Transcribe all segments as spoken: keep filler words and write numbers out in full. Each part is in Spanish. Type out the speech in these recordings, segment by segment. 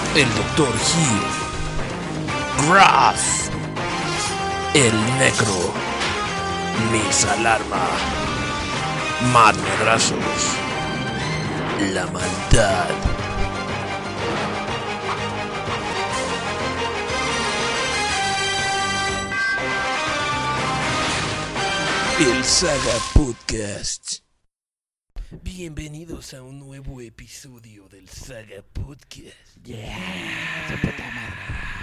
el doctor Hill, Graf, el Necro, Miss Alarma, Mad Madrazos, la maldad. El Saga Podcast. Bienvenidos a un nuevo episodio del Saga Podcast. Yeah, su puta madre.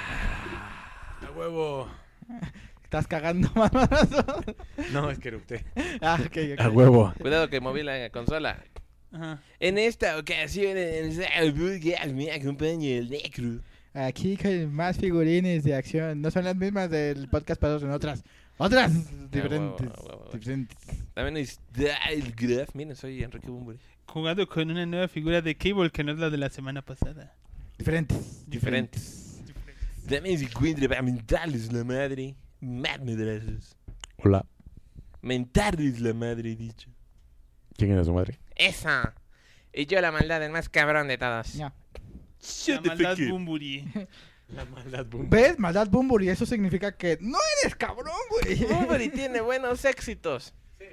A huevo. ¿Estás cagando, mamazo? No, es que erupté. Ah, ok, ok. A huevo. Cuidado que moví la consola. Ajá. En esta ocasión en el Saga Podcast me acompaña el Necro. Aquí con más figurines de acción. No son las mismas del podcast pasado, son otras. Otras diferentes. huevo, a huevo, a huevo. Diferentes. También está el Graf. Miren, soy Enrique Bunbury. Jugando con una nueva figura de Cable que no es la de la semana pasada. Diferentes. Diferentes. También se encuentra para mentarles la madre. Mad Madrazos. Hola. Mentarles la madre, dicho. ¿Quién era su madre? Esa. Y yo la maldad, el más cabrón de todos. Ya. La maldad Bunbury. La maldad boom. ¿Ves? Maldad Bunbury. Eso significa que no eres cabrón, güey. Bunbury tiene buenos éxitos.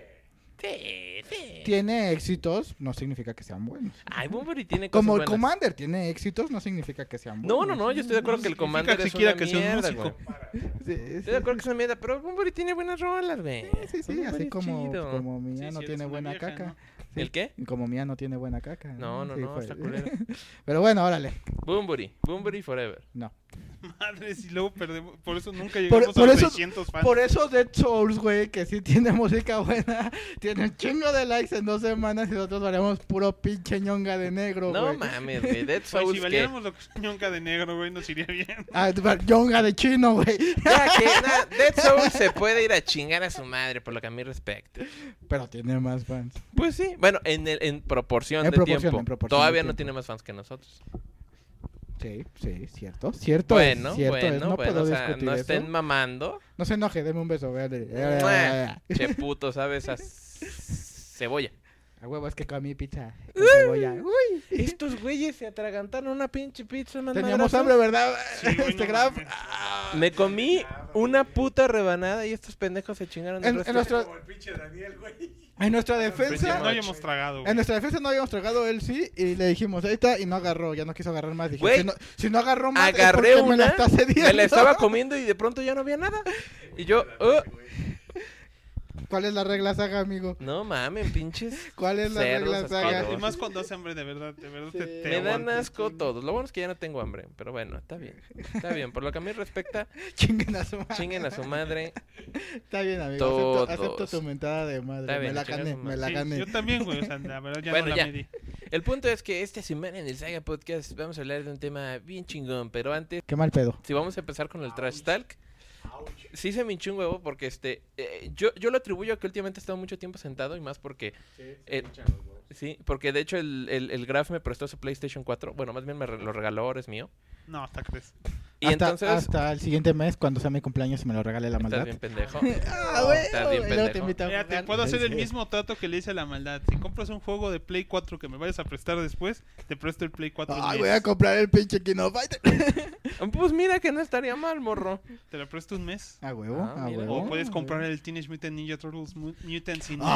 Sí, sí. Tiene éxitos, no significa que sean buenos. Ay, Bunbury tiene cosas Como el buenas. Commander tiene éxitos, no significa que sean buenos. No, no, no, yo estoy de acuerdo que el Commander es siquiera una que sea un mierda, músico. güey. Sí, sí, Estoy de acuerdo que es una mierda, pero Bunbury tiene buenas rolas, güey. sí, sí, Bunbury así es como, chido. como Mía Sí, no sí, eres tiene una buena vieja, caca. ¿no? Sí, ¿El qué? Como Mía no tiene buena caca. No, no, Sí, no, fue- está culero. Pero bueno, órale. Bunbury, Bunbury forever. No. Madres, y luego perdemos. Por eso nunca Por, llegamos por a eso, los seiscientos fans. por eso Dead Souls, güey, que sí tiene música buena, tiene un chingo de likes en dos semanas y nosotros valemos puro pinche ñonga de negro, No güey. mames, güey. Dead Pues Souls si que... valiéramos lo que es ñonca de negro, güey, nos iría bien. Ah, ñonga de chino, güey. Ya que na, Dead Souls se puede ir a chingar a su madre, por lo que a mí respecta. Pero tiene más fans. Pues sí. Bueno, en, el, en proporción En de proporción, tiempo. en proporción Todavía de no tiempo. tiene más fans que nosotros. Sí, sí, cierto. Cierto Bueno, es, cierto bueno, es. No bueno. puedo O sea, discutir no eso. estén mamando. No se enoje, deme un beso, véale. Mua. Che puto, ¿sabes? A cebolla. A huevo, es que comí pizza con cebolla. Uy. Estos güeyes se atragantaron una pinche pizza, man. Teníamos madrazos. hambre, ¿verdad? Sí, güey, este no graf. mames. Ah. Me comí una puta rebanada y estos pendejos se chingaron el En, resto. en nuestra, el pinche Daniel, güey. en nuestra Pues defensa. no habíamos tragado, güey. En nuestra defensa no habíamos tragado él sí y le dijimos ahorita y no agarró, ya no quiso agarrar más. Dije, Güey, si, no, si no agarró más es Agarré porque me la una, está cediendo. me la estaba comiendo y de pronto ya no había nada. Y yo, oh, ¿Cuál es la regla saga, amigo? no mames, pinches. ¿Cuál es la Cerdos regla saga? asquerosos. Y más cuando hace hambre, de verdad, de verdad Sí. te, te Me dan aguantas. asco todos. Lo bueno es que ya no tengo hambre, pero bueno, está bien. Está bien, por lo que a mí respecta, Chinguen a su madre. chinguen a su madre. Está bien, amigo. Todos. Acepto, acepto tu mentada de madre. Está bien, me la chinga gané, su madre. me la Sí, gané. yo también, güey, o sea, la verdad ya Bueno, no la ya. medí. El punto es que esta semana en el Saga Podcast vamos a hablar de un tema bien chingón, pero antes, Qué mal pedo. si vamos a empezar con el trash talk, sí se me hinchó un huevo porque este, eh, yo, yo lo atribuyo a que últimamente he estado mucho tiempo sentado y más porque, eh, sí, porque de hecho el, el, el Graf me prestó su PlayStation cuatro, bueno, más bien me re- lo regaló, ahora es mío. No, hasta crees. Y hasta, entonces, hasta el siguiente mes, cuando sea mi cumpleaños, y me lo regale la estás maldad. bien pendejo. Ah, güey. Estás bien y luego te pendejo. invito a Mira, te jugar. puedo hacer el Sí. mismo trato que le hice a la maldad. Si compras un juego de Play cuatro que me vayas a prestar después, te presto el Play cuatro. Ay, un voy mes. a comprar el pinche Kino Fighter. Pues mira que no estaría mal, morro. Te lo presto un mes. A huevo, Ah, a mira. huevo. O puedes a comprar huevo. el Teenage Mutant Ninja Turtles Mu- Mutants in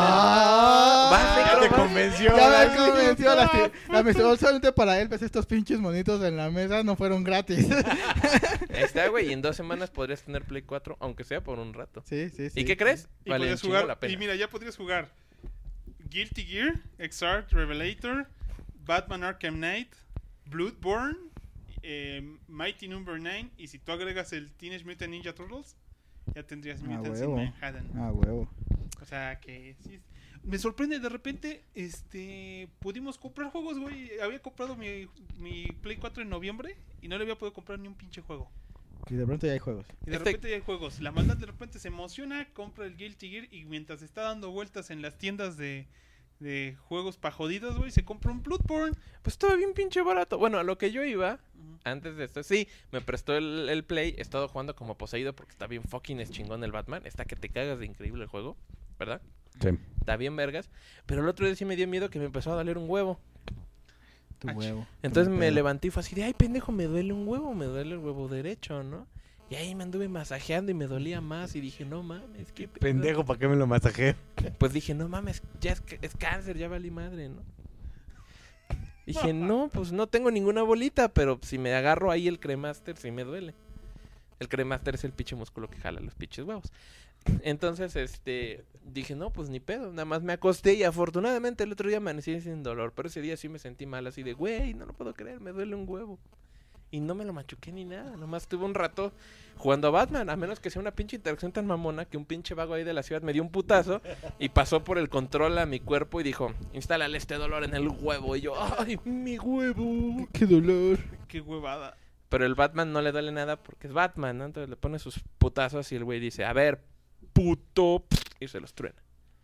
Ah, Vas, ya Necro, te vas. convenció. Ya me vas. convenció. La, la misión solamente para él, pues estos pinches monitos en la mesa no fueron gratis. Ahí está, güey, y en dos semanas podrías tener Play cuatro, aunque sea por un rato. Sí, sí, sí. ¿Y qué crees? Y Vale, podrías un chingo la jugar. pena. Y mira, ya podrías jugar Guilty Gear, Exarch, Revelator, Batman Arkham Knight, Bloodborne, eh, Mighty Number nueve. Y si tú agregas el Teenage Mutant Ninja Turtles, ya tendrías Ah, Mutants in huevo. Manhattan. Ah, huevo. O sea que sí. Me sorprende de repente, este, pudimos comprar juegos, güey. Había comprado mi, mi Play cuatro en noviembre y no le había podido comprar ni un pinche juego. Y de pronto ya hay juegos. Y de Este- repente ya hay juegos. La maldad de repente se emociona, compra el Guilty Gear y mientras está dando vueltas en las tiendas de, de juegos pa' jodidos, güey, se compra un Bloodborne. Pues estaba bien pinche barato. Bueno, a lo que yo iba, Ujú. antes de esto, sí, me prestó el, el Play, he estado jugando como poseído porque está bien fucking es chingón el Batman. Está que te cagas de increíble el juego, ¿verdad? Sí. Está bien vergas. Pero el otro día sí me dio miedo que me empezó a doler un huevo. Tu Ach. huevo. Entonces Tu me pedo. levanté y fue así de, ay, pendejo, me duele un huevo, me duele el huevo derecho, ¿no? Y ahí me anduve masajeando y me dolía más y dije, no mames, qué pedo. Pendejo, ¿para qué me lo masajé? Pues dije, no mames, ya es, c- es cáncer, ya valí madre, ¿no? Dije, no, pues no tengo ninguna bolita, pero si me agarro ahí el cremaster, sí me duele. El cremaster es el pinche músculo que jala los pinches huevos. Entonces, este, dije, no, pues ni pedo, nada más me acosté y afortunadamente el otro día amanecí sin dolor, pero ese día sí me sentí mal, así de, güey, no lo puedo creer, me duele un huevo. Y no me lo machuqué ni nada, nomás tuve un rato jugando a Batman, a menos que sea una pinche interacción tan mamona que un pinche vago ahí de la ciudad me dio un putazo y pasó por el control a mi cuerpo y dijo, instálale este dolor en el huevo. Y yo, ay, mi huevo. Qué dolor. Qué huevada. Pero el Batman no le duele nada porque es Batman, ¿no? Entonces le pone sus putazos y el güey dice, a ver, puto, y se los truena.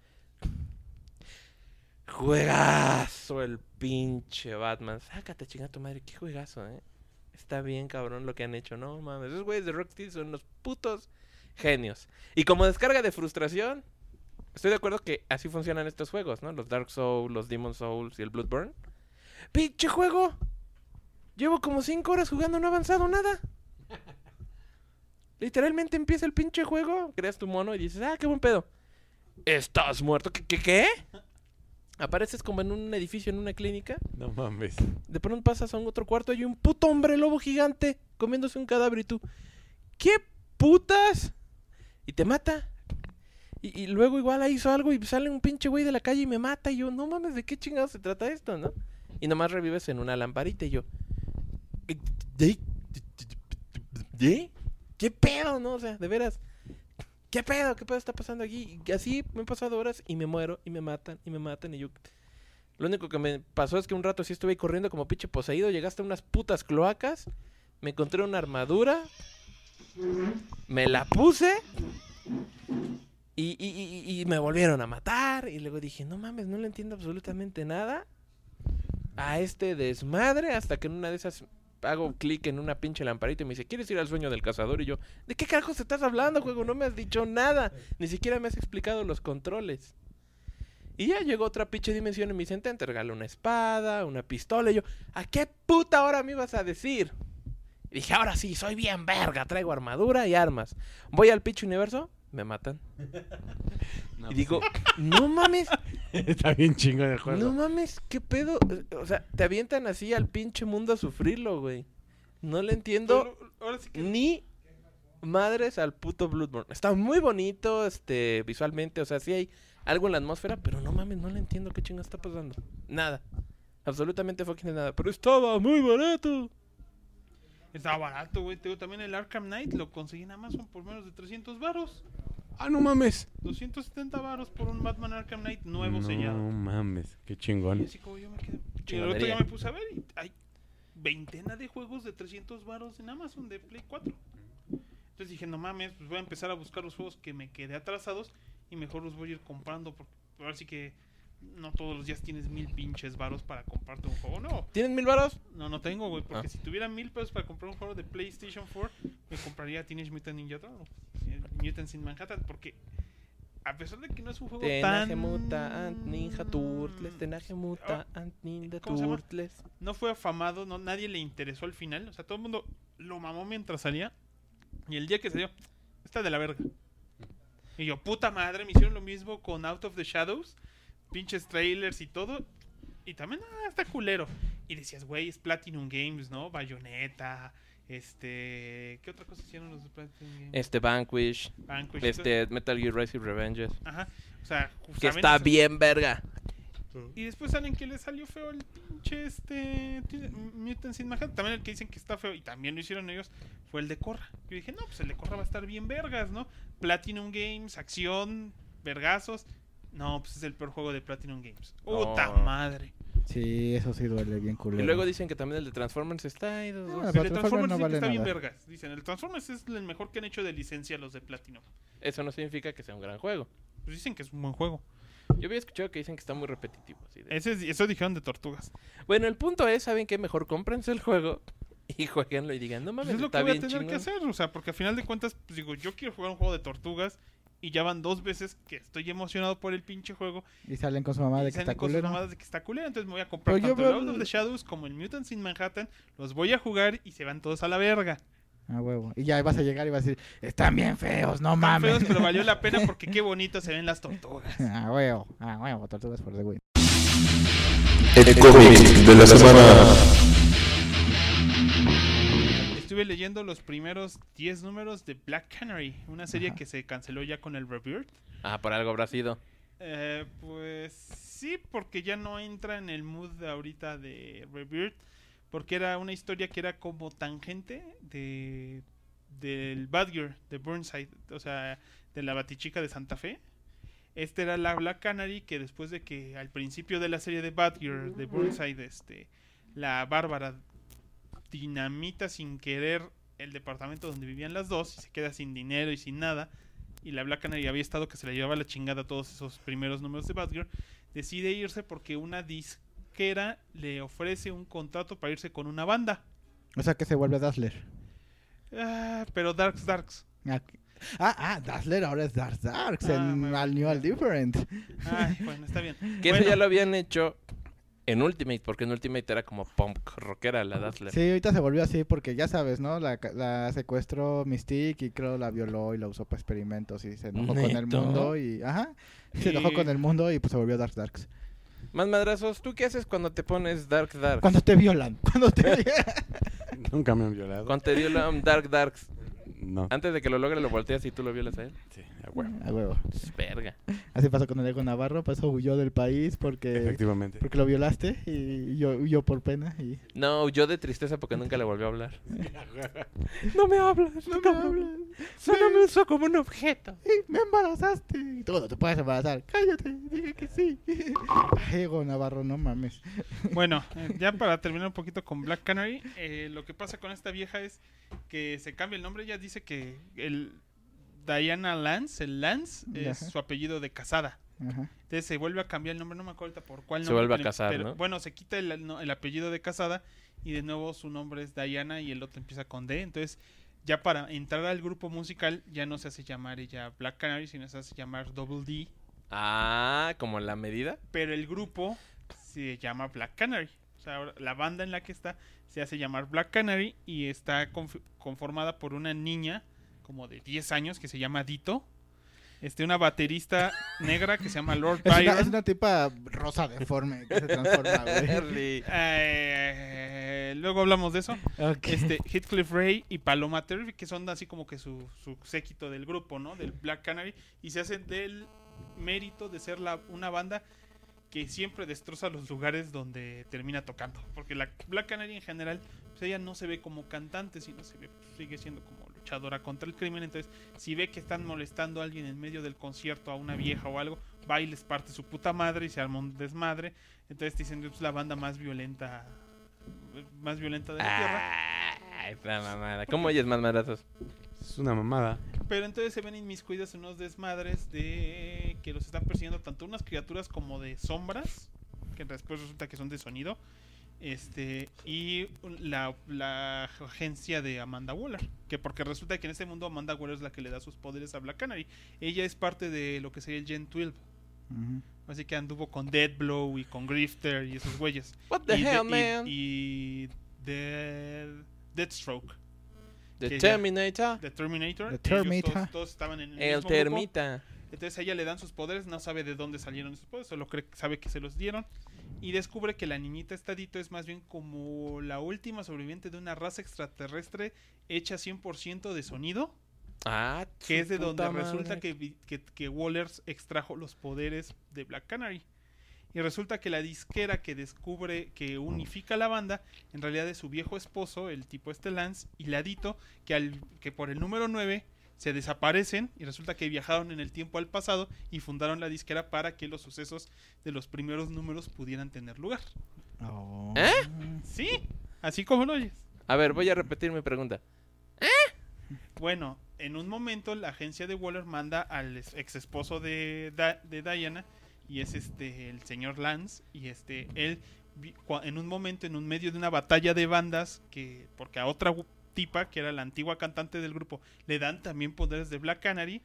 Juegazo el pinche Batman. Sácate, chinga tu madre, qué juegazo, ¿eh? Está bien cabrón lo que han hecho, no mames. Esos güeyes de Rocksteady son unos putos genios. Y como descarga de frustración, estoy de acuerdo que así funcionan estos juegos, ¿no? Los Dark Souls, los Demon Souls y el Bloodborne. ¡Pinche juego! Llevo como cinco horas jugando, no ha avanzado nada. Literalmente empieza el pinche juego, creas tu mono y dices, ah, qué buen pedo. Estás muerto. ¿Qué, qué, qué? Apareces como en un edificio, en una clínica. No mames. De pronto pasas a un otro cuarto y hay un puto hombre lobo gigante comiéndose un cadáver y tú, ¿qué putas? Y te mata. Y, y luego igual ahí hizo algo y sale un pinche güey de la calle y me mata. Y yo, no mames, ¿de qué chingados se trata esto, no? Y nomás revives en una lamparita y yo, ¿de? ¿De? ¿Qué pedo, no? O sea, de veras, ¿qué pedo? ¿Qué pedo está pasando aquí? Y así me han pasado horas y me muero y me matan y me matan y yo... Lo único que me pasó es que un rato sí estuve ahí corriendo como pinche poseído. Llegaste a unas putas cloacas. Me encontré una armadura. Me la puse. Y, y, y, y me volvieron a matar. Y luego dije, no mames, no le entiendo absolutamente nada a este desmadre. Hasta que en una de esas hago clic en una pinche lamparita y me dice, ¿quieres ir al sueño del cazador? Y yo, ¿de qué carajos estás hablando, juego? No me has dicho nada. Ni siquiera me has explicado los controles. Y ya llegó otra pinche dimensión y me dicen, te regalo una espada, una pistola. Y yo, ¿a qué puta hora me ibas a decir? Y dije, ahora sí, soy bien verga, traigo armadura y armas. Voy al pinche universo, me matan. No, y digo, no mames, Está bien chingón el juego. no mames, ¿qué pedo? O sea, te avientan así al pinche mundo a sufrirlo, güey. No le entiendo Pero, ahora sí que... ni madres al puto Bloodborne. Está muy bonito, este, visualmente, o sea, sí hay algo en la atmósfera, pero no mames, no le entiendo qué chingo está pasando. Nada. Absolutamente fucking nada. Pero estaba muy barato. Estaba barato, güey. Te digo, también el Arkham Knight lo conseguí en Amazon por menos de trescientos varos. Ah, no mames. doscientos setenta varos por un Batman Arkham Knight nuevo No sellado. mames, qué Y chingón. así como yo me quedé. Y el otro Chingonería. día me puse a ver y hay veintena de juegos de trescientos varos en Amazon de Play cuatro. Entonces dije, no mames, pues voy a empezar a buscar los juegos que me quedé atrasados y mejor los voy a ir comprando. Porque ahora sí que no todos los días tienes mil pinches varos para comprarte un juego nuevo. ¿Tienen mil varos? No, no tengo, güey, porque Ah. si tuviera mil pesos para comprar un juego de PlayStation cuatro, me compraría Teenage Mutant Ninja Turtles, Mutants in Manhattan, porque a pesar de que no es un juego Tenaje tan... Mutant Ninja Turtles, Tenaje Mutant Ninja ¿Cómo se llama? Turtles. No fue afamado, no, nadie le interesó al final, o sea, todo el mundo lo mamó mientras salía, y el día que salió, está de la verga. Y yo, puta madre, me hicieron lo mismo con Out of the Shadows, pinches trailers y todo, y también, ah, está culero. Y decías, güey, es Platinum Games, ¿no? Bayonetta, este... ¿Qué otra cosa hicieron los de Platinum Games? Este Vanquish, Vanquish, este Metal Gear Rising Revenges. Ajá, o sea, Que justamente está eso. bien verga. Y después salen que le salió feo el pinche este Mutants in Manhattan. También el que dicen que está feo, y también lo hicieron ellos, fue el de Korra. Yo dije, no, pues el de Korra va a estar bien vergas, ¿no? Platinum Games, acción, vergazos. No, pues es el peor juego de Platinum Games. ¡Puta Oh. madre! Sí, eso sí duele bien culero. Y luego dicen que también el de Transformers está ahí. dos, Ah, dos. pero Pero el Transformers Transformers no dicen que vale está bien nada. vergas. Dicen, el Transformers es el mejor que han hecho de licencia los de Platinum. Eso no significa que sea un gran juego. Pues dicen que es un buen juego. Yo había escuchado que dicen que está muy repetitivo. Así de- Ese es- eso dijeron de Tortugas. Bueno, el punto es, ¿saben qué? Mejor cómprense el juego y jueguenlo y digan, no Pues mames, es lo está que voy a bien tener que chingón. hacer, o sea, porque al final de cuentas, pues digo, yo quiero jugar un juego de tortugas Y ya van dos veces que estoy emocionado por el pinche juego. Y salen con su mamá Y de que salen está con sus culero. mamadas de que está culero. Entonces me voy a comprar Pero yo tanto veo- el Out of the Shadows como el Mutants in Manhattan. Los voy a jugar y se van todos a la verga. Ah, huevo. Y ya vas a llegar y vas a decir, están bien feos, no Están mames. feos, pero valió la pena porque qué bonito se ven las tortugas. Ah, huevo. Ah, huevo. Tortugas por the win. El cómic de la semana. Estuve leyendo los primeros diez números de Black Canary, una serie Ajá. que se canceló ya con el Rebirth. Ah, por algo habrá sido. Eh, pues sí, porque ya no entra en el mood de ahorita de Rebirth, porque era una historia que era como tangente de del Badger de Burnside, o sea, de la Batichica de Santa Fe. Este era la Black Canary, que después de que al principio de la serie de Badger de Burnside, este, la Bárbara dinamita sin querer el departamento donde vivían las dos y se queda sin dinero y sin nada, y la Black Canary había estado que se le llevaba la chingada todos esos primeros números de Batgirl, decide irse porque una disquera le ofrece un contrato para irse con una banda. O sea que se vuelve Dazzler. Ah, pero Darks Darks. Ah, ah, ah, Dazzler ahora es Dark Darks. Ah, en bueno. Al New Al Different. Ay, bueno, está bien. Que Bueno, eso ya lo habían hecho en Ultimate, porque en Ultimate era como punk rockera la Dazzler. Sí, ahorita se volvió así porque ya sabes, ¿no? La, ca- la secuestró Mystique y creo la violó y la usó para experimentos y se enojó con el ¿Neto? mundo y... Ajá. Se enojó Y- con el mundo y pues se volvió Dark Darks. Más madrazos, ¿tú qué haces cuando te pones Dark Dark? Cuando te violan. Cuando te... Nunca me han violado. Cuando te dio la Dark Darks. No. Antes de que lo logre, lo volteas y tú lo violas a él. Sí, a huevo. A huevo. Es verga. Así pasó con el Ego Navarro, pasó huyó del país porque... Efectivamente. Porque lo violaste y yo huyó por pena y... No, yo de tristeza porque nunca le volvió a hablar. No me hablas, No me hablas. Solo me usó como un objeto. Y me embarazaste. Y tú no te puedes embarazar. Cállate, dije que sí. Ay, Ego Navarro, no mames. bueno, eh, ya para terminar un poquito con Black Canary, eh, lo que pasa con esta vieja es que se cambia el nombre. Ella dice que el Diana Lance, el Lance, es Ajá. su apellido de casada. Ajá. Entonces se vuelve a cambiar el nombre, no me acuerdo ahorita por cuál Se nombre. vuelve a pero- casar, pero, ¿no? Bueno, se quita el, no, el apellido de casada y de nuevo su nombre es Diana y el otro empieza con D. Entonces ya para entrar al grupo musical ya no se hace llamar ella Black Canary, sino se hace llamar Double D. Ah, como la medida. Pero el grupo se llama Black Canary. O sea, ahora la banda en la que está se hace llamar Black Canary y está conf- conformada por una niña como de diez años que se llama Dito. Este, una baterista negra que se llama Lord Es una, Byron. es una tipa rosa deforme que se transforma, güey. Sí. Eh, luego hablamos de eso. Ok. Este, Heathcliff Ray y Paloma Terrific, que son así como que su, su séquito del grupo, ¿no? Del Black Canary. Y se hacen del mérito de ser la, una banda que siempre destroza los lugares donde termina tocando. Porque la Black Canary en general, pues ella no se ve como cantante, sino se ve, pues, sigue siendo como luchadora contra el crimen. Entonces, si ve que están molestando a alguien en medio del concierto, a una vieja o algo, va y les parte su puta madre y se arma un desmadre. Entonces dicen que es la banda más violenta, más violenta de la tierra. Ay, esa mamada. ¿Cómo oyes más madrazos? Es una mamada. Pero entonces se ven inmiscuidos en unos desmadres de que los están persiguiendo tanto unas criaturas como de sombras, que después resulta que son de sonido, este y la, la agencia de Amanda Waller, que porque resulta que en este mundo Amanda Waller es la que le da sus poderes a Black Canary. Ella es parte de lo que sería el Gen doce. Ujú. Así que anduvo con Deadblow y con Grifter y esos güeyes. What the y hell, de- man? Y, y Dead, Deathstroke, The que ya- Terminator. The Terminator. The Ellos Terminator. Todos, todos estaban en el, El mismo grupo. termita. Entonces a ella le dan sus poderes, no sabe de dónde salieron esos poderes, solo cree, sabe que se los dieron. Y descubre que la niñita Estadito es más bien como la última sobreviviente de una raza extraterrestre hecha cien por ciento de sonido. Ah, Que su es de donde puta resulta madre. que, vi- que, que Wallers extrajo los poderes de Black Canary. Y resulta que la disquera que descubre, que unifica la banda, en realidad es su viejo esposo, el tipo este Lance, y Ladito, que, al, que por el número nueve se desaparecen y resulta que viajaron en el tiempo al pasado y fundaron la disquera para que los sucesos de los primeros números pudieran tener lugar. Oh. ¿Eh? Sí, así como lo oyes. A ver, voy a repetir mi pregunta. Bueno, en un momento la agencia de Waller manda al es- ex esposo de, Da- de Diana y es este el señor Lance y este él vi- cua- en un momento en un medio de una batalla de bandas que porque a otra gu- tipa que era la antigua cantante del grupo le dan también poderes de Black Canary,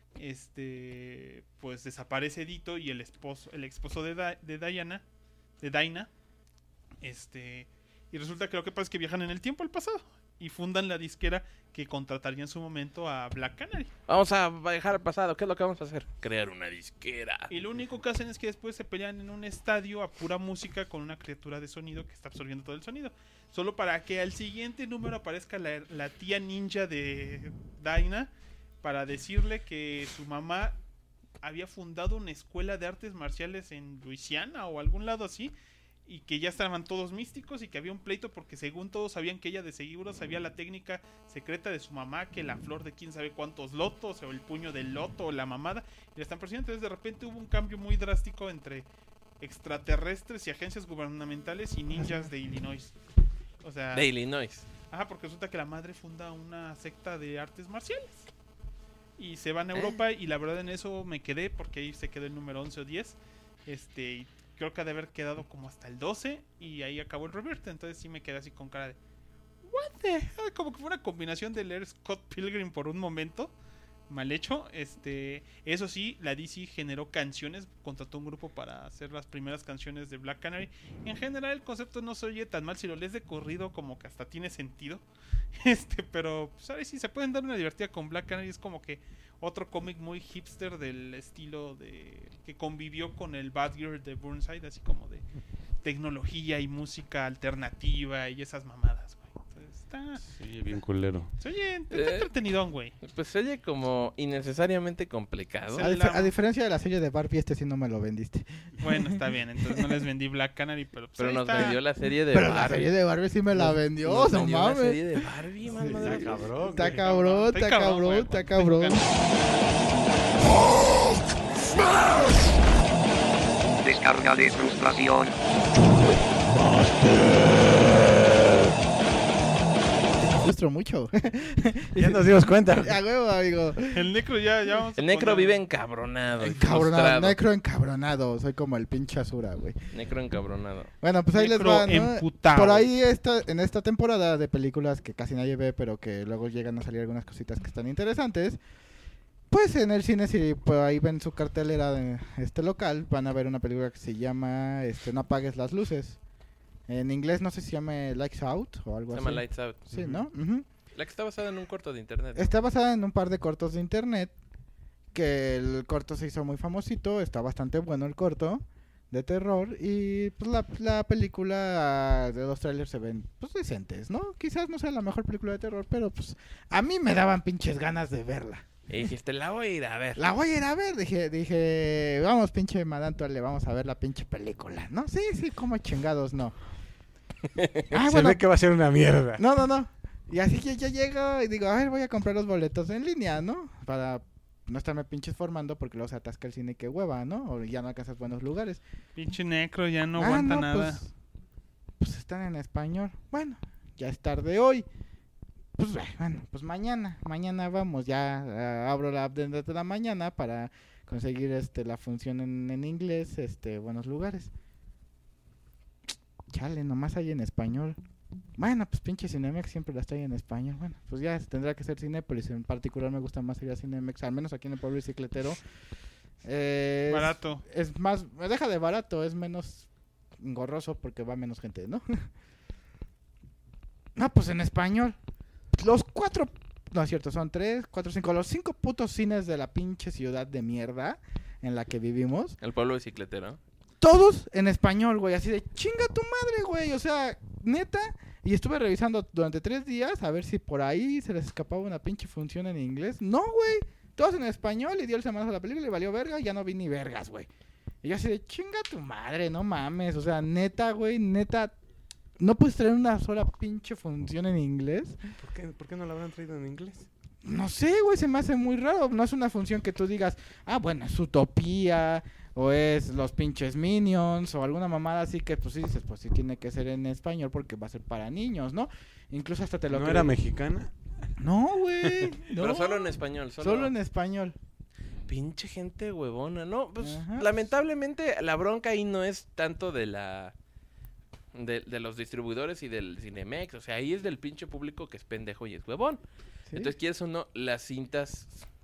este, pues desaparece Dito y el esposo, el esposo de, da, de Diana, de Dinah, este, y resulta que lo que pasa es que viajan en el tiempo al pasado y fundan la disquera que contrataría en su momento a Black Canary. Vamos a viajar al pasado. ¿Qué es lo que vamos a hacer? Crear una disquera. Y lo único que hacen es que después se pelean en un estadio a pura música con una criatura de sonido que está absorbiendo todo el sonido. Solo para que al siguiente número aparezca la, la tía ninja de Dinah para decirle que su mamá había fundado una escuela de artes marciales en Luisiana o algún lado así, y que ya estaban todos místicos y que había un pleito porque según todos sabían que ella de seguro sabía la técnica secreta de su mamá, que la flor de quién sabe cuántos lotos o el puño del loto o la mamada, y la están persiguiendo. Entonces de repente hubo un cambio muy drástico entre extraterrestres y agencias gubernamentales y ninjas de Illinois. O sea, De Illinois. ajá, porque resulta que la madre funda una secta de artes marciales y se van a Europa, y la verdad en eso me quedé porque ahí se quedó el número once o diez, este, y creo que ha de haber quedado como hasta el doce y ahí acabó el Rebirth. Entonces sí me quedé así con cara de what the hell? Como que fue una combinación de leer Scott Pilgrim por un momento mal hecho. Este, eso sí, la D C generó canciones, contrató un grupo para hacer las primeras canciones de Black Canary. En general el concepto no se oye tan mal, si lo lees de corrido como que hasta tiene sentido. Este, pero pues ahora sí se pueden dar una divertida con Black Canary. Es como que otro cómic muy hipster del estilo de que convivió con el Batgirl de Burnside, así como de tecnología y música alternativa y esas mamadas, güey. Entonces está, Sí, bien culero. se oye ent- Eh. está entretenidón, güey. Pues se oye como innecesariamente complicado. Sí. A, dif- la- a diferencia de la serie de Barbie, este sí no me lo vendiste. Bueno, está bien, entonces no les vendí Black Canary, pero pues Pero ahí nos está. vendió la serie de Pero la Barbie. serie de Barbie sí me la Nos- vendió, nos no vendió la mames. serie de Barbie, man, Sí, madre. Está cabrón. Está güey. cabrón, Está está cabrón, cabrón, güey, está está cabrón. Descarga de frustración. Frustro mucho. Ya nos dimos cuenta. A huevo, amigo. El necro ya, ya vamos a El necro poner- vive encabronado. Encabronado, frustrado. necro encabronado. Soy como el pinche Azura, güey. Necro encabronado. Bueno, pues ahí Necro les va, ¿no? emputado. Por ahí esta, en esta temporada de películas que casi nadie ve, pero que luego llegan a salir algunas cositas que están interesantes. Pues en el cine, si por ahí ven su cartelera de este local, van a ver una película que se llama este, No apagues las luces. En inglés no sé si se llama Lights Out o algo Se así. llama Lights Out. Sí, ¿no? Ujú. La que está basada en un corto de internet. Está basada en un par de cortos de internet, que el corto se hizo muy famosito, está bastante bueno el corto de terror, y pues la, la película de los trailers se ven pues decentes, ¿no? Quizás no sea la mejor película de terror, pero pues a mí me daban pinches ganas de verla. Y dijiste, la voy a ir a ver. La voy a ir a ver, dije, dije, vamos pinche Madame Tuale, vamos a ver la pinche película, ¿no? Sí, sí, como chingados, no. Ah, Se bueno, ve que va a ser una mierda. no, no, no. Y así que ya llego y digo, a ver, voy a comprar los boletos en línea, ¿no? Para no estarme pinches formando porque luego se atasca el cine y qué hueva, ¿no? O ya no alcanzas buenos lugares. Pinche necro ya no Ah, aguanta no, nada. Pues, pues están en español. Bueno, ya es tarde hoy. Pues bueno, pues mañana, mañana vamos, ya ah, abro la app desde la mañana para conseguir este la función en, en inglés, este, buenos lugares. Chale, nomás hay en español. Bueno, pues pinche Cinemex siempre las trae en español. Bueno, pues ya tendrá que ser Cinépolis. En particular me gusta más ir a Cinemex, al menos aquí en el pueblo bicicletero. Eh, es- Barato. Es más, me deja de barato, es menos engorroso porque va menos gente, ¿no? No, pues en español. Los cuatro, no es cierto, son tres, cuatro, cinco, los cinco putos cines de la pinche ciudad de mierda en la que vivimos. El pueblo bicicletero. Todos en español, güey, así de chinga tu madre, güey, o sea, neta. Y estuve revisando durante tres días a ver si por ahí se les escapaba una pinche función en inglés. No, güey, todos en español, y dio el semanazo a la película y valió verga, ya no vi ni vergas, güey. Y yo así de chinga tu madre, no mames, o sea, neta, güey, neta, ¿no puedes traer una sola pinche función en inglés? ¿Por qué, ¿Por qué no la habrán traído en inglés? No sé, güey, se me hace muy raro. No es una función que tú digas, ah, bueno, es Utopía, o es los pinches Minions, o alguna mamada así que, pues sí dices, pues sí tiene que ser en español porque va a ser para niños, ¿no? Incluso hasta te lo ¿No creo. era mexicana? No, güey. Pero no. solo en español. Solo, Solo en español. Pinche gente huevona. No, pues Ajá. lamentablemente la bronca ahí no es tanto de la... De, de los distribuidores y del Cinemex. O sea, ahí es del pinche público que es pendejo y es huevón. ¿Sí? Entonces, quieres o no, las cintas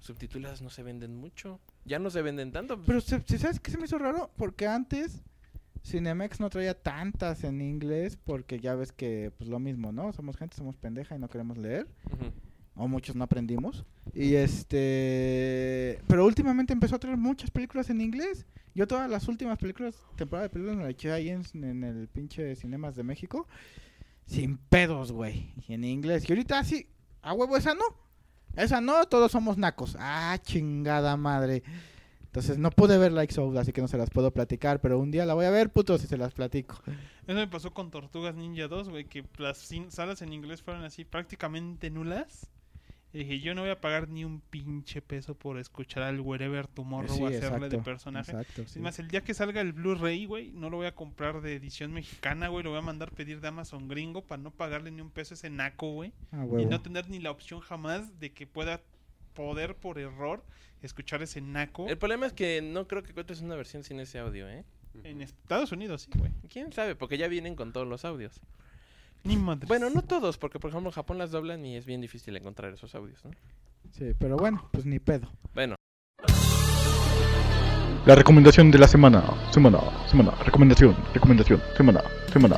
subtituladas no se venden mucho. Ya no se venden tanto. Pero, se- se- ¿sabes qué se me hizo raro? Porque antes Cinemex no traía tantas en inglés porque ya ves que, pues lo mismo, ¿no? Somos gente, somos pendeja y no queremos leer. Ujú. O muchos no aprendimos. Y este... Pero últimamente empezó a traer muchas películas en inglés. Yo todas las últimas películas, temporada de películas, me la eché ahí en, en el pinche Cinemas de México. Sin pedos, güey. Y en inglés. Y ahorita sí, a huevo, esa no. Esa no, todos somos nacos. Ah, chingada madre. Entonces no pude ver Like Soul, así que no se las puedo platicar. Pero un día la voy a ver, putos, y se las platico. Eso me pasó con Tortugas Ninja dos, güey, que las cin- salas en inglés fueron así prácticamente nulas. Y dije, yo no voy a pagar ni un pinche peso por escuchar al Wherever Tomorrow Sí, hacerle de exacto, personaje. Exacto, sí. Es más, el día que salga el Blu-ray, güey, no lo voy a comprar de edición mexicana, güey. Lo voy a mandar pedir de Amazon gringo para no pagarle ni un peso a ese naco, güey. Ah, Y huevo. no tener ni la opción jamás de que pueda poder por error escuchar ese naco. El problema es que no creo que encuentres una versión sin ese audio, ¿eh? En Estados Unidos, sí, güey. ¿Quién sabe? Porque ya vienen con todos los audios. Ni madres. Bueno, no todos, porque por ejemplo en Japón las doblan y es bien difícil encontrar esos audios, ¿no? Sí, pero bueno, pues ni pedo. Bueno, La recomendación de la semana, semana, semana, recomendación, recomendación, semana, semana.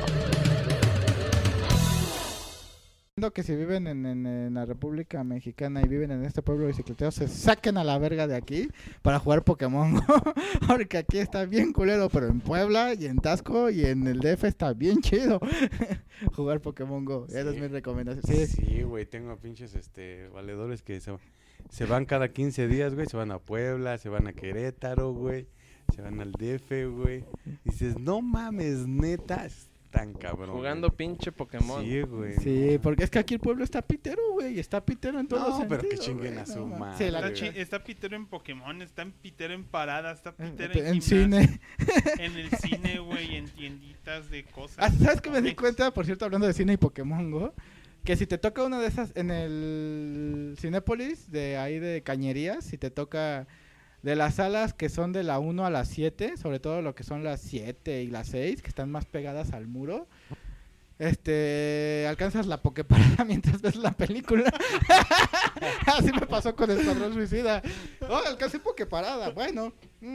Entiendo que si viven en, en, en la República Mexicana y viven en este pueblo bicicletero, se saquen a la verga de aquí para jugar Pokémon Go. Porque aquí está bien culero, pero en Puebla y en Tasco y en el D F está bien chido jugar Pokémon Go. Esa es Sí. mi recomendación. Sí, Sí, güey, tengo pinches este valedores que se, se van cada quince días, güey, se van a Puebla, se van a Querétaro, güey, se van al D F, güey. Dices, no mames, neta, es tan cabrón. jugando güey. pinche Pokémon. Sí, güey. Sí, porque es que aquí el pueblo está pitero, güey. Está pitero en todos No, los pero que sentidos, chinguen güey, a su no, madre, sí, la Está, güey. chi- está pitero en Pokémon, está en pitero en paradas, está En, pitero en, en gimnasio, cine. en el cine, güey, en tienditas de cosas. Ah, ¿sabes qué me di cómics. cuenta? Por cierto, hablando de cine y Pokémon Go, que si te toca una de esas en el Cinépolis, de ahí de Cañerías, si te toca de las salas que son de la uno a las siete, sobre todo lo que son las siete y las seis, que están más pegadas al muro, este, alcanzas la Poképarada mientras ves la película. Así me pasó con Escuadrón Suicida. Oh, alcancé Poképarada, bueno.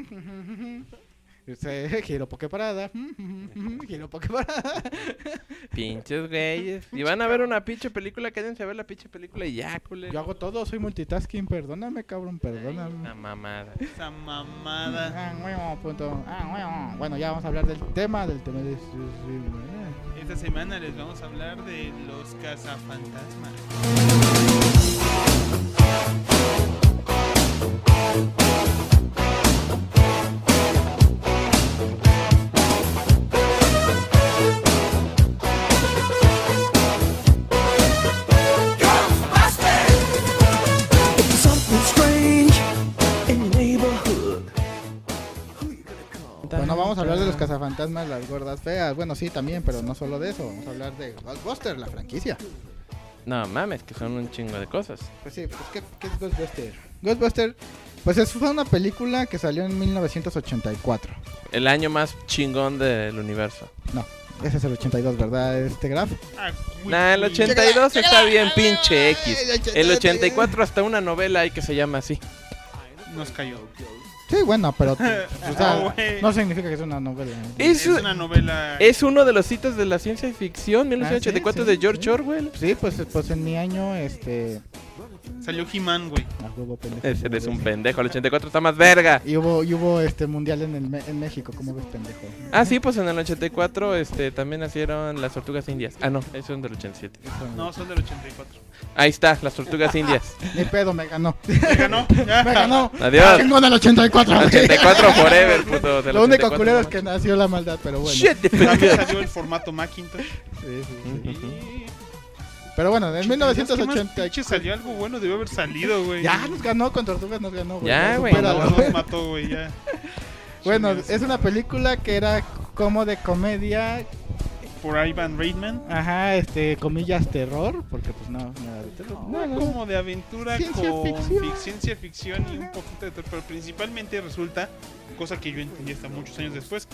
Se, giro Poképarada. Giro Poképarada. Pinches güeyes. Y van a ver una pinche película, quédense a ver la pinche película y ya, culero. Yo hago todo, soy multitasking, perdóname, cabrón, perdóname. La mamada. Esa mamada. Ah, bueno, punto. Ah, bueno. Bueno, ya vamos a hablar del tema, del tema de... Esta semana les vamos a hablar de los cazafantasmas. Bueno, vamos a hablar de los cazafantasmas, las gordas feas. Bueno, sí, también, pero no solo de eso. Vamos a hablar de Ghostbusters, la franquicia. No mames, que son un chingo de cosas. Pues sí, pues ¿qué, qué es Ghostbusters? Ghostbusters, pues es, fue una película que salió en mil novecientos ochenta y cuatro. El año más chingón del universo. No, ese es el ochenta y dos, ¿verdad, este Graf? Ah, güey, Nah, el güey. ochenta y dos está bien pinche X. El ochenta y cuatro hasta una novela hay que se llama así. Nos cayó. Sí, bueno, pero o sea, No, güey. no significa que es una novela. Es, Es una novela. es uno de los hitos de la ciencia ficción, mil novecientos ochenta y cuatro Ah, sí, de sí, George sí. Orwell. Sí, pues, pues en mi año, este... Salió He-Man, güey. a huevo, pendejo. Ese eres un pendejo, el ochenta y cuatro está más verga. Y hubo, y hubo este mundial en, el, Me- en México, ¿cómo ves, pendejo? Ah, sí, pues en el ochenta y cuatro este, también nacieron las tortugas indias. Ah, no, eso es del ochenta y siete. Eso, No, son del ochenta y cuatro. Ahí está, las tortugas indias. Ni pedo, me ganó. ¿Me ganó? me ganó. Adiós. Chingón del ochenta y cuatro, güey. ochenta y cuatro forever, puto. del Lo único ochenta y cuatro culero es no que nació la maldad, pero bueno. Shit, the También fuck. salió el formato Macintosh. Sí, sí, sí. Ujú. Pero bueno, en mil novecientos ochenta Pinche salió algo bueno, debió haber salido, güey. Ya nos ganó, con Tortugas nos ganó, güey. Ya, güey, supéralo, No, güey. nos mató, güey, ya. Bueno, Chingados. es una película que era como de comedia, Por Ivan Reitman. ajá, este, comillas, terror, porque pues no, nada de terror. No, no, no. Como de aventura Ciencia con ficción. fic- ciencia ficción y un poquito de terror, pero principalmente resulta, cosa que yo entendí hasta muchos años después,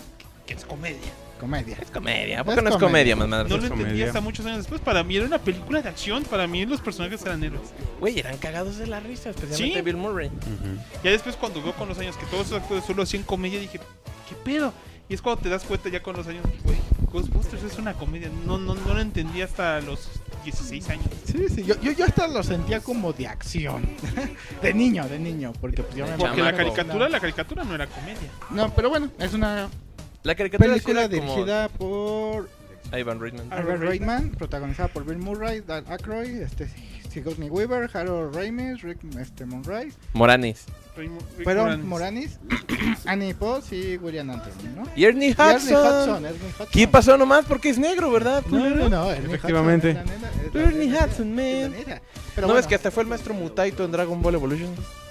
que es comedia. Comedia. Es comedia. ¿A poco Es no es comedia. comedia, más madre? No lo es entendí comedia. hasta muchos años después. Para mí era una película de acción. Para mí los personajes eran héroes. Güey, eran cagados de la risa, especialmente Sí. Bill Murray. Ujú. Ya después cuando veo con los años que todos esos actores solo hacían comedia, dije, ¿qué pedo? Y es cuando te das cuenta ya con los años, güey, Ghostbusters es una comedia. No, no, no lo entendí hasta los dieciséis años. Sí, sí, yo, yo, yo hasta lo sentía como de acción. De niño, de niño, porque pues yo me Porque la Chamaco. caricatura, la caricatura no era comedia. No, pero bueno, es una La caricatura sí película era como dirigida por Ivan Reitman. Ah, Ivan Reitman, protagonizada por Bill Murray, Dan Aykroyd, este, Sigourney Weaver, Harold Ramis, Rick este, Monroe, Moranis. Rick pero Moranis. Moranis, Annie Potts y William Anthony, ¿no? Y Ernie Y Hudson. Ernie Hudson, Ernie Hudson. ¿Qué pasó nomás? Porque es negro, ¿verdad? No, no, culero? no, Ernie Efectivamente. Hudson es la nena, es la Ernie nena, Hudson, es man. la nena. Pero ¿No bueno, ves que hasta fue el maestro Mutaito en Dragon Ball Evolution?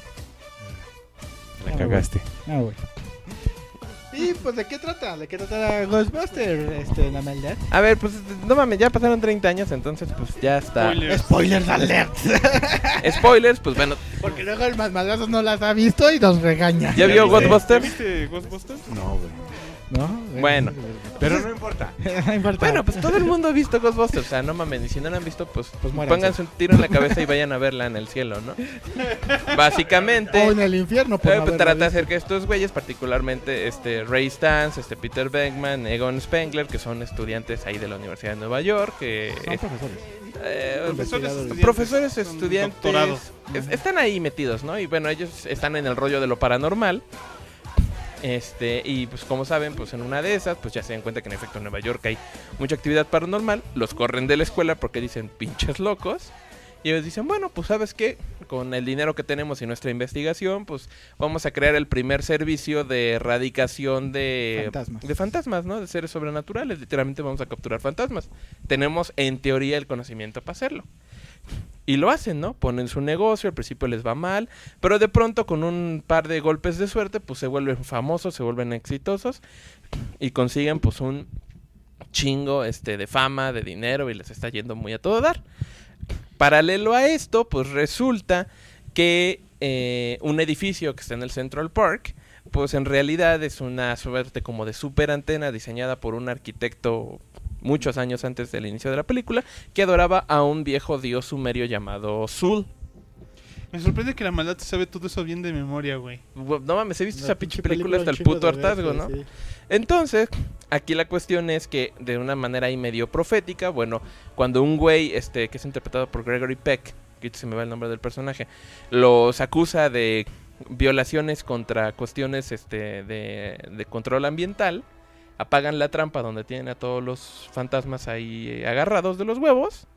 La cagaste. Ah, güey. Y pues, ¿de qué trata? ¿De qué trata Ghostbusters, este, la maldad? A ver, pues no mames, ya pasaron treinta años, entonces pues ya está. Spoilers. Spoilers alert. Spoilers, pues bueno. Porque luego el Masmadrazos no las ha visto y nos regaña. ¿Ya vio viste- Ghostbusters? ¿Ya viste Ghostbusters? No, güey. ¿No? Bueno. Pero no importa. No importa. Bueno, pues todo el mundo ha visto Ghostbusters, o sea, no mames, y si no la han visto, pues, Pues muéranse. pónganse un tiro en la cabeza y vayan a verla en el cielo, ¿no? Básicamente, O en el infierno, por eh, no pues, haberla trata de visto. hacer que estos güeyes, particularmente este Ray Stantz, este Peter Venkman, Egon Spengler, que son estudiantes ahí de la Universidad de Nueva York, que Son profesores. eh, Profesores, estudiantes, profesores, con estudiantes, doctorado. es- están ahí metidos, ¿no? Y bueno, ellos están en el rollo de lo paranormal. Este, y pues como saben, pues en una de esas, pues ya se dan cuenta que en efecto en Nueva York hay mucha actividad paranormal. Los corren de la escuela porque dicen pinches locos. Y ellos dicen, bueno, pues sabes qué, con el dinero que tenemos y nuestra investigación, pues vamos a crear el primer servicio de erradicación de Fantasmas. de fantasmas, ¿no? De seres sobrenaturales. Literalmente vamos a capturar fantasmas. Tenemos en teoría el conocimiento para hacerlo. Y lo hacen, ¿no? Ponen su negocio, al principio les va mal, pero de pronto con un par de golpes de suerte, pues se vuelven famosos, se vuelven exitosos y consiguen pues un chingo este de fama, de dinero y les está yendo muy a todo dar. Paralelo a esto, pues resulta que eh, un edificio que está en el Central Park, pues en realidad es una suerte como de super antena diseñada por un arquitecto muchos años antes del inicio de la película, que adoraba a un viejo dios sumerio llamado Zul. Me sorprende que la maldad se sabe todo eso bien de memoria, güey. Bu- No mames, he visto La esa pinche pinche película hasta un el chingo puto de hartazgo, veces, ¿no? sí. Entonces, aquí la cuestión es que de una manera ahí medio profética, bueno, cuando un güey, este, que es interpretado por Gregory Peck, que ahorita se me va el nombre del personaje, los acusa de violaciones contra cuestiones, este, de, de control ambiental, apagan la trampa donde tienen a todos los fantasmas ahí eh, agarrados de los huevos.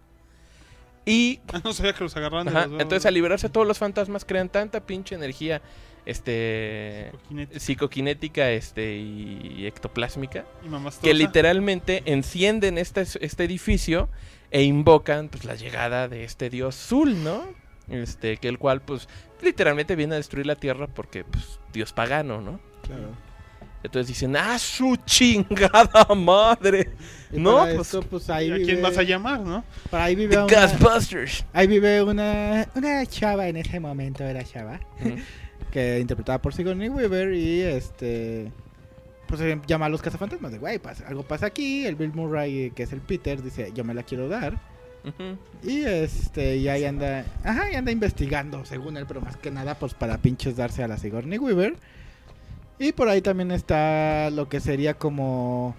Y Ah, no sabía que los agarraban de ajá, los huevos. entonces al liberarse todos los fantasmas crean tanta pinche energía este Coquinete psicoquinética este y ectoplásmica y mamás que literalmente encienden este, este edificio e invocan pues la llegada de este dios Zul, ¿no? Este, que el cual pues literalmente viene a destruir la tierra porque pues dios pagano, ¿no? Claro. Entonces dicen, ¡ah, su chingada madre! Y No, para pues esto, pues ahí ¿Y a vive, quién vas a llamar, no? para ahí vive The una, Ghostbusters. ahí vive una, una chava en ese momento, era chava, Ujú. que interpretada por Sigourney Weaver y este pues eh, llama a los cazafantasmas de güey, pasa, algo pasa aquí, el Bill Murray que es el Peter dice, yo me la quiero dar. Ujú. Y este, y ahí anda, ajá, y anda investigando, según él, pero más que nada, pues para pinches darse a la Sigourney Weaver. Y por ahí también está lo que sería como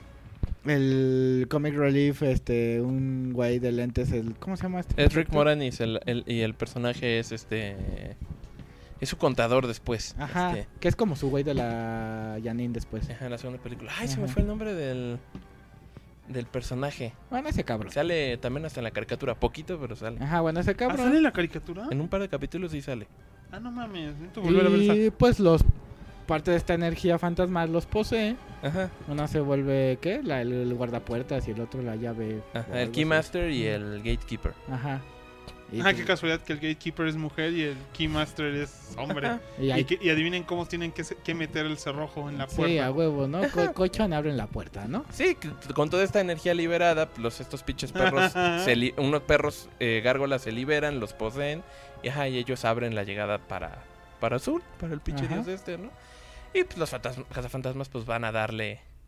el comic relief, este, un güey de lentes, el, ¿cómo se llama este? Es Rick Moranis el, el- y el personaje es este es su contador después. Ajá, este, que es como su güey de la Janine después. ajá, en la segunda película. Ay, se me Ajá. fue el nombre del del personaje. Bueno, ese cabrón. Sale también hasta en la caricatura, poquito, pero sale. Ajá, bueno, ese ¿Ah, sale cabrón. en la caricatura? En un par de capítulos sí sale. Ah, no mames, necesito volver a ver esa. Y pues los parte de esta energía fantasmal los posee. Ajá. Una se vuelve, ¿qué? La, el, el guardapuertas y el otro la llave. o Ajá, el algo así. Keymaster y el Gatekeeper. Ajá. Y, Ah, qué casualidad que el Gatekeeper es mujer y el Keymaster es hombre. Ajá. y ahí- Y, que- y adivinen cómo tienen que, se- que meter el cerrojo en la sí, puerta. a huevo, ¿no? Co cochón abren la puerta, ¿no? Sí, que con toda esta energía liberada, los estos pinches perros, se li- unos perros eh, gárgolas se liberan, los poseen y, ajá, y ellos abren la llegada para para Azul, para el pinche Ajá. dios este, ¿no? Y pues los fantasmas, cazafantasmas pues van a darle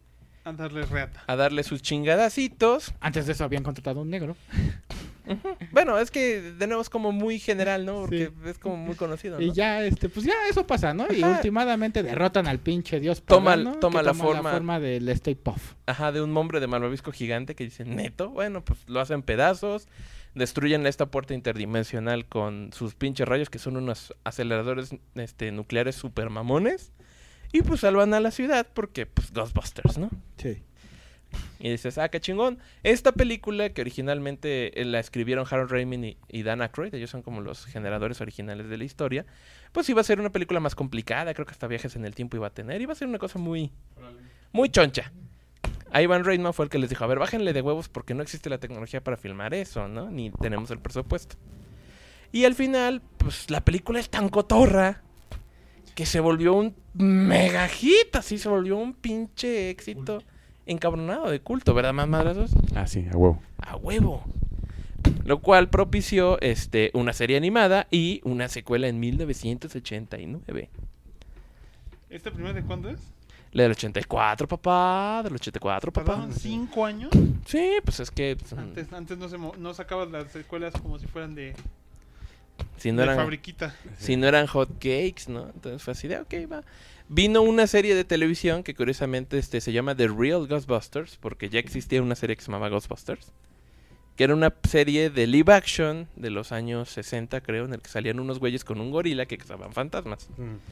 A darle reata. a darle sus chingadacitos. Antes de eso habían contratado a un negro. Ujú. Bueno, es que de nuevo es como muy general, ¿no? Porque Sí. es como muy conocido, ¿no? Y ya, este, pues ya eso pasa, ¿no? Y Ajá. últimamente derrotan al pinche dios Toma- pagano, toma que la forma- forma del Stay Puff. Ajá, de un hombre de malvavisco gigante que dice, neto, bueno, pues lo hacen pedazos, destruyen esta puerta interdimensional con sus pinches rayos, que son unos aceleradores este, nucleares super mamones, y pues salvan a la ciudad porque, pues, Ghostbusters, ¿no? Sí. Y dices, ah, qué chingón. Esta película que originalmente eh, la escribieron Harold Ramis y, y Dan Aykroyd, ellos son como los generadores originales de la historia, pues iba a ser una película más complicada, creo que hasta viajes en el tiempo iba a tener, iba a ser una cosa muy, muy choncha. Ivan Reitman fue el que les dijo, a ver, bájenle de huevos porque no existe la tecnología para filmar eso, ¿no? Ni tenemos el presupuesto. Y al final, pues la película es tan cotorra que se volvió un mega hit, así se volvió un pinche éxito encabronado de culto, ¿verdad, más madrazos? Ah, sí, a huevo. A huevo. Lo cual propició este, una serie animada y una secuela en mil novecientos ochenta y nueve. ¿Esta primera de cuándo es? La del ochenta y cuatro, papá. Del ochenta y cuatro, papá. ¿Tardaron cinco años? Sí, pues es que... pues, Antes, antes no, se mo- no sacabas las secuelas como si fueran de, si no de eran, fabriquita. si no eran hot cakes, ¿no? Entonces fue así de, ok, va. Vino una serie de televisión que curiosamente este, se llama The Real Ghostbusters, porque ya existía una serie que se llamaba Ghostbusters, que era una serie de live action de los años sesenta, creo, en el que salían unos güeyes con un gorila que cazaban fantasmas.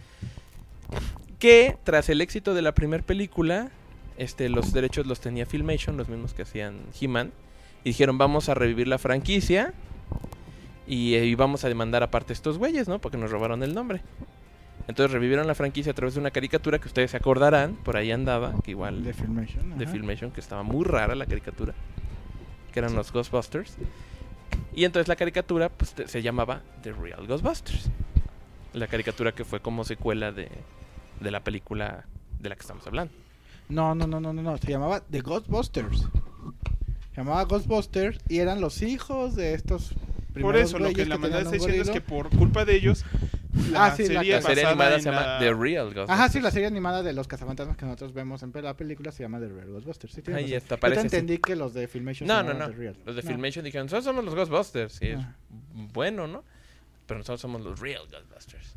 Que tras el éxito de la primera película, este, los derechos los tenía Filmation, los mismos que hacían He-Man, y dijeron, vamos a revivir la franquicia y, eh, y vamos a demandar aparte a estos güeyes, ¿no? Porque nos robaron el nombre. Entonces revivieron la franquicia a través de una caricatura que ustedes se acordarán, por ahí andaba, que igual De Filmation. de ajá. Filmation, que estaba muy rara la caricatura, que eran los Ghostbusters. Y entonces la caricatura pues, te- se llamaba The Real Ghostbusters. La caricatura que fue como secuela de, de la película de la que estamos hablando. No, no, no, no, no, no. Se llamaba The Ghostbusters. Se llamaba Ghostbusters y eran los hijos de estos Por primeros eso, lo que güeyes la maldad tenían está un diciendo es gorilo. que por culpa de ellos, la Ah, sí, la- serie, La serie basada animada en se llama la- The Real Ghostbusters. Ajá, sí, la serie animada de los cazafantasmas que nosotros vemos en la película se llama The Real Ghostbusters. Sí, tienes Ahí razón. está, Yo parece te así. entendí que los de Filmation No, se no, llamaban no. The Real. Los de No. Filmation dijeron, nosotros somos los Ghostbusters. Sí, es Ah. bueno, ¿no? Pero nosotros somos los Real Ghostbusters.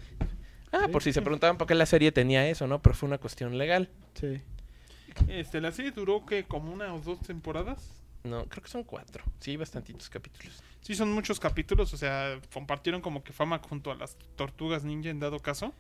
Ah, Sí, por si se sí. preguntaban por qué la serie tenía eso, ¿no? Pero fue una cuestión legal. Sí. Este, la serie duró que como una o dos temporadas. No, creo que son cuatro. Sí, bastantitos capítulos. Sí, son muchos capítulos, o sea, compartieron como que fama junto a las Tortugas Ninja en dado caso.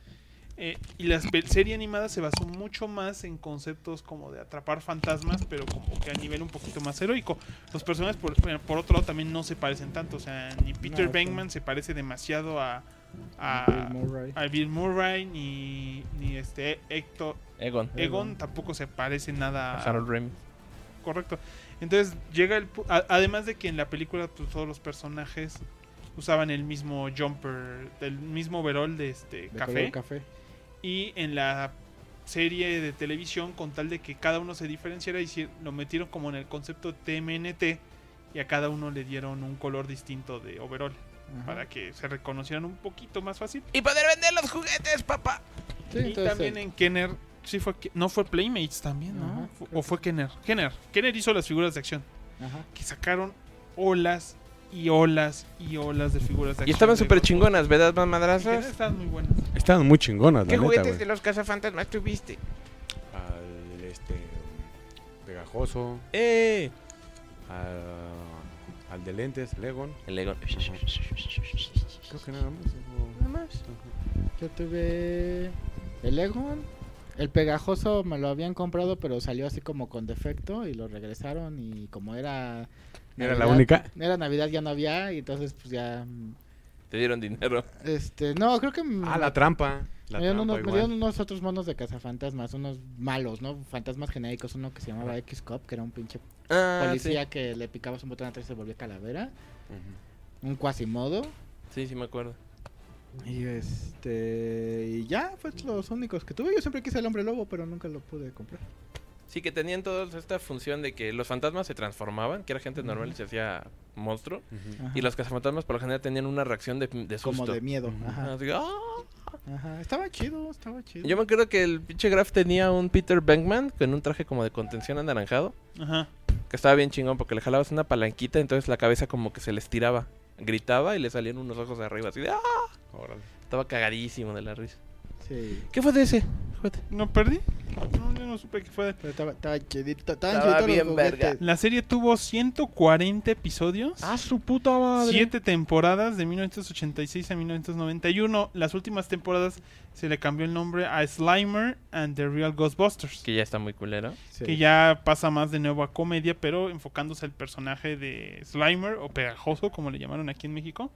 Eh, y la pe- serie animada se basó mucho más en conceptos como de atrapar fantasmas, pero como que a nivel un poquito más heroico. Los personajes, por, bueno, por otro lado, también no se parecen tanto. O sea, ni Peter No, Venkman se parece demasiado a, a, Bill Murray. a Bill Murray, ni, ni este Héctor Egon. Egon tampoco se parece nada A Harold Ramis. Correcto. Entonces llega el... pu- a- además de que en la película pues, todos los personajes usaban el mismo jumper, el mismo overall de este De café. color café. Y en la serie de televisión, con tal de que cada uno se diferenciara, hici- lo metieron como en el concepto T M N T y a cada uno le dieron un color distinto de overall Ajá. para que se reconocieran un poquito más fácil. Y poder vender los juguetes, papá. Sí, y entonces, también eh, en Kenner, sí fue, que- no fue Playmates también, ¿no? Ajá, Fu- creo o fue Kenner. Kenner. Kenner hizo las figuras de acción. Ajá. Que sacaron olas y olas y olas de figuras de acción. Y estaban de súper Ghostbusters. chingonas, ¿verdad, En general madrazos? estaban muy buenas. Estaban muy chingonas, la ¿Qué neta, juguetes güey. de los cazafantasmas tuviste? Al, este, pegajoso, ¡Eh! al, al de lentes, el Egon. El Egon. Creo que nada más. o- Nada más. Yo tuve el Egon. El pegajoso me lo habían comprado, pero salió así como con defecto y lo regresaron. Y como era. ¿Era la Navidad- única? Era Navidad, ya no había. Y entonces, pues ya. mm, Te dieron dinero. Este, no, creo que. Ah, la trampa. La me, dieron trampa unos, me igual. dieron unos otros monos de cazafantasmas, unos malos, ¿no? Fantasmas genéricos. Uno que se llamaba X-Cop, que era un pinche Ah, policía que le picabas un botón atrás y se volvía calavera. Ujú. Un Quasimodo. sí. Sí, sí me acuerdo. Y este. Y ya, fue los únicos que tuve. Yo siempre quise el hombre lobo, pero nunca lo pude comprar. Sí, que tenían todos esta función de que los fantasmas se transformaban, que era gente normal y se hacía monstruo. Ujú. Ajá. Y los cazafantasmas por lo general tenían una reacción de, de susto. Como de miedo. Ujú. Ajá. Así, ¡ah! Ajá, estaba chido, estaba chido. Yo me acuerdo que el pinche Graf tenía un Peter Venkman con un traje como de contención anaranjado. Ajá. Que estaba bien chingón porque le jalabas una palanquita, entonces la cabeza como que se le estiraba. Gritaba y le salían unos ojos de arriba, así de ¡ah! Órale. Estaba cagadísimo de la risa. Sí. ¿Qué fue de ese? Juguete. ¿No perdí? No, yo no supe qué fue. Pero estaba, estaba chidito, estaban Estaba chiditos los bien juguetes. verga. La serie tuvo ciento cuarenta episodios. ¡Ah, su puta madre! Siete temporadas de mil novecientos ochenta y seis a mil novecientos noventa y uno. Las últimas temporadas se le cambió el nombre a Slimer and the Real Ghostbusters. Que ya está muy culero. Sí. Que ya pasa más de nuevo a comedia, pero enfocándose al personaje de Slimer o Pegajoso, como le llamaron aquí en México.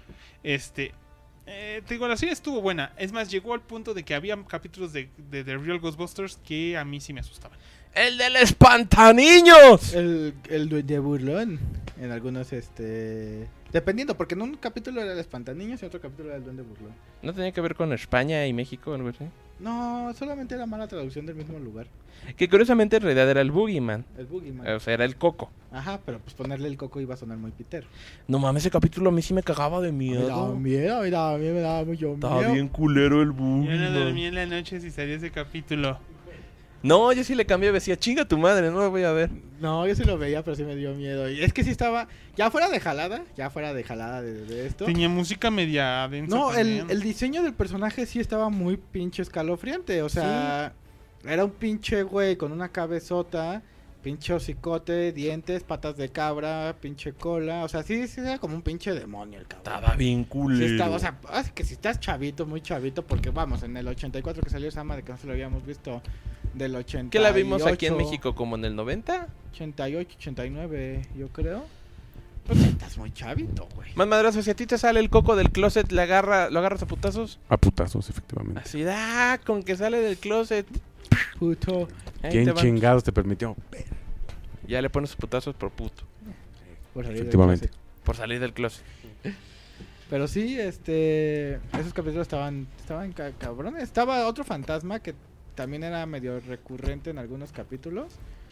Este, eh, te digo, la serie estuvo buena. Es más, llegó al punto de que había capítulos de, de The Real Ghostbusters que a mí sí me asustaban. ¡El del espantaniños! El, el duende burlón. En algunos, este... Dependiendo, porque en un capítulo era el espantaniños y en otro capítulo era el duende burlón. ¿No tenía que ver con España y México o algo así? No, solamente era mala traducción del mismo lugar. Que curiosamente en realidad era el Boogeyman. El Boogeyman. O sea, era el Coco. Ajá, pero pues ponerle el coco iba a sonar muy pitero. No mames, ese capítulo a mí sí me cagaba de Me daba miedo. miedo, me daba miedo, me daba mucho Estaba miedo. bien culero el Yo no Boogeyman. dormí en la noche si salía ese capítulo. No, yo sí le cambié, decía, chinga tu madre, no lo voy a ver. No, yo sí lo veía, pero sí me dio miedo. Y es que sí estaba, ya fuera de jalada, ya fuera de jalada de, de esto. Tenía música media densa. No, el, también. el diseño del personaje sí estaba muy pinche escalofriante. O sea, era un pinche güey con una cabezota, pinche hocicote, dientes, patas de cabra, pinche cola. O sea, sí, sí era como un pinche demonio el cabrón. Estaba bien culero. Sí estaba, o sea, así que si estás chavito, muy chavito, porque vamos, en el ochenta y cuatro que salió esa madre que no se lo habíamos visto, del ochenta y ocho. ¿Qué la vimos aquí en México como en el noventa? ochenta y ocho, ochenta y nueve, yo creo. Pues estás muy chavito, güey. Más madrazo, si a ti te sale el Coco del closet, le agarra, ¿lo agarras a putazos? A putazos, efectivamente. Así, ah, con que sale del closet. Puto. Ahí ¿Quién te van. chingados te permitió? Ya le pones sus putazos por puto. Por salir del Efectivamente. closet. Por salir del closet. Pero sí, este, esos capítulos estaban, estaban ca- cabrones. Estaba otro fantasma que también era medio recurrente en algunos capítulos.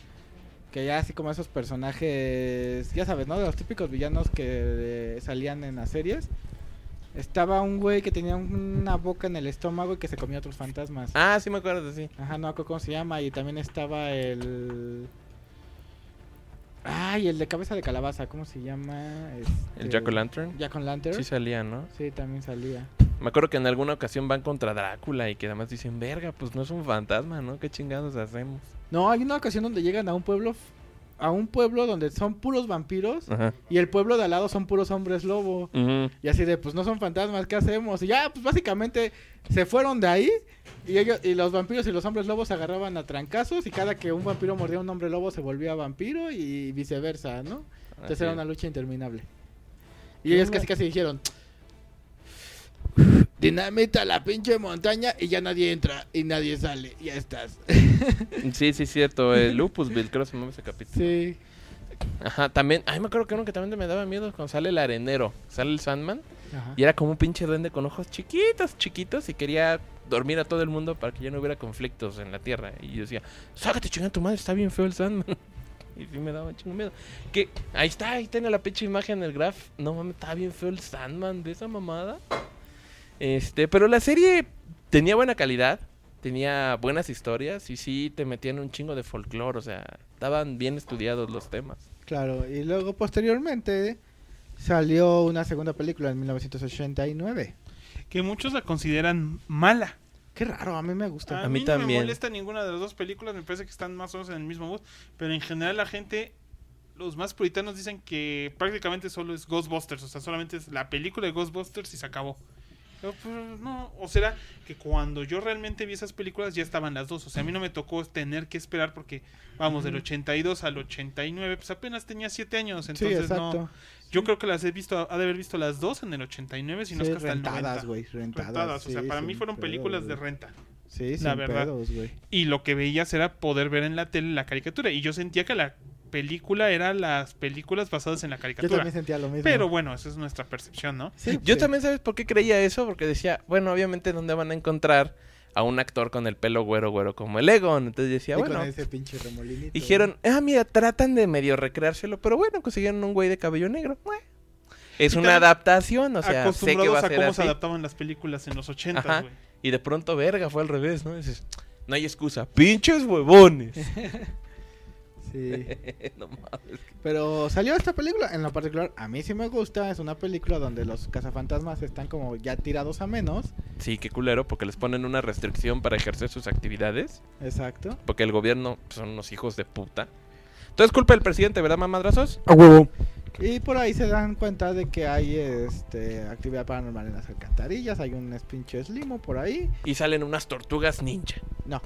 Que ya así como esos personajes, ya sabes, ¿no? De los típicos villanos que eh, salían en las series. Estaba un güey que tenía una boca en el estómago y que se comía otros fantasmas. Ah, sí me acuerdo, sí. Ajá, no me acuerdo cómo se llama. Y también estaba el... Ay, el de cabeza de calabaza, ¿cómo se llama? El Este, Jack-o'-lantern. Jack-o'-lantern. Sí salía, ¿no? Sí, también salía. Me acuerdo que en alguna ocasión van contra Drácula y que además dicen, verga, pues no es un fantasma, ¿no? ¿Qué chingados hacemos? No, hay una ocasión donde llegan a un pueblo, f- a un pueblo donde son puros vampiros Ajá. y el pueblo de al lado son puros hombres lobo. Ujú. Y así de, pues no son fantasmas, ¿qué hacemos? Y ya, pues básicamente se fueron de ahí y ellos y los vampiros y los hombres lobos se agarraban a trancazos y cada que un vampiro mordía a un hombre lobo se volvía vampiro y viceversa, ¿no? Entonces Así era es. una lucha interminable. Y ¿Qué ellos onda? casi casi dijeron, dinamita la pinche montaña y ya nadie entra y nadie sale, ya estás. Sí, sí, cierto. El Lupusville, creo que se llama ese capítulo. Sí. Ajá, también. Ay, me acuerdo que uno que también me daba miedo cuando sale el arenero. Sale el Sandman. Ajá. Y era como un pinche duende con ojos chiquitos, chiquitos. Y quería dormir a todo el mundo para que ya no hubiera conflictos en la tierra. Y yo decía, sácate chingada tu madre, está bien feo el Sandman. Y sí me daba un chingo miedo. Que ahí está, ahí tiene la pinche imagen en el graph. No mames, estaba bien feo el Sandman de esa mamada. Este, pero la serie tenía buena calidad. Tenía buenas historias. Y sí te metían un chingo de folclore. O sea, estaban bien estudiados los temas. Claro, y luego posteriormente salió una segunda película en mil novecientos ochenta y nueve. Que muchos la consideran mala. Qué raro, a mí me A, gusta. A mí mí, no también. me molesta ninguna de las dos películas, me parece que están más o menos en el mismo mood, pero en general la gente, los más puritanos dicen que prácticamente solo es Ghostbusters, o sea, solamente es la película de Ghostbusters y se acabó. Pero, pues, no, o será que cuando yo realmente vi esas películas ya estaban las dos, o sea, a mí no me tocó tener que esperar porque, vamos, del ochenta y dos al ochenta y nueve, pues apenas tenía siete años, Sí, entonces exacto. no. Yo creo que las he visto, ha de haber visto las dos en el ochenta y nueve, si no Sí, es que hasta rentadas, el noventa. güey, rentadas. Rentadas, o sea, sí, para mí sin fueron pedos, películas de güey. renta. Sí, la sin verdad. pedos, güey. Y lo que veías era poder ver en la tele la caricatura. Y yo sentía que la película era las películas basadas en la Yo caricatura. también sentía lo mismo. Pero bueno, esa es nuestra percepción, ¿no? Sí, Yo sí. también, ¿sabes por qué creía eso? Porque decía, bueno, obviamente, ¿dónde van a encontrar a un actor con el pelo güero, güero como el Egon? Entonces decía, Y bueno, con ese pinche remolinito. dijeron, ah, mira, tratan de medio recreárselo, pero bueno, consiguieron un güey de cabello negro. Bueno. es Y una también adaptación, o sea, sé que acostumbrados va a a ser cómo así. se adaptaban las películas en los ochentas, Ajá. güey. Y de pronto, verga, fue al revés, ¿no? Dices, no hay excusa. ¡Pinches huevones! Sí. No mames. Pero salió esta película, en lo particular, a mí sí me gusta. Es una película donde los cazafantasmas están como ya tirados a menos. Sí, qué culero, porque les ponen una restricción para ejercer sus actividades. Exacto. Porque el gobierno pues, son unos hijos de puta. Entonces, culpa del presidente, ¿verdad, mamadrazos? A huevo. Y por ahí se dan cuenta de que hay este actividad paranormal en las alcantarillas. Hay un pinche limo por ahí. Y salen unas tortugas ninja. No.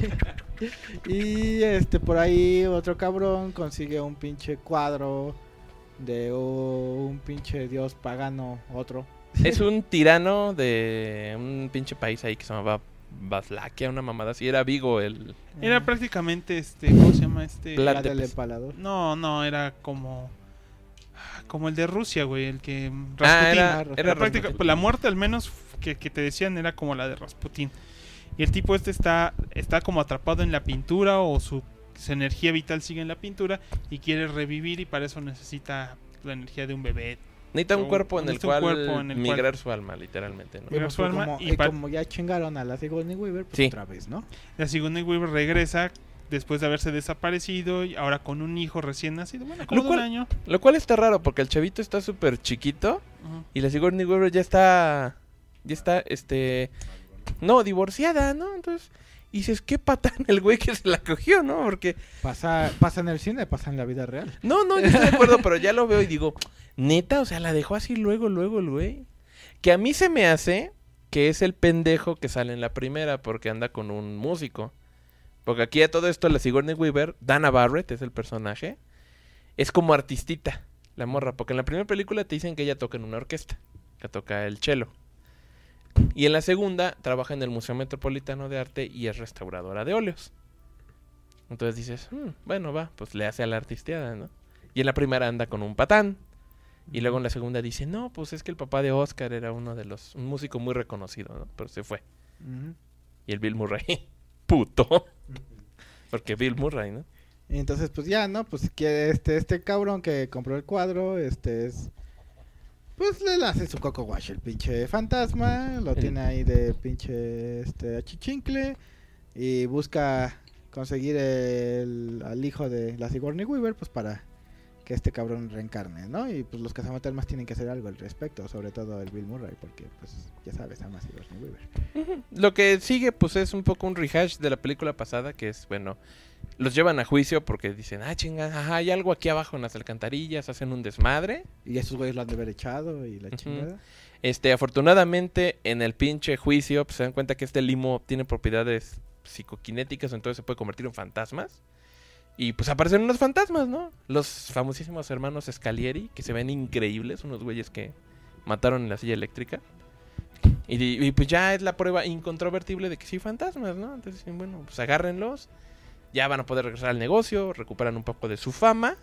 Y este por ahí otro cabrón consigue un pinche cuadro de un pinche dios pagano, otro. Es un tirano de un pinche país ahí que se llamaba Vaslaquia, una mamada así. Era Vigo el... Era prácticamente este, ¿cómo se llama este? Pla- La del Tepes. empalador. No, no, era como como el de Rusia, güey, el que Ah, Rasputín. era, Era era práctica- Rasputin. la muerte al menos f- que, que te decían era como la de Rasputín. Y el tipo este está está como atrapado en la pintura o su, su energía vital sigue en la pintura y quiere revivir y para eso necesita la energía de un bebé. Necesita un un- cuerpo en el necesita un cual cuerpo en el migrar cual- su alma, literalmente, ¿no? Mira, Y, pues, su alma como, y y pa- como ya chingaron a la Sigourney Weaver, pues Sí. otra vez, ¿no? La Sigourney Weaver regresa después de haberse desaparecido y ahora con un hijo recién nacido, bueno, como Lo de un cual- año. Lo cual está raro porque el chavito está súper chiquito Ujú. y la Sigourney Weaver ya está, ya está, este, no, divorciada, ¿no? Entonces, y dices, qué patán el güey que se la cogió, ¿no? Porque, Pasa, pasa en el cine, pasa en la vida real. no, no, yo estoy de acuerdo, pero ya lo veo y digo, neta, o sea, la dejó así luego, luego el güey. Que a mí se me hace que es el pendejo que sale en la primera porque anda con un músico. Porque aquí a todo esto la Sigourney Weaver, Dana Barrett es el personaje, es como artistita, la morra. Porque en la primera película te dicen que ella toca en una orquesta, que toca el cello. Y en la segunda trabaja en el Museo Metropolitano de Arte y es restauradora de óleos. Entonces dices, "Mm, bueno, va, pues le hace a la artisteada, ¿no?" Y en la primera anda con un patán. Y luego en la segunda dice, no, pues es que el papá de Oscar era uno de los, un músico muy reconocido, ¿no? Pero se fue. Ujú. Y el Bill Murray, puto. Porque Bill Murray, ¿no? Y entonces, pues ya, ¿no? Pues que este, este cabrón que compró el cuadro, este es... Pues le hace su coco wash el pinche fantasma, lo El- tiene ahí de pinche este achichincle y busca conseguir el, al hijo de la Sigourney Weaver, pues para que este cabrón reencarne, ¿no? Y pues los cazafantasmas tienen que hacer algo al respecto, sobre todo el Bill Murray, porque pues ya sabes, ama a Sigourney Weaver. Lo que sigue, pues es un poco un rehash de la película pasada, que es, bueno, los llevan a juicio porque dicen, ah, chinga, ajá, hay algo aquí abajo en las alcantarillas, hacen un desmadre. Y esos güeyes lo han de haber echado y la Ujú. chingada. Este, afortunadamente, en el pinche juicio, pues se dan cuenta que este limo tiene propiedades psicoquinéticas, entonces se puede convertir en fantasmas. Y pues aparecen unos fantasmas, ¿no? Los famosísimos hermanos Scalieri, que se ven increíbles, unos güeyes que mataron en la silla eléctrica. Y, y, pues ya es la prueba incontrovertible de que sí fantasmas, ¿no? Entonces, bueno, pues agárrenlos. Ya van a poder regresar al negocio, recuperan un poco de su fama.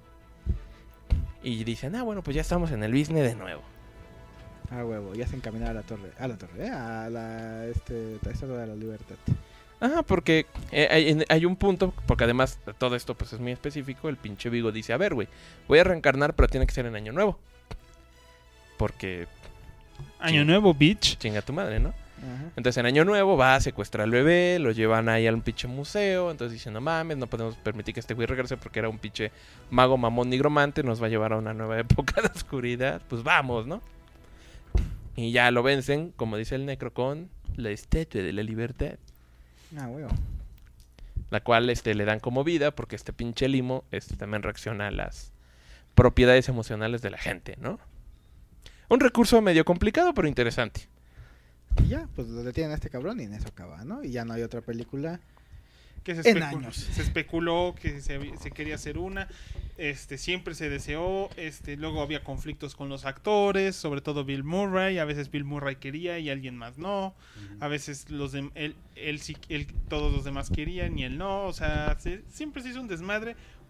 Y dicen, ah, bueno, pues ya estamos en el business de nuevo. Ah, huevo, ya se encaminaba a la torre, a la torre, ¿eh? A la, este, la Estatua de la Libertad. Ajá, porque eh, hay, en- hay un punto, porque además de todo esto pues es muy específico, el pinche Vigo dice, a ver, güey, voy a reencarnar, pero tiene que ser en Año Nuevo. Porque Año Sí. nuevo, bitch. chinga tu madre, ¿no? Ajá. Entonces en Año Nuevo va a secuestrar al bebé, lo llevan ahí a un pinche museo, entonces dicen, no mames, no podemos permitir que este güey regrese porque era un pinche mago mamón nigromante, nos va a llevar a una nueva época de oscuridad, pues vamos, ¿no? Y ya lo vencen, como dice el Necro, con la Estatua de la Libertad. Ah, huevo. La cual este, le dan como vida porque este pinche limo este, también reacciona a las propiedades emocionales de la gente, ¿no? Un recurso medio complicado, pero interesante. Y ya, pues lo detienen a este cabrón y en eso acaba, ¿no? Y ya no hay otra película. Que se, En especu- años. se especuló que se, había- se quería hacer una, este siempre se deseó, este luego había conflictos con los actores, sobre todo Bill Murray, a veces Bill Murray quería y alguien más no, a veces los de, él, él sí, él, todos los demás querían y él no, o sea, se- siempre se hizo un desmadre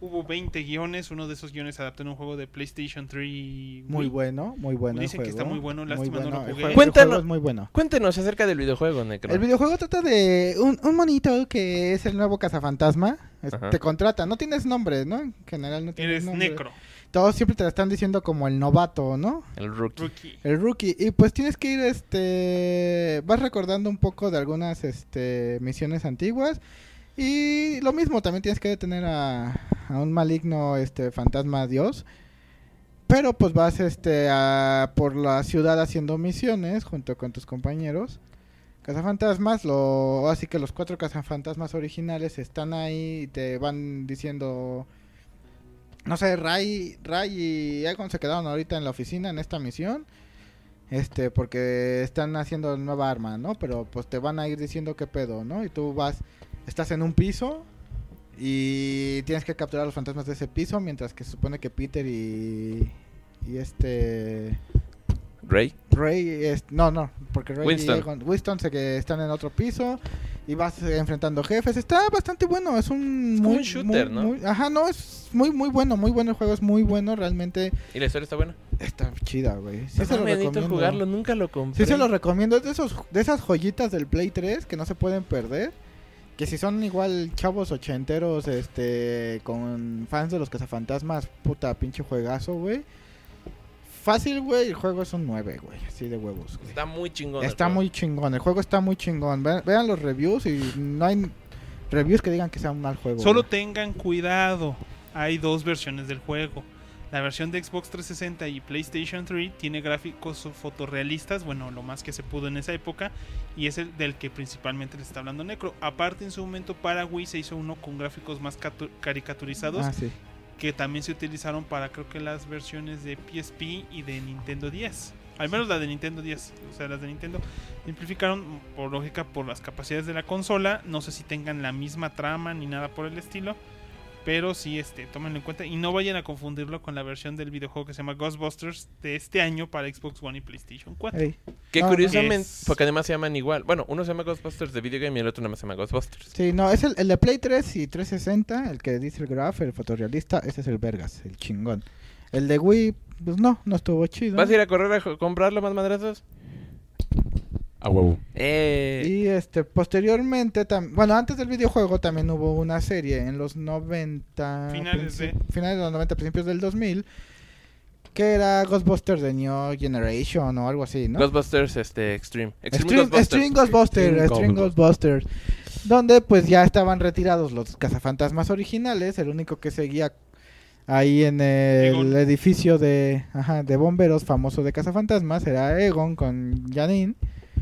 hubo veinte guiones, uno de esos guiones se adaptó en un juego de PlayStation tres. Muy bueno, muy bueno. Dicen el que juego. está muy bueno, lástima Muy no lo bueno. El jugué. juego- el Cuéntanos. juego es muy bueno. Cuéntenos acerca del videojuego, Necro. El videojuego trata de un, un monito que es el nuevo cazafantasma. Es- Ajá. te contrata, no tienes nombre, ¿no? En general no tienes Eres nombre. Necro, Todos siempre te la están diciendo como el novato, ¿no? El rookie. rookie. El rookie. Y pues tienes que ir, este... Vas recordando un poco de algunas, este... misiones antiguas. Y lo mismo, también tienes que detener a, a un maligno, este... fantasma dios. Pero pues vas, este... A, por la ciudad haciendo misiones junto con tus compañeros. Cazafantasmas, lo... Así que los cuatro cazafantasmas originales están ahí y te van diciendo... No sé, Ray, Ray y Egon se quedaron ahorita en la oficina en esta misión. Este, porque están haciendo nueva arma, ¿no? Pero pues te van a ir diciendo qué pedo, ¿no? Y tú vas, estás en un piso y tienes que capturar a los fantasmas de ese piso, mientras que se supone que Peter y y este Ray. Ray es, no, no, porque Ray Winston. y Egon, Winston se que están en otro piso y vas eh, enfrentando jefes. Está bastante bueno, es un como muy un shooter, muy- ¿no? muy- ajá, no, es muy muy bueno, muy bueno el juego, es muy bueno, realmente ¿Y la historia está buena? está chida, güey. Sí No se lo mames, necesito recomiendo. jugarlo, nunca lo compré. Sí se lo recomiendo, es de esos de esas joyitas del Play tres que no se pueden perder. Que si son igual chavos ochenteros, este, con fans de los cazafantasmas, puta pinche juegazo, güey. Fácil, güey, el juego es un nueve, güey, así de huevos, güey. Está muy chingón. el Está juego. muy chingón, el juego está muy chingón. Ve- vean los reviews y no hay reviews que digan que sea un mal juego. Solo güey. tengan cuidado, hay dos versiones del juego. La versión de Xbox trescientos sesenta y PlayStation tres tiene gráficos fotorrealistas, bueno, lo más que se pudo en esa época, y es el del que principalmente le está hablando Necro. Aparte, en su momento para Wii se hizo uno con gráficos más catu- caricaturizados, Ah, sí. que también se utilizaron para creo que las versiones de P S P y de Nintendo diez. Al menos la de Nintendo diez, o sea, las de Nintendo simplificaron por lógica por las capacidades de la consola. No sé si tengan la misma trama ni nada por el estilo, pero sí, este, tómenlo en cuenta y no vayan a confundirlo con la versión del videojuego que se llama Ghostbusters de este año para Xbox One y PlayStation cuatro. Ey. Que No, curiosamente, es- porque además se llaman igual. Bueno, uno se llama Ghostbusters de videogame y el otro nada más se llama Ghostbusters. Sí, no, es el, el de Play tres y trescientos sesenta, el que dice el graph, el fotorrealista, ese es el vergas, el chingón. El de Wii, pues no, no estuvo chido. ¿Vas a ir a correr a jo- comprarlo más madrazos? A huevo. Eh, Y este, posteriormente, tam- bueno, antes del videojuego también hubo una serie en los noventa... Finales de- princip- Finales de los noventa, principios del dos mil, que era Ghostbusters de New Generation o algo así, ¿no? Ghostbusters este, Extreme. Extreme Extreme, Ghostbusters. Extreme Ghostbusters, Extreme Extreme Ghostbusters, donde pues ya estaban retirados los cazafantasmas originales, el único que seguía ahí en el Egon. edificio de, ajá, de bomberos famoso de cazafantasmas era Egon con Janine.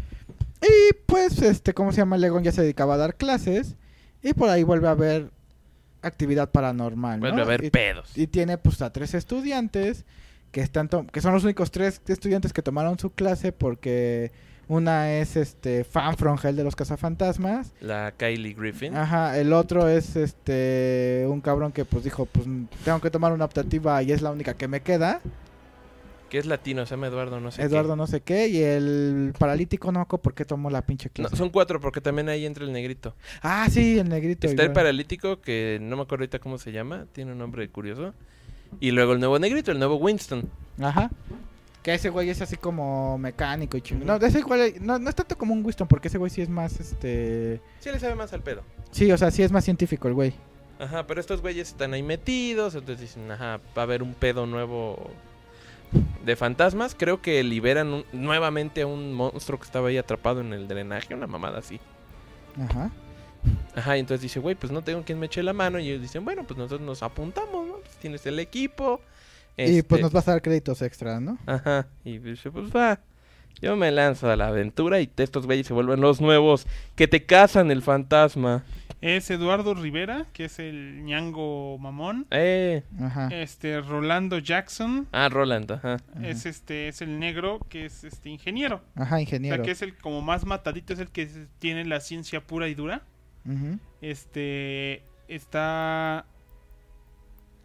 Y pues este, ¿cómo se llama? El Egon ya se dedicaba a dar clases y por ahí vuelve a haber actividad paranormal, ¿no? Vuelve a haber Y- pedos. y tiene pues a tres estudiantes que están to- que son los únicos tres estudiantes que tomaron su clase porque una es este fan from hell de los cazafantasmas. La Kylie Griffin. Ajá, el otro es este un cabrón que pues dijo, pues tengo que tomar una optativa y es la única que me queda. Que es latino, se llama Eduardo, no sé Eduardo no sé qué y el paralítico no me acuerdo por qué tomó la pinche qué. No, clase. son cuatro porque también ahí entra el negrito. Ah, sí, el negrito. Está el igual. paralítico que no me acuerdo ahorita cómo se llama. Tiene un nombre curioso. Y luego el nuevo negrito, el nuevo Winston. Ajá. Que ese güey es así como mecánico y chingón. No, de ese güey no, no es tanto como un Winston porque ese güey sí es más este Sí le sabe más al pedo. sí, o sea, sí es más científico el güey. Ajá, pero estos güeyes están ahí metidos. Entonces dicen, ajá, va a haber un pedo nuevo de fantasmas. Creo que liberan un- nuevamente a un monstruo que estaba ahí atrapado en el drenaje. Una mamada así. Ajá. Ajá, y entonces dice, güey, pues no tengo quien me eche la mano. Y ellos dicen, bueno, pues nosotros nos apuntamos, ¿no? Pues tienes el equipo. Y pues este, nos vas a dar créditos extra, ¿no? Ajá, y dice, pues va, yo me lanzo a la aventura y estos güeyes se vuelven los nuevos que te cazan el fantasma. Es Eduardo Rivera, que es el ñango mamón. Eh, Ajá. Este Rolando Jackson ah, Roland, ajá. es este es el negro que es este ingeniero. Ajá, O ingeniero. sea, que es el como más matadito, es el que es- tiene la ciencia pura y dura. Ujú. Este está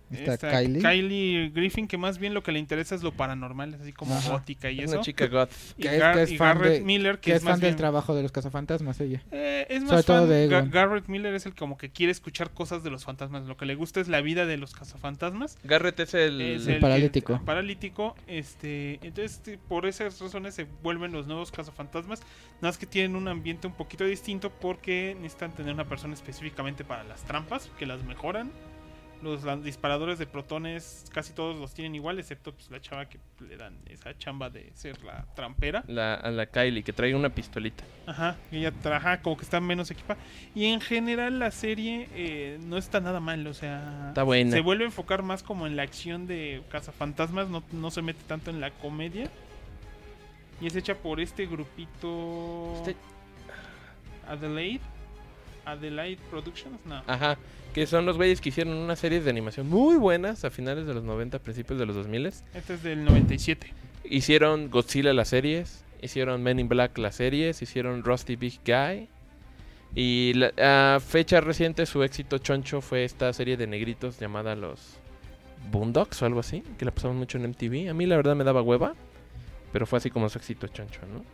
Esta Esta Kylie. Kylie Griffin, que más bien lo que le interesa es lo paranormal, es así como Ajá. gótica y Es eso. una chica goth. Y, Que es- Gar- que es y fan Garrett de- Miller, que, Que es fan más del bien... trabajo de los cazafantasmas, ella. Eh, es Sobre más todo fan, de Ga- Egon. Garrett Miller es el como que quiere escuchar cosas de los fantasmas. Lo que le gusta es la vida de los cazafantasmas. Garrett es el... Es el que- paralítico. paralítico, este, entonces este, por esas razones se vuelven los nuevos cazafantasmas. Nada más que tienen un ambiente un poquito distinto porque necesitan tener una persona específicamente para las trampas, que las mejoran. Los lan- disparadores de protones casi todos los tienen igual, excepto pues, la chava que le dan esa chamba de ser la trampera. La, a la Kylie, que trae una pistolita. Ajá, ella trabaja como que está menos equipada. Y en general la serie eh, no está nada mal, o sea... Está buena. Se vuelve a enfocar más como en la acción de cazafantasmas, no, no se mete tanto en la comedia. Y es hecha por este grupito... Este- Adelaide. Adelaide Productions, no. Ajá. Que son los güeyes que hicieron unas series de animación muy buenas a finales de los noventa, principios de los dos mil. Este es del noventa y siete. Hicieron Godzilla las series, hicieron Men in Black las series, hicieron Rusty Big Guy. Y la, a fecha reciente su éxito choncho fue esta serie de negritos llamada Los Boondocks o algo así, que la pasaban mucho en M T V. A mí la verdad me daba hueva, pero fue así como su éxito choncho, ¿no?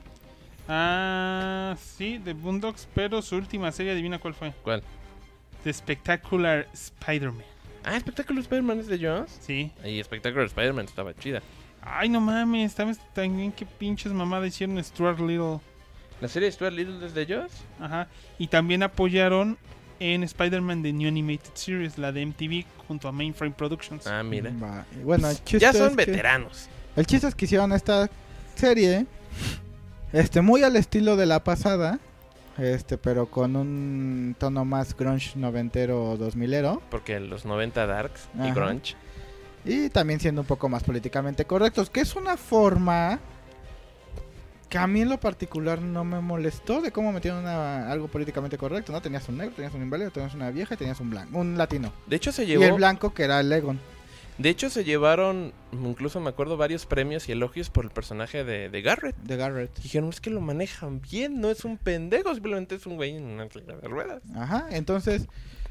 Ah, sí, de Boondocks, pero su última serie, adivina cuál fue. ¿Cuál? The Spectacular Spider-Man. Ah, Espectacular Spider-Man es de Jones. Sí. Y Spectacular Spider-Man estaba chida. Ay, no mames, ¿sabes también qué pinches mamadas hicieron Stuart Little? ¿La serie de Stuart Little es de Jones? Ajá. Y también apoyaron en Spider-Man The New Animated Series, la de M T V, junto a Mainframe Productions. Ah, mira. Va. Y Bueno, el chiste Ya son es que- veteranos. El chiste es que hicieron esta serie, este, muy al estilo de la pasada, este, pero con un tono más grunge noventero dos milero. Porque los noventa darks y Ajá. grunge. Y también siendo un poco más políticamente correctos, que es una forma que a mí en lo particular no me molestó de cómo metieron una- algo políticamente correcto, ¿no? Tenías un negro, tenías un inválido, tenías una vieja y tenías un blanco, un latino. De hecho se Y el llevó... blanco que era el Egon. De hecho se llevaron, incluso me acuerdo, varios premios y elogios por el personaje de, de Garrett. De Garrett. Dijeron, es que lo manejan bien, no es un pendejo, simplemente es un güey en una silla de ruedas. Ajá, entonces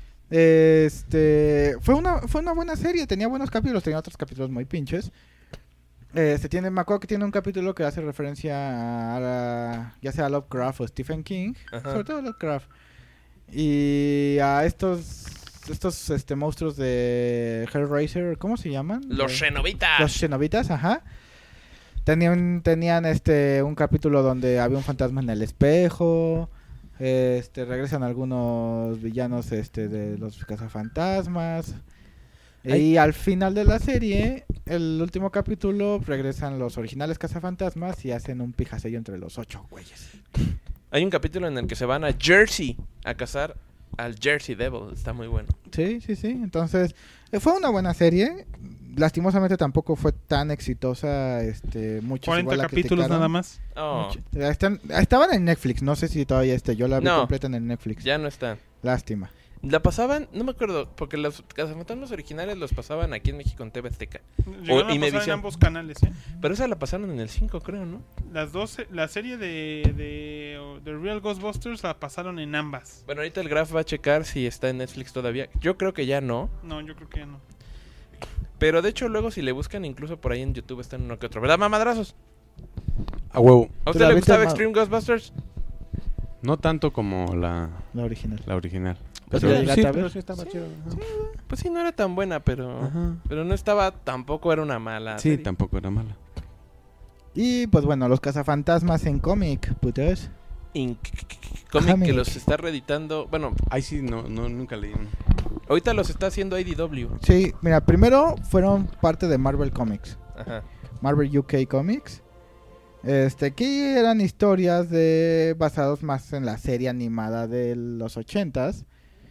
este fue una fue una buena serie, tenía buenos capítulos, tenía otros capítulos muy pinches. Este tiene, me acuerdo que tiene un capítulo que hace referencia a la- ya sea a Lovecraft o Stephen King, Ajá. sobre todo Lovecraft. Y a estos estos este monstruos de Hellraiser, ¿cómo se llaman? Los De- Shenobitas. Los Shenobitas, ajá. Tenían, tenían este un capítulo donde había un fantasma en el espejo. Este regresan algunos villanos este de los cazafantasmas. Ay. Y al final de la serie, el último capítulo, regresan los originales cazafantasmas y hacen un pijasello entre los ocho güeyes. Hay un capítulo en el que se van a Jersey a cazar al Jersey Devil. Está muy bueno. Sí, sí, sí. Entonces, eh, fue una buena serie. Lastimosamente tampoco fue tan exitosa. Este, muchos cuarenta igual la capítulos criticaron. nada más. Oh, Mucho- Están- estaban en Netflix, no sé si todavía esté. Yo la vi No. completa en el Netflix. ya no están. Lástima. La pasaban, no me acuerdo, porque los cazafantasmas originales los pasaban aquí en México en T V Azteca. Llegaron a pasar Imevisión. en ambos canales, ¿eh? Pero esa la pasaron en el cinco, creo, ¿no? Las dos, la serie de, de The Real Ghostbusters la pasaron en ambas. Bueno, ahorita el Graf va a checar si está en Netflix todavía. Yo creo que ya no. No, yo creo que ya no. Pero de hecho, luego si le buscan, incluso por ahí en YouTube está en uno que otro. ¿Verdad, mamadrazos? A huevo. ¿A ¿Tú usted la le viste, gustaba ma- Extreme Ghostbusters? No tanto como la, La original. la original. Pues Pero- la sí, llegaste a pero ver. sí estaba chido. ajá. Pues sí, no era tan buena, pero... Ajá. Pero no estaba... Tampoco era una mala Sí, serie. tampoco era mala. Y pues bueno, los cazafantasmas en cómic, putos. Inc. Cómic que Comic. los está reeditando... Bueno, Ahí sí, no, no nunca leí uno. ahorita los está haciendo I D W. Sí, mira, primero fueron parte de Marvel Comics. Ajá. Marvel U K Comics. Este, que eran historias de basados más en la serie animada de los ochentas.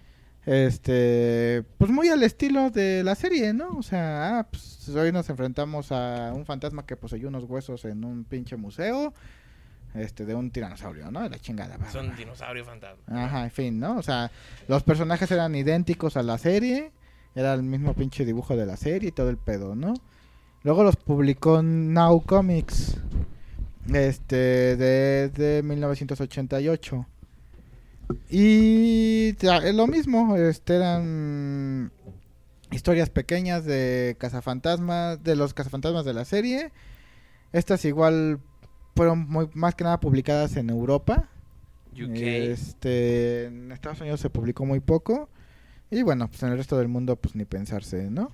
Este, pues muy al estilo de la serie, ¿no? O sea, ah, pues hoy nos enfrentamos a un fantasma que poseyó unos huesos en un pinche museo, este, de un tiranosaurio, ¿no? De la chingada. va, va, Son va. dinosaurio fantasma. Ajá, en fin, ¿no? O sea, los personajes eran idénticos a la serie, era el mismo pinche dibujo de la serie y todo el pedo, ¿no? Luego los publicó Now Comics, este, desde mil novecientos ochenta y ocho. Y ya, es lo mismo, este, eran historias pequeñas de cazafantasmas, de los cazafantasmas de la serie. Estas igual fueron muy, más que nada publicadas en Europa. U K. Este, en Estados Unidos se publicó muy poco. Y bueno, pues en el resto del mundo pues ni pensarse, ¿no?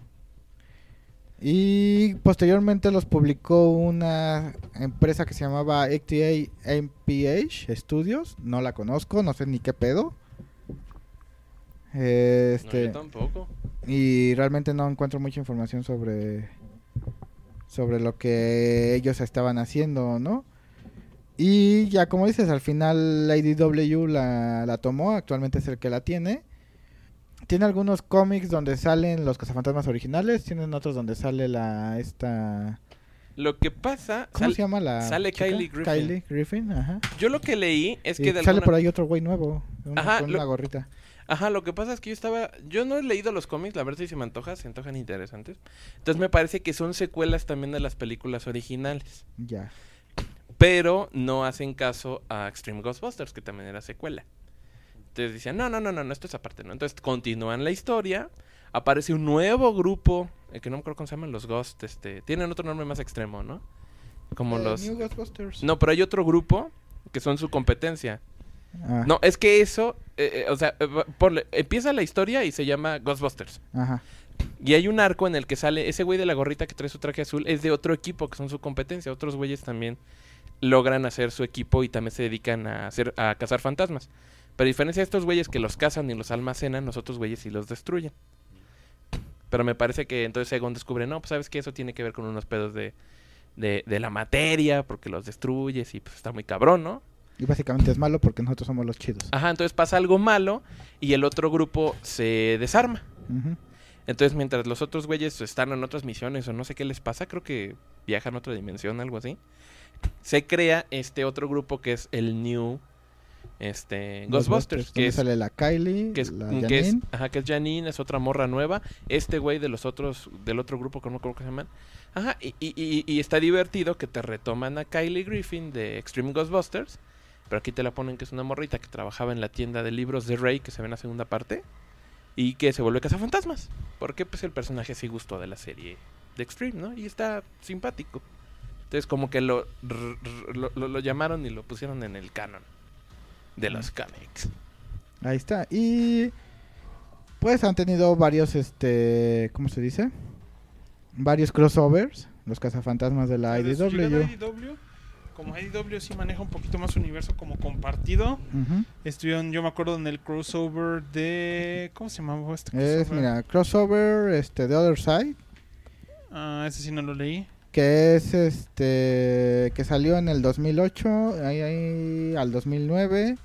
Y posteriormente los publicó una empresa que se llamaba A T A M P H Studios. No la conozco, no sé ni qué pedo. Este, No, yo tampoco. y realmente no encuentro mucha información sobre sobre lo que ellos estaban haciendo, ¿no? Y ya como dices, al final la I D W la, la tomó, actualmente es el que la tiene. Tiene algunos cómics donde salen los cazafantasmas originales, tienen otros donde sale la esta Lo que pasa... ¿cómo sal- se llama la sale chica? Kylie Griffin. Kylie Griffin, ajá. Yo lo que leí es Y que de sale alguna... por ahí otro güey nuevo, una- Ajá, con lo- una gorrita. Ajá, lo que pasa es que yo estaba... Yo no he leído los cómics, la verdad sí se me antoja, se antojan interesantes. Entonces me parece que son secuelas también de las películas originales. Ya. Pero no hacen caso a Extreme Ghostbusters, que también era secuela. Entonces decían, no, no, no, no, no, esto es aparte, ¿no? Entonces continúan la historia, aparece un nuevo grupo, eh, que no me acuerdo cómo se llaman, los Ghost, este... Tienen otro nombre más extremo, ¿no? Como Eh, los... New Ghostbusters. No, pero hay otro grupo que son su competencia. Ah, No, es que eso, eh, eh, o sea, eh, va- ponle- empieza la historia y se llama Ghostbusters. Ajá. Y hay un arco en el que sale ese güey de la gorrita que trae su traje azul, es de otro equipo que son su competencia. Otros güeyes también logran hacer su equipo y también se dedican a hacer a cazar fantasmas. Pero a diferencia de estos güeyes que los cazan y los almacenan, los otros güeyes sí los destruyen. Pero me parece que entonces Egon descubre, no, pues sabes que eso tiene que ver con unos pedos de, de, de la materia, porque los destruyes y pues está muy cabrón, ¿no? Y básicamente es malo porque nosotros somos los chidos. Ajá, entonces pasa algo malo y el otro grupo se desarma. Ujú. Entonces, mientras los otros güeyes están en otras misiones o no sé qué les pasa, creo que viajan a otra dimensión, algo así. Se crea este otro grupo que es el New este Ghostbusters, que donde es sale la Kylie, que es, la que es, Janine. ajá, que es Janine, es otra morra nueva. Este güey de los otros, del otro grupo que no me acuerdo cómo se llaman. Ajá, y, y, y, y está divertido que te retoman a Kylie Griffin de Extreme Ghostbusters. Pero aquí te la ponen que es una morrita que trabajaba en la tienda de libros de Ray, que se ve en la segunda parte. Y que se vuelve cazafantasmas. Porque pues el personaje sí gustó de la serie de Extreme, ¿no? Y está simpático. Entonces como que lo, r- r- lo, lo- lo llamaron y lo pusieron en el canon de los cómics. Ahí está. Y pues han tenido varios, este, ¿cómo se dice? Varios crossovers, los cazafantasmas de la I D Desde su llegada a W. I D W, como I D W sí maneja un poquito más su universo como compartido. Ujú. Estuvieron, yo me acuerdo en el crossover de... ¿Cómo se llamaba este crossover? Es, mira, crossover, este, The Other Side, Ah, ese sí no lo leí. que es, este, que salió en el dos mil ocho, ahí, ahí, al dos mil nueve,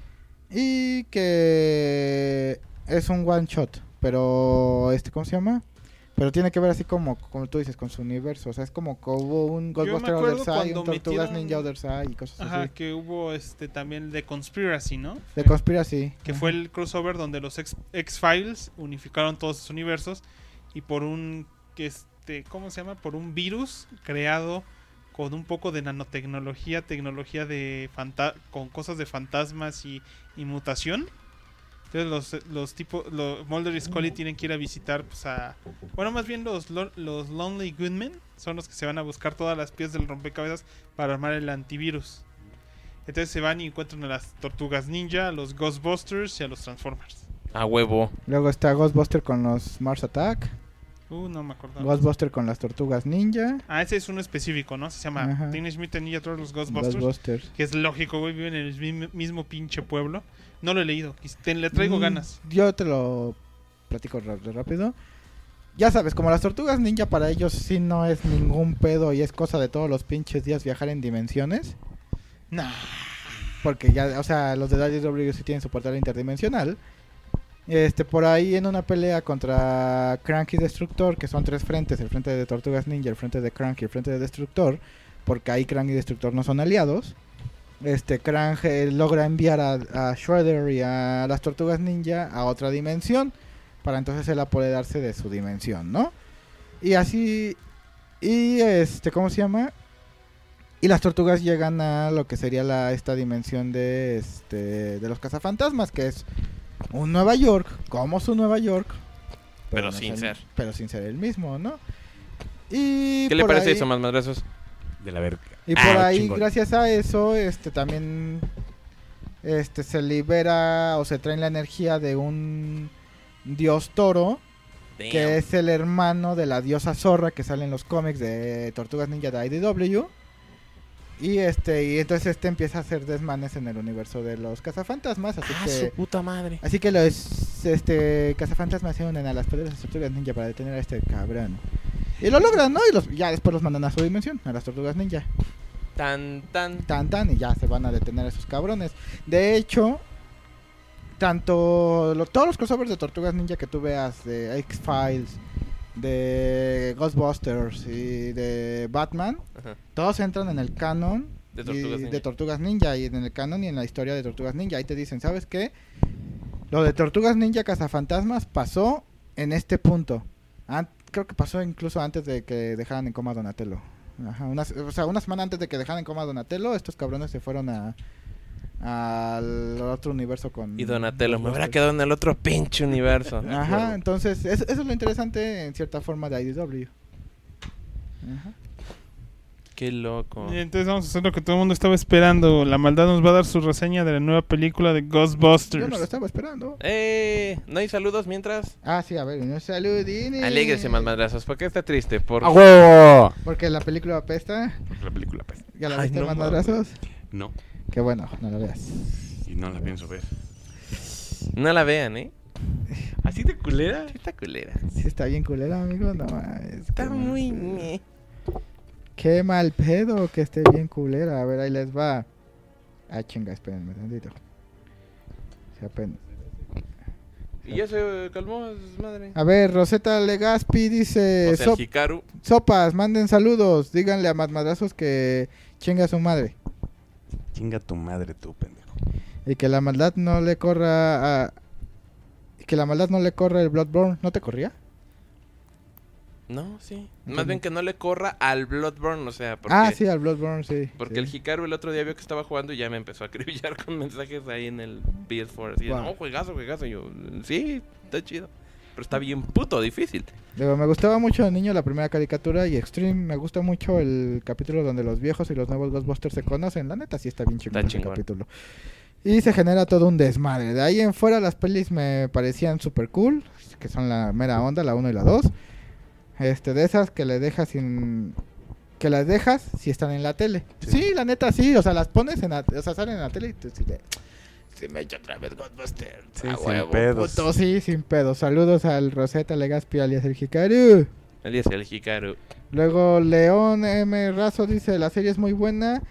y que es un one shot, pero, este, ¿cómo se llama? Pero tiene que ver así como, como tú dices, con su universo. O sea, es como que hubo un Ghostbuster acuerdo Other Side, cuando un Tortugas metieron- Ninja Other Side y cosas Ajá, así. que hubo este también de Conspiracy, ¿no? De Conspiracy. Que fue el crossover donde los X- X-Files unificaron todos sus universos y por un que este, ¿cómo se llama? Por un virus creado con un poco de nanotecnología, tecnología de fanta- con cosas de fantasmas y, y mutación. Entonces los, los tipos, los Mulder y Scully tienen que ir a visitar pues a, bueno, más bien los lo- los Lonely Goodmen son los que se van a buscar todas las piezas del rompecabezas para armar el antivirus. Entonces se van y encuentran a las Tortugas Ninja, a los Ghostbusters y a los Transformers. A huevo. Luego está Ghostbuster con los Mars Attack. Uh, no me acuerdo. Ghostbuster con las Tortugas Ninja. Ah, ese es uno específico, ¿no? Se llama Ajá. Teenage Mutant Ninja Turtles Ghostbusters. Ghostbusters. Que es lógico, güey, viven en el mismo, mismo pinche pueblo. No lo he leído, quis- te- le traigo Mm, ganas. Yo te lo platico ra- rápido. Ya sabes, como las Tortugas Ninja para ellos sí no es ningún pedo y es cosa de todos los pinches días viajar en dimensiones. Nah. Porque ya, o sea, los de I D W sí tienen su portal interdimensional. Este, por ahí en una pelea contra Crank y Destructor, que son tres frentes, el frente de Tortugas Ninja, el frente de Crank y el frente de Destructor, porque ahí Crank y Destructor no son aliados. Este, Crank eh, logra enviar a, a Shredder y a las Tortugas Ninja a otra dimensión, para entonces él apoderarse de su dimensión, ¿no? Y así, y este, ¿cómo se llama? Y las tortugas llegan a lo que sería la esta dimensión de este de los cazafantasmas, que es un Nueva York, como su Nueva York, Pero no sin es el- ser. Pero sin ser el mismo, ¿no? Y ¿Qué le por parece ahí- eso, más madrazos? De la verga. Y por Ah, ahí, chingón. gracias a eso, este también este se libera o se trae la energía de un dios toro, que es el hermano de la diosa zorra que sale en los cómics de Tortugas Ninja de I D W. Y este y entonces este empieza a hacer desmanes en el universo de los cazafantasmas, así Ah, que su puta madre. así que los este cazafantasmas se unen a las poderosas Tortugas Ninja para detener a este cabrón. Y lo logran, ¿no? Y los, ya después los mandan a su dimensión, a las Tortugas Ninja. Tan, tan. Tan tan y ya se van a detener a esos cabrones. De hecho, tanto lo- todos los crossovers de Tortugas Ninja que tú veas, de X-Files, de Ghostbusters y de Batman, Ajá. todos entran en el canon De y- Tortugas de Ninja. Tortugas Ninja y en el canon y en la historia de Tortugas Ninja. Ahí te dicen, ¿sabes qué? Lo de Tortugas Ninja Cazafantasmas pasó en este punto. An- creo que pasó incluso antes de que dejaran en coma a Donatello. Ajá, una, o sea, una semana antes de que dejaran en coma a Donatello, estos cabrones se fueron a al otro universo con Y Donatello, me hubiera Ghostbusters. quedado en el otro pinche universo. Ajá, entonces eso, eso es lo interesante en cierta forma de I D W. Ajá. Qué loco. Y entonces vamos a hacer lo que todo el mundo estaba esperando. La maldad nos va a dar su reseña de la nueva película de Yo Ghostbusters. no lo estaba esperando. Eh, ¿no hay saludos mientras? Ah, sí, a ver, un saludín. Alégrese, más madrazos. ¿Por qué está triste? Por... ¡A huevo! Porque la película apesta. Porque la película pues. ¿Ya la Ay, viste, no más mames. madrazos? No. Qué bueno, no lo veas. Y no la pienso ver. No la vean, ¿eh? ¿Así de culera? Sí está culera. Sí está bien culera, amigo, no mames. Está qué mal muy... pedo. meh. Qué mal pedo que esté bien culera. A ver, ahí les va. Ah, chinga, espérenme tantito. Se apenas. Y ya se calmó, madre. A ver, Rosetta Legaspi dice... O sea, "Sop- el Hikaru. sopas, manden saludos. Díganle a Madmadrazos que chinga a su madre. Chinga tu madre tú, pendejo. Y que la maldad no le corra a... y que la maldad no le corra el Bloodborne. ¿No te corría? No, sí. Entonces- Más bien que no le corra al Bloodborne, o sea, porque... Ah, sí, al Bloodborne, sí. Porque sí. el Hikaru el otro día vio que estaba jugando y ya me empezó a acribillar con mensajes ahí en el P S cuatro. Así, de, Wow. no, juegazo, juegazo. Y yo, sí, está chido. Pero está bien puto difícil. Luego, me gustaba mucho de niño la primera caricatura y Extreme. Me gusta mucho el capítulo donde los viejos y los nuevos Ghostbusters se conocen. La neta sí está bien chingón Está ese chingón. capítulo. Y se genera todo un desmadre. De ahí en fuera las pelis me parecían super cool. Que son la mera onda, la uno y la dos. Este, de esas que le dejas sin... Que las dejas si están en la tele. Sí, Sí. la neta sí. O sea, las pones en la... O sea, salen en la tele y tú sí de... Se me echa otra vez Ghostbusters. Sí, A sin huevo, pedos. puto, sí, sin pedos. Saludos al Rosetta Legaspi alias el Hikaru. El día es el Hikaru. Luego León M. Razo dice, la serie es muy buena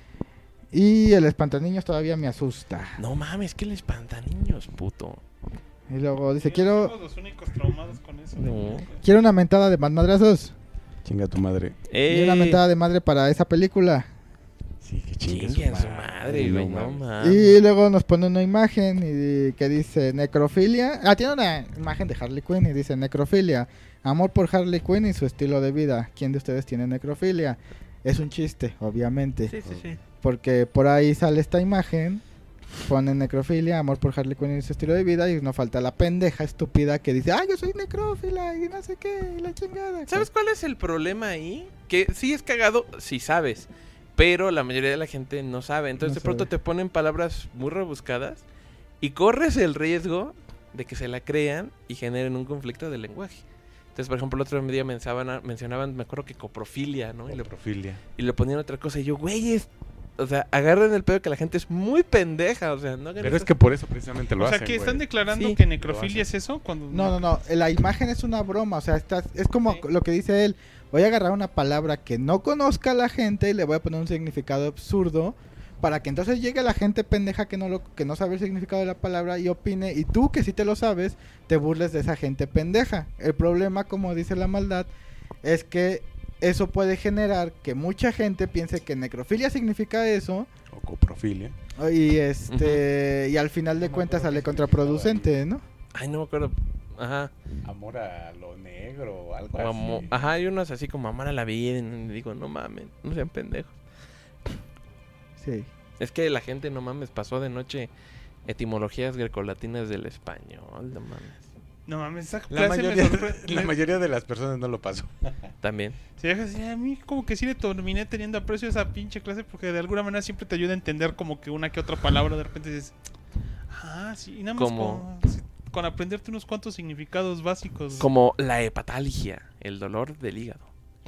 y el espantaniños todavía me asusta. No mames, que le espanta niños, puto. Y luego dice, Sí, quiero somos los únicos traumados con eso. No. quiero una mentada de madrazos Chinga tu madre. y Eh, una mentada de madre para esa película. Sí, que chingue, chingue a su madre, güey, no mames. Y luego nos pone una imagen y que dice necrofilia. Ah, tiene una imagen de Harley Quinn y dice necrofilia. Amor por Harley Quinn y su estilo de vida. ¿Quién de ustedes tiene necrofilia? Es un chiste, obviamente. Sí, sí, sí. Porque por ahí sale esta imagen, pone necrofilia, amor por Harley Quinn y su estilo de vida, y no falta la pendeja estúpida que dice, ah, yo soy necrófila y no sé qué, y la chingada. ¿Sabes cuál es el problema ahí? Que sí es cagado, sí sabes, pero la mayoría de la gente no sabe. Entonces No de pronto sabe. te ponen palabras muy rebuscadas y corres el riesgo de que se la crean y generen un conflicto de lenguaje. Entonces, por ejemplo, el otro día mencionaban, mencionaban me acuerdo que coprofilia, ¿no? Y le, Profilia. y le ponían otra cosa y yo, güey, es... O sea, agarren el pedo que la gente es muy pendeja, o sea, no hagan Pero es esas- que por eso precisamente lo O sea, hacen, que están güey. declarando Sí. que Lo necrofilia es eso. Cuando No, no, no, la imagen es una broma, o sea, está, es como Sí. lo que dice él, voy a agarrar una palabra que no conozca la gente y le voy a poner un significado absurdo para que entonces llegue la gente pendeja que no lo que no sabe el significado de la palabra y opine, y tú que sí te lo sabes, te burles de esa gente pendeja. El problema, como dice la maldad, es que eso puede generar que mucha gente piense que necrofilia significa eso O coprofilia. y este y al final de cuentas sale contraproducente, ¿no? Ay, no me acuerdo. Ajá. Amor a lo negro o algo O amo- así. Ajá, hay unos así como amar a la vida. Y digo, no mames, no sean pendejos. Sí. Es que la gente, no mames, pasó de noche etimologías grecolatinas del español, no mames. No mames, esa La clase mayoría, me sorprende. la mayoría de las personas no lo pasó. También. Sí, así, a mí como que sí le terminé teniendo aprecio a esa pinche clase porque de alguna manera siempre te ayuda a entender como que una que otra palabra de repente dices, ah, sí, y nada más Como- con, sí, con aprenderte unos cuantos significados básicos. Como la hepatalgia, el dolor del hígado.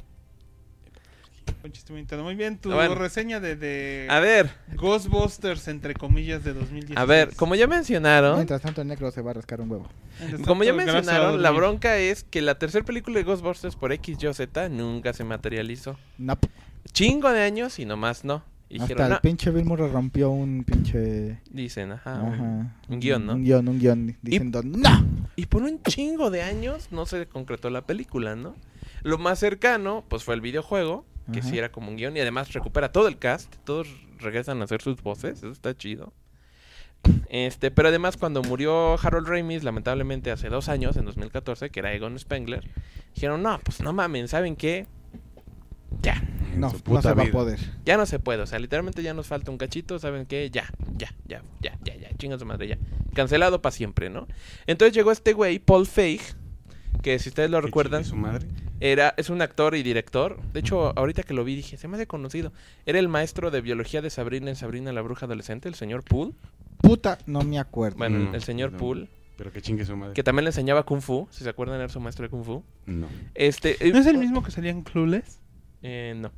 Un chiste muy interesante. Muy bien, tu Bueno. reseña de, de A ver, Ghostbusters, entre comillas, de dos mil dieciséis. a ver, como ya mencionaron, Mientras tanto, el negro se va a rascar un huevo. Mientras como ya tanto, gracias a mencionaron, la dormir. bronca es que la tercera película de Ghostbusters por X, Y o Z nunca se materializó. Nope. Chingo de años y nomás no. Y Hasta dijeron, el no. pinche Bill Murray rompió un pinche... Dicen, ajá. un- Ajá. un guión, ¿no? Un guión, un guión. Diciendo, ¡no! Y por un chingo de años no se concretó la película, ¿no? Lo más cercano, pues fue el videojuego, que Ajá. sí era como un guión y además recupera todo el cast, todos regresan a hacer sus voces, eso está chido. Este, pero además cuando murió Harold Ramis, lamentablemente hace dos años, en dos mil catorce, que era Egon Spengler, dijeron, no, pues no mamen, ¿saben qué? Ya, En No, su no puta se va a vida. poder. ya no se puede, o sea, literalmente ya nos falta un cachito, ¿saben qué? Ya, ya, ya, ya, ya, ya, chinga su madre, ya. Cancelado para siempre, ¿no? Entonces llegó este güey, Paul Feig, que si ustedes lo Que recuerdan, chingue su madre. era, es un actor y director. De hecho, ahorita que lo vi dije, se me hace conocido. Era el maestro de biología de Sabrina en Sabrina la bruja adolescente, el señor Poole. Puta, no me acuerdo. Bueno, No, el señor no. Poole, Pero que chingue su madre. que también le enseñaba Kung Fu, si se acuerdan, era su maestro de Kung Fu. No. Este, ¿No es el mismo que salía en Clueless? Eh, no.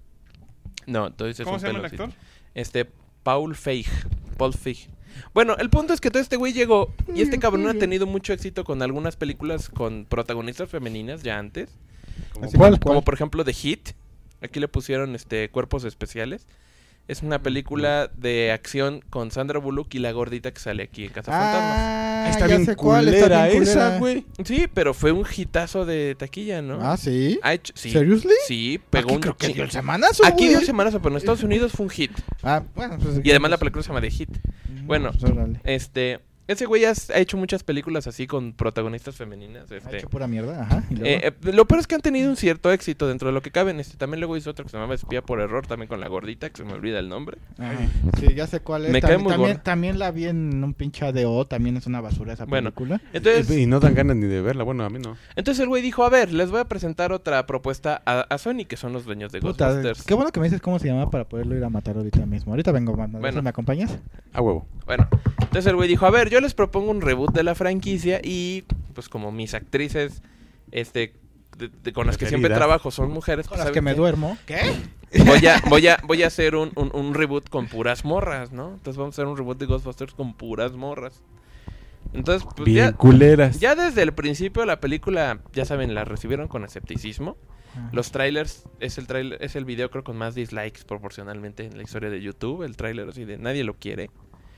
No, entonces es ¿Cómo un se llama el pelocito. actor? Este, Paul Feig. Paul Feig. Bueno, el punto es que todo este güey llegó y este cabrón ha tenido mucho éxito con algunas películas con protagonistas femeninas ya antes. Como- Así ¿Cuál? Como por ejemplo The Hit. Aquí le pusieron este cuerpos especiales. Es una película de acción con Sandra Bullock y la gordita que sale aquí en Casa Fantasmas. Ah, Está ya bien sé cuál, está culera bien esa, culera. güey. Sí, pero fue un hitazo de taquilla, ¿no? Ah, ¿sí? Ha hecho, sí. ¿Seriously? Sí, pegó Aquí un creo que chi- dio el semanazo, Aquí güey. dio semanas, pero en Estados Unidos fue un hit. Ah, bueno, pues... Y además la película se llama The Hit. Bueno, Pues, órale. Este, ese güey ha ha hecho muchas películas así con protagonistas femeninas. Ha Este. hecho pura mierda, ajá. ¿y luego? Eh, eh, lo peor es que han tenido un cierto éxito dentro de lo que caben. Este, también luego hizo otro que se llamaba Espía por Error, también con la gordita, que se me olvida el nombre. Ajá. Sí, ya sé cuál es. Me cae también, muy también, gorda. también la vi en un pinche A D O, también es una basura esa Bueno, película. Entonces, Y no dan ganas ni de verla. Bueno, a mí no. entonces el güey dijo, a ver, les voy a presentar otra propuesta a, a Sony, que son los dueños de Puta, Ghostbusters. qué bueno que me dices cómo se llama para poderlo ir a matar ahorita mismo. Ahorita vengo, man. Bueno. ¿Me acompañas? A huevo. Bueno, entonces el güey dijo, a ver, yo les propongo un reboot de la franquicia y pues como mis actrices este de- de- con las que siempre Preferidas. trabajo son mujeres, Con pues, las ¿saben que me qué? duermo. ¿Qué? Voy a, voy a, voy a hacer un, un, un reboot con puras morras, ¿no? Entonces vamos a hacer un reboot de Ghostbusters con puras morras. Entonces, pues Bien ya, culeras. ya desde el principio la película, ya saben, la recibieron con escepticismo. Los trailers, es el trailer, es el video creo con más dislikes proporcionalmente en la historia de YouTube. El trailer así de nadie lo quiere.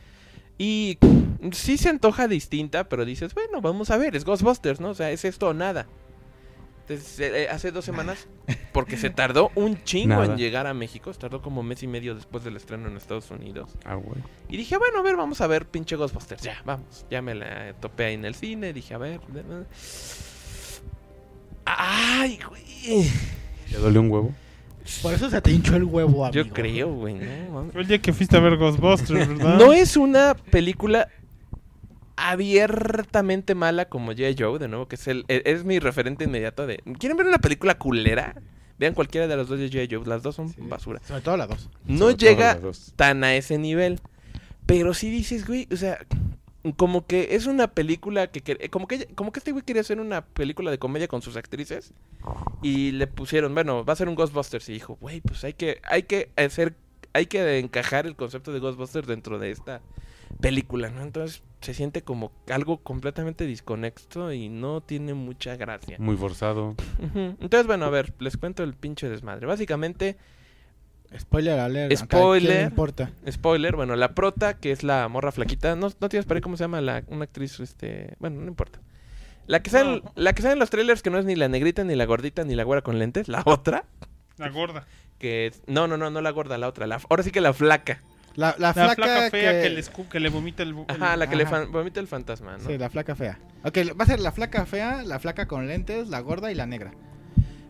Y sí se antoja distinta, pero dices, bueno, vamos a ver, es Ghostbusters, ¿no? O sea, es esto o nada. Entonces, eh, hace dos semanas, porque se tardó un chingo Nada. en llegar a México, se tardó como mes y medio después del estreno en Estados Unidos. Ah, güey. Y dije, bueno, a ver, vamos a ver pinche Ghostbusters, ya, vamos. Ya me la topé ahí en el cine, dije, a ver. de- de- Ay, güey. ¿Te dolió un huevo? Por eso se te hinchó el huevo, amigo. Yo creo, güey, no mames. Fue el día que fuiste a ver Ghostbusters, ¿verdad? No es una película abiertamente mala como G I. Joe, de nuevo, que es el e- es mi referente inmediato de... ¿Quieren ver una película culera? Vean cualquiera de las dos de G I. Joe, las dos son Sí. basura. Sobre todo las dos. No Sobre todo llega las dos. tan a ese nivel, pero sí dices, güey, o sea, como que es una película que... que- como que como que este güey quería hacer una película de comedia con sus actrices y le pusieron, bueno, va a ser un Ghostbusters y dijo, güey, pues hay que hay que hacer hay que encajar el concepto de Ghostbusters dentro de esta película, ¿no? Entonces se siente como algo completamente desconexo y no tiene mucha gracia. Muy forzado. Ujú. Entonces, bueno, a ver, les cuento el pinche desmadre. Básicamente, Spoiler alert. Spoiler. ¿Qué le importa? spoiler, bueno, la prota, que es la morra flaquita, no, no tienes para ahí cómo se llama la, una actriz, este, bueno, no importa. La que sale, la que sale en los trailers, que no es ni la negrita, ni la gordita, ni la güera con lentes, la otra, La gorda. que es, no, no, no, no la gorda, la otra, la, ahora sí que la flaca. La, la, La flaca, flaca fea que, que... le, escu- que le vomita el... bu- Ajá, el- la que le Ajá. fan- vomita el fantasma, ¿no? Sí, la flaca fea. Ok, va a ser la flaca fea, la flaca con lentes, la gorda y la negra.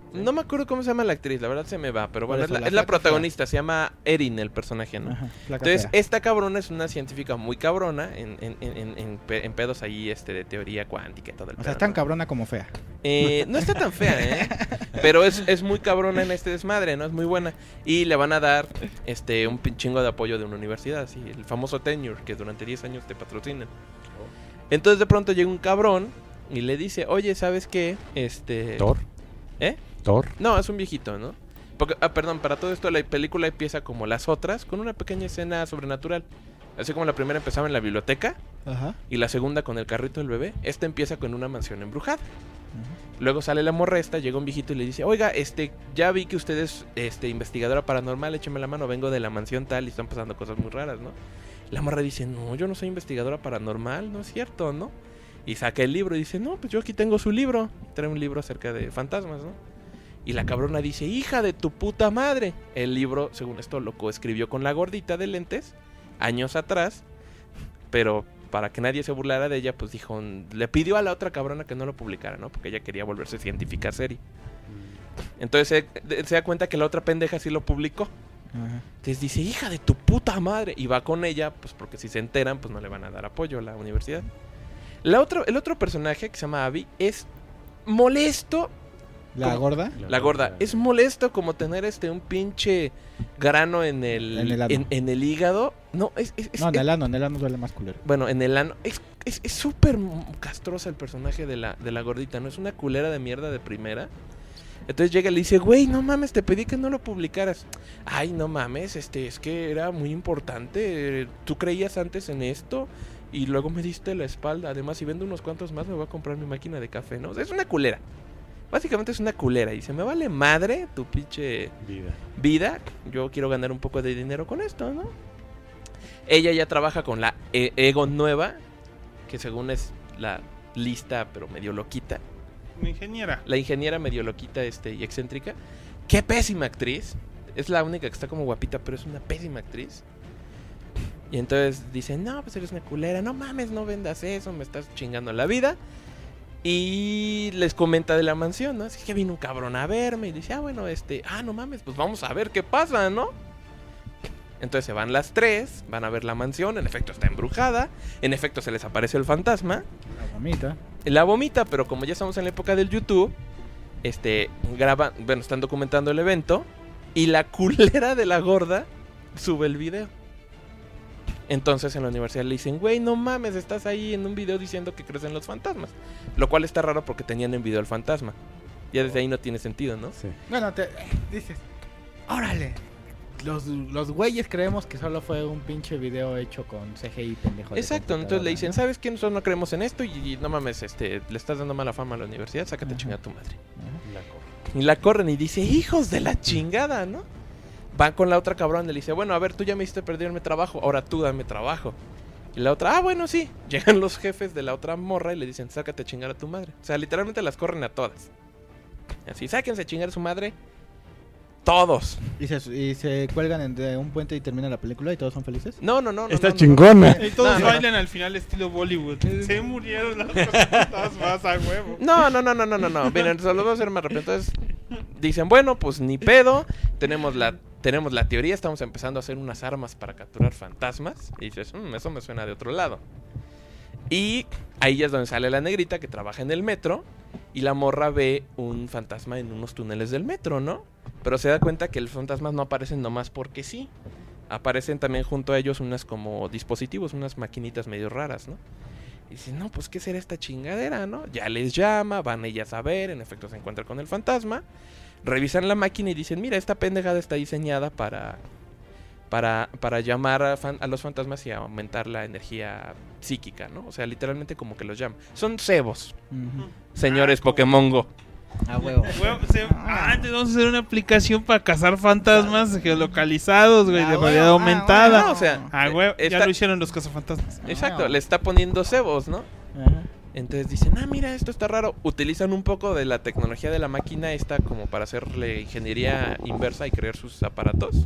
No me acuerdo cómo se llama la actriz, la verdad se me va, pero Por bueno, eso, es la, la es la flaca protagonista, se llama Erin el personaje, ¿no? Ajá, flaca Entonces, fea. esta cabrona es una científica muy cabrona en, en, en, en, en pe- en pedos ahí este, de teoría cuántica y todo el O pedo, sea, es tan ¿no? cabrona como fea. Eh, no está tan fea, ¿eh? Pero es, es muy cabrona en este desmadre, ¿no? Es muy buena. Y le van a dar este un pin- chingo de apoyo de una universidad, sí, el famoso tenure, que durante diez años te patrocinan. Entonces, de pronto llega un cabrón y le dice, oye, ¿sabes qué? Este... Thor. ¿Eh? Thor. No, es un viejito, ¿no? Porque, ah, perdón, para todo esto la película empieza como las otras, con una pequeña escena sobrenatural. Así como la primera empezaba en la biblioteca Ajá. y la segunda con el carrito del bebé, esta empieza con una mansión embrujada. Luego sale la morra esta, llega un viejito y le dice, oiga, este, ya vi que usted es este, investigadora paranormal, écheme la mano, vengo de la mansión tal y están pasando cosas muy raras, ¿no? La morra dice, no, yo no soy investigadora paranormal, no es cierto, ¿no? Y saca el libro y dice, no, pues yo aquí tengo su libro. Trae un libro acerca de fantasmas, ¿no? Y la cabrona dice, hija de tu puta madre. El libro, según esto, lo coescribió con la gordita de lentes, años atrás, pero para que nadie se burlara de ella, pues dijo, le pidió a la otra cabrona que no lo publicara, ¿no? Porque ella quería volverse científica seria. Entonces se, se da cuenta que la otra pendeja sí lo publicó. Ajá. Entonces dice, hija de tu puta madre. Y va con ella, pues porque si se enteran, pues no le van a dar apoyo a la universidad. La otra, el otro personaje, que se llama Abby, es molesto. ¿La ¿Cómo? gorda? La gorda. Es molesto como tener este un pinche grano en el, En el ano. en, en el hígado. No, es... es, es No, en es- el ano, en el ano duele más culero. bueno, en el ano. Es es es súper castrosa el personaje de la, de la gordita, ¿no? Es una culera de mierda de primera. Entonces llega y le dice, güey, no mames, te pedí que no lo publicaras. Ay, no mames, este, es que era muy importante. Tú creías antes en esto y luego me diste la espalda. Además, si vendo unos cuantos más, me voy a comprar mi máquina de café, ¿no? O sea, es una culera. Básicamente es una culera. Y dice, me vale madre tu pinche Vida. vida. Yo quiero ganar un poco de dinero con esto, ¿no? Ella ya trabaja con la E- Ego nueva, que según es la lista, pero medio loquita. Una ingeniera. La ingeniera medio loquita este, y excéntrica. Qué pésima actriz. Es la única que está como guapita, pero es una pésima actriz. Y entonces dicen, no, pues eres una culera. No mames, no vendas eso, me estás chingando la vida. Y les comenta de la mansión, ¿no? Así que vino un cabrón a verme y dice, ah, bueno, este, ah, no mames, pues vamos a ver qué pasa, ¿no? Entonces se van las tres, van a ver la mansión, en efecto está embrujada, en efecto se les aparece el fantasma, La mamita. la vomita, pero como ya estamos en la época del YouTube, este, graban, bueno, están documentando el evento y la culera de la gorda sube el video. Entonces en la universidad le dicen, güey, no mames, estás ahí en un video diciendo que crees en los fantasmas. Lo cual está raro porque tenían en video el fantasma. Ya desde ahí no tiene sentido, ¿no? Sí. Bueno, te dices, órale. Los, los güeyes creemos que solo fue un pinche video hecho con C G I pendejo. de Exacto, entonces le computadora, dicen, ¿no? ¿sabes qué? Nosotros no creemos en esto y, y no mames, este, le estás dando mala fama a la universidad, sácate Ajá. chingada a tu madre. Ajá. La corre. Y la corren y dice, hijos de la chingada, ¿no? Van con la otra cabrón y le dice, bueno, a ver, tú ya me hiciste perderme trabajo, ahora tú dame trabajo. Y la otra, ah, bueno, sí. Llegan los jefes de la otra morra y le dicen, sácate a chingar a tu madre. O sea, literalmente las corren a todas. Así, sáquense a chingar a su madre. Todos. ¿Y se, y se cuelgan en- de un puente y termina la película y todos son felices? No, no, no. no Está no, no, chingona. Y todos No, no. bailan al final estilo Bollywood. Se murieron las cosas más a huevo. No, no, no, no, no, no, no. Miren, se los voy a hacer más rápido. Entonces, dicen, bueno, pues ni pedo. Tenemos la, tenemos la teoría, estamos empezando a hacer unas armas para capturar fantasmas. Y dices, "Mm, eso me suena de otro lado. Y ahí ya es donde sale la negrita que trabaja en el metro. Y la morra ve un fantasma en unos túneles del metro, ¿no? Pero se da cuenta que los fantasmas no aparecen nomás porque sí. Aparecen también junto a ellos unas como dispositivos, unas maquinitas medio raras, ¿no? Y dicen, no, pues ¿qué será esta chingadera, no? Ya les llama, van ellas a ver, en efecto se encuentran con el fantasma. Revisan la máquina y dicen, mira, esta pendejada está diseñada para... Para, para llamar a, fan- a los fantasmas y aumentar la energía psíquica, ¿no? O sea, literalmente como que los llama. Son cebos, Ujú. señores Ah, como- Pokémon Go. A huevo. Huevo, se- ah, antes vamos a hacer una aplicación para cazar fantasmas geolocalizados, güey, de Ah, realidad huevo, aumentada. ah, No, o sea, Ah, güey, ya Está- lo hicieron los cazafantasmas. Exacto, Ah. le está poniendo cebos, ¿no? Ajá. Entonces dicen, ah, mira, esto está raro. Utilizan un poco de la tecnología de la máquina esta como para hacerle ingeniería inversa y crear sus aparatos.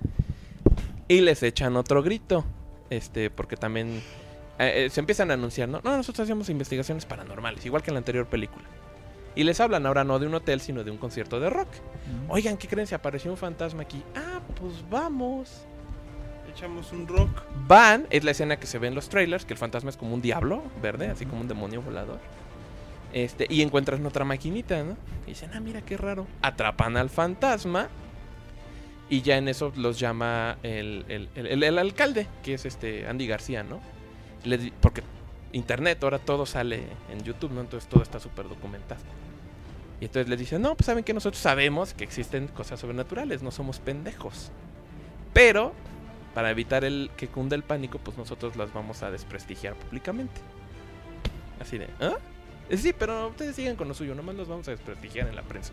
Y les echan otro grito. Este, porque también eh, eh, se empiezan a anunciar, ¿no? No, nosotros hacemos investigaciones paranormales, igual que en la anterior película. Y les hablan ahora no de un hotel, sino de un concierto de rock. Oigan, ¿qué creen? Se apareció un fantasma aquí. Ah, pues vamos. Echamos un rock. Van, es la escena que se ve en los trailers, que el fantasma es como un diablo verde, así como un demonio volador. Este, y encuentran otra maquinita, ¿no? Y dicen, ah, mira qué raro. Atrapan al fantasma. Y ya en eso los llama el, el, el, el, el alcalde, que es este Andy García, ¿no? Le di- porque internet, ahora todo sale en YouTube, ¿no? Entonces todo está súper documentado. Y entonces les dicen, no, pues saben que nosotros sabemos que existen cosas sobrenaturales, no somos pendejos. Pero, para evitar el que cunda el pánico, pues nosotros las vamos a desprestigiar públicamente. Así de, ¿ah? Eh, Sí, pero ustedes sigan con lo suyo, nomás los vamos a desprestigiar en la prensa.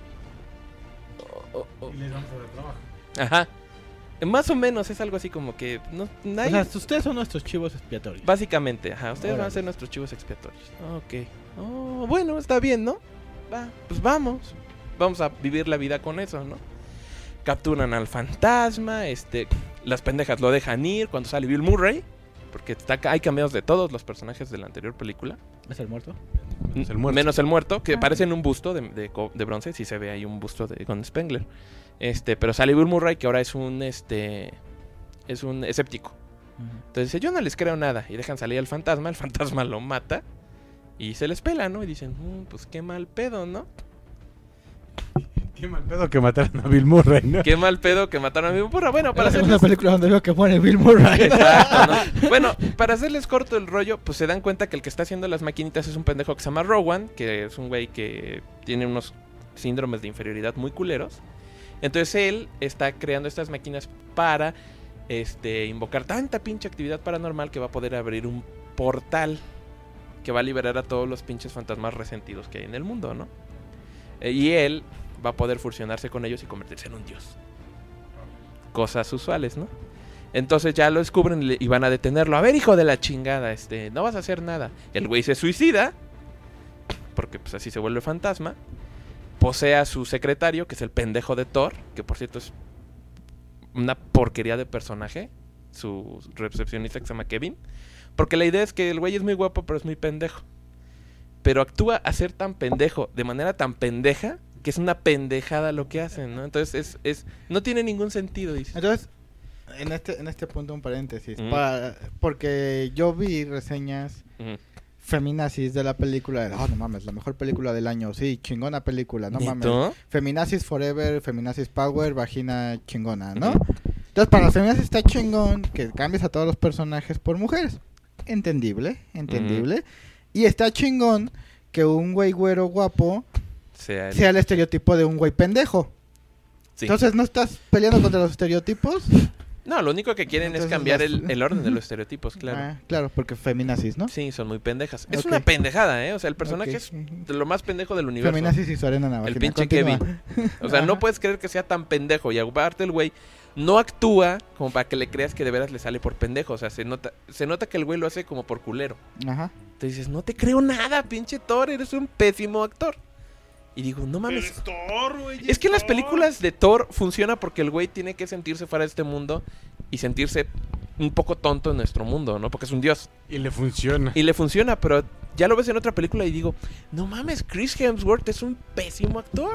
Oh, oh, oh. Y les vamos a dar trabajo. Ajá. Más o menos es algo así como que no, nadie- O sea, ustedes son nuestros chivos expiatorios. básicamente, ajá, ustedes van a Órale. ser nuestros chivos expiatorios. Ok. Oh, bueno, está bien, ¿no? Va, pues vamos. Vamos a vivir la vida con eso, ¿no? Capturan al fantasma, este, las pendejas lo dejan ir cuando sale Bill Murray, porque está, hay cambios de todos los personajes de la anterior película. ¿Es el muerto? Menos el muerto. Menos el muerto, que Ah. parece en un busto de, de, co- de bronce, sí se ve ahí un busto de Gon Spengler. Este, pero sale Bill Murray, que ahora es un este es un escéptico. Entonces dice, yo no les creo nada. Y dejan salir al fantasma, el fantasma lo mata. Y se les pela, ¿no? Y dicen, "Mm, pues qué mal pedo, ¿no? Qué mal pedo que mataron a Bill Murray, ¿no? Qué mal pedo que mataron a mi burra. Bueno, para Es una hacerles... película donde veo que pone Bill Murray. Exacto, ¿no? Bueno, para hacerles corto el rollo, pues se dan cuenta que el que está haciendo las maquinitas es un pendejo que se llama Rowan, que es un güey que tiene unos síndromes de inferioridad muy culeros. Entonces él está creando estas máquinas para este invocar tanta pinche actividad paranormal que va a poder abrir un portal que va a liberar a todos los pinches fantasmas resentidos que hay en el mundo, ¿no? Eh, y él va a poder fusionarse con ellos y convertirse en un dios. Cosas usuales, ¿no? Entonces ya lo descubren y, le- y van a detenerlo. A ver, hijo de la chingada, este, no vas a hacer nada. El güey se suicida, porque pues así se vuelve fantasma. Posee a su secretario, que es el pendejo de Thor, que por cierto es una porquería de personaje. Su recepcionista, que se llama Kevin. Porque la idea es que el güey es muy guapo, pero es muy pendejo. Pero actúa a ser tan pendejo, de manera tan pendeja, que es una pendejada lo que hacen, ¿no? Entonces es, es no tiene ningún sentido, dice. Entonces, en este, en este punto un paréntesis. Mm. para- porque yo vi reseñas Ujú. feminazis de la película. De, oh, no mames, la mejor película del año. Sí, chingona película, no mames. ¿Neto? Feminazis Forever, Feminazis Power, vagina chingona, ¿no? Entonces, para los feminazis está chingón que cambies a todos los personajes por mujeres. Entendible, entendible. Y está chingón que un güey güero guapo Sea el- sea el estereotipo de un güey pendejo. sí. Entonces, ¿no estás peleando contra los estereotipos? No, lo único que quieren Entonces es cambiar las- el, el orden de los estereotipos, claro. Ah, claro, porque feminazis, ¿no? Sí, son muy pendejas. Es Ok. una pendejada, ¿eh? O sea, el personaje Ok. es de lo más pendejo del universo. Feminazis y su arena navajina. El pinche Continúa. Kevin. O sea, no Ajá. puedes creer que sea tan pendejo. Y aparte el güey no actúa como para que le creas que de veras le sale por pendejo. O sea, se nota, se nota que el güey lo hace como por culero. Ajá. Entonces dices, no te creo nada, pinche Thor, eres un pésimo actor. Y digo, no Pero mames. es Thor, güey. Es que en las Thor. películas de Thor funciona porque el güey tiene que sentirse fuera de este mundo y sentirse un poco tonto en nuestro mundo, ¿no? Porque es un dios. Y le funciona. Y le funciona, pero ya lo ves en otra película y digo, no mames, Chris Hemsworth es un pésimo actor.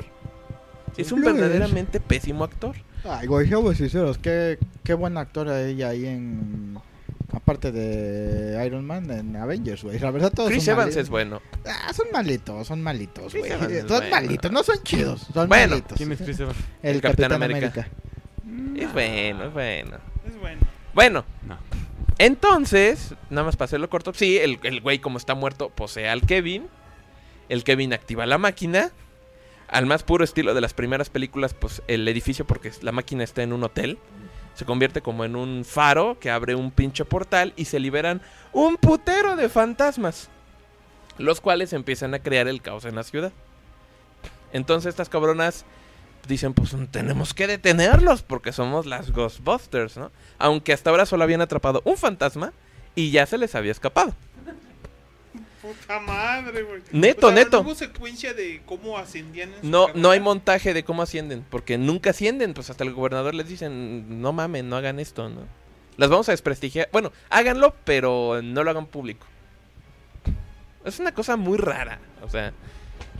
Es un Lo es. verdaderamente pésimo actor. Ay, güey, seamos sinceros, qué, qué buena actora ella ahí en... Aparte de Iron Man en Avengers, güey. La verdad todos Chris son Evans mali- es bueno. Ah, son malitos, son malitos, Chris güey. Evans es Son bueno. malitos, no son chidos, son Bueno. malitos. ¿Quién es Chris Evans? El, El Capitán, Capitán América. América. Es bueno, es bueno. Es bueno. Bueno, No. entonces, nada más para hacerlo corto, sí, el, el güey como está muerto posee al Kevin. El Kevin activa la máquina. Al más puro estilo de las primeras películas, pues el edificio, porque la máquina está en un hotel, se convierte como en un faro que abre un pinche portal y se liberan un putero de fantasmas, los cuales empiezan a crear el caos en la ciudad. Entonces estas cabronas dicen, pues tenemos que detenerlos porque somos las Ghostbusters, ¿no? Aunque hasta ahora solo habían atrapado un fantasma y ya se les había escapado. Puta madre, güey. Neto, O sea, neto. ¿no hubo secuencia de cómo ascendían en su No, no hay carrera? montaje de cómo ascienden, porque nunca ascienden, pues hasta el gobernador les dicen, no mamen, no hagan esto, ¿no? Las vamos a desprestigiar. Bueno, háganlo, pero no lo hagan público. Es una cosa muy rara, o sea,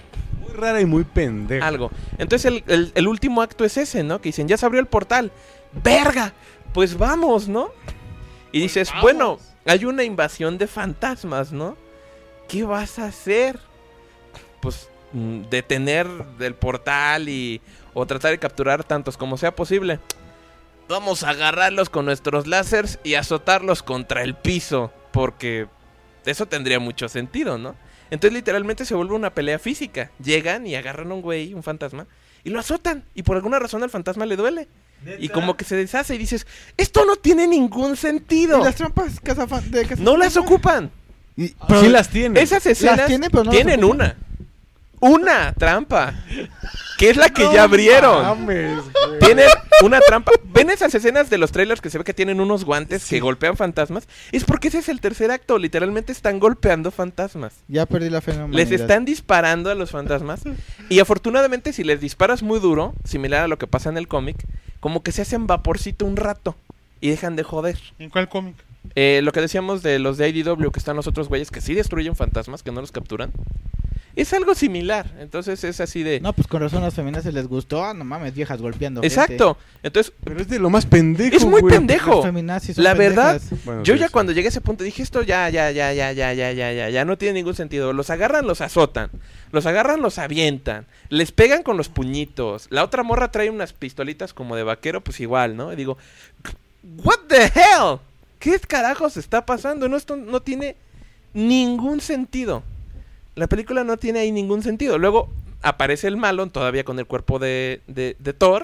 Muy rara y muy pendeja. algo. Entonces el, el, el último acto es ese, ¿no? Que dicen, ya se abrió el portal. ¡Verga! Pues vamos, ¿no? Y dices, vamos. bueno, hay una invasión de fantasmas, ¿no? ¿Qué vas a hacer? Pues mm, detener el portal y... o tratar de capturar tantos como sea posible. Vamos a agarrarlos con nuestros láseres y azotarlos contra el piso. Porque eso tendría mucho sentido, ¿no? Entonces literalmente se vuelve una pelea física. Llegan y agarran a un güey, un fantasma, y lo azotan. Y por alguna razón al fantasma le duele. ¿Neta? Y como que se deshace y dices, esto no tiene ningún sentido. ¿Y las trampas cazafan- de cazafantasmas? No las ocupan. Y- Pero sí las tiene. Esas escenas Las tiene, pero no las tienen ocupan. una. Una trampa. Que es la que No ya abrieron. mames, güey. Tienen una trampa. ¿Ven esas escenas de los trailers que se ve que tienen unos guantes que golpean fantasmas? Es porque ese es el tercer acto. Literalmente están golpeando fantasmas. Ya perdí la fe en la Les humanidad. están disparando a los fantasmas. Y afortunadamente, si les disparas muy duro, similar a lo que pasa en el cómic, como que se hacen vaporcito un rato y dejan de joder. ¿En cuál cómic? Eh, lo que decíamos de los de I D W, que están los otros güeyes que sí destruyen fantasmas, que no los capturan. Es algo similar. Entonces es así de... No, pues con razón a las femeninas se les gustó. Ah, no mames, viejas golpeando gente. Exacto. Entonces, Pero es de lo más pendejo, es muy güey. pendejo. Las feminazis son La verdad, pendejas. Bueno, yo sí, ya sí. cuando llegué a ese punto dije, esto ya, ya, ya, ya, ya, ya, ya, ya, ya, no tiene ningún sentido. Los agarran, los azotan. Los agarran, los avientan. Les pegan con los puñitos. La otra morra trae unas pistolitas como de vaquero, pues igual, ¿no? Y digo, what the hell? ¿Qué carajos está pasando? No, esto no tiene ningún sentido. La película no tiene ahí ningún sentido. Luego aparece el malo todavía con el cuerpo de, de, de Thor.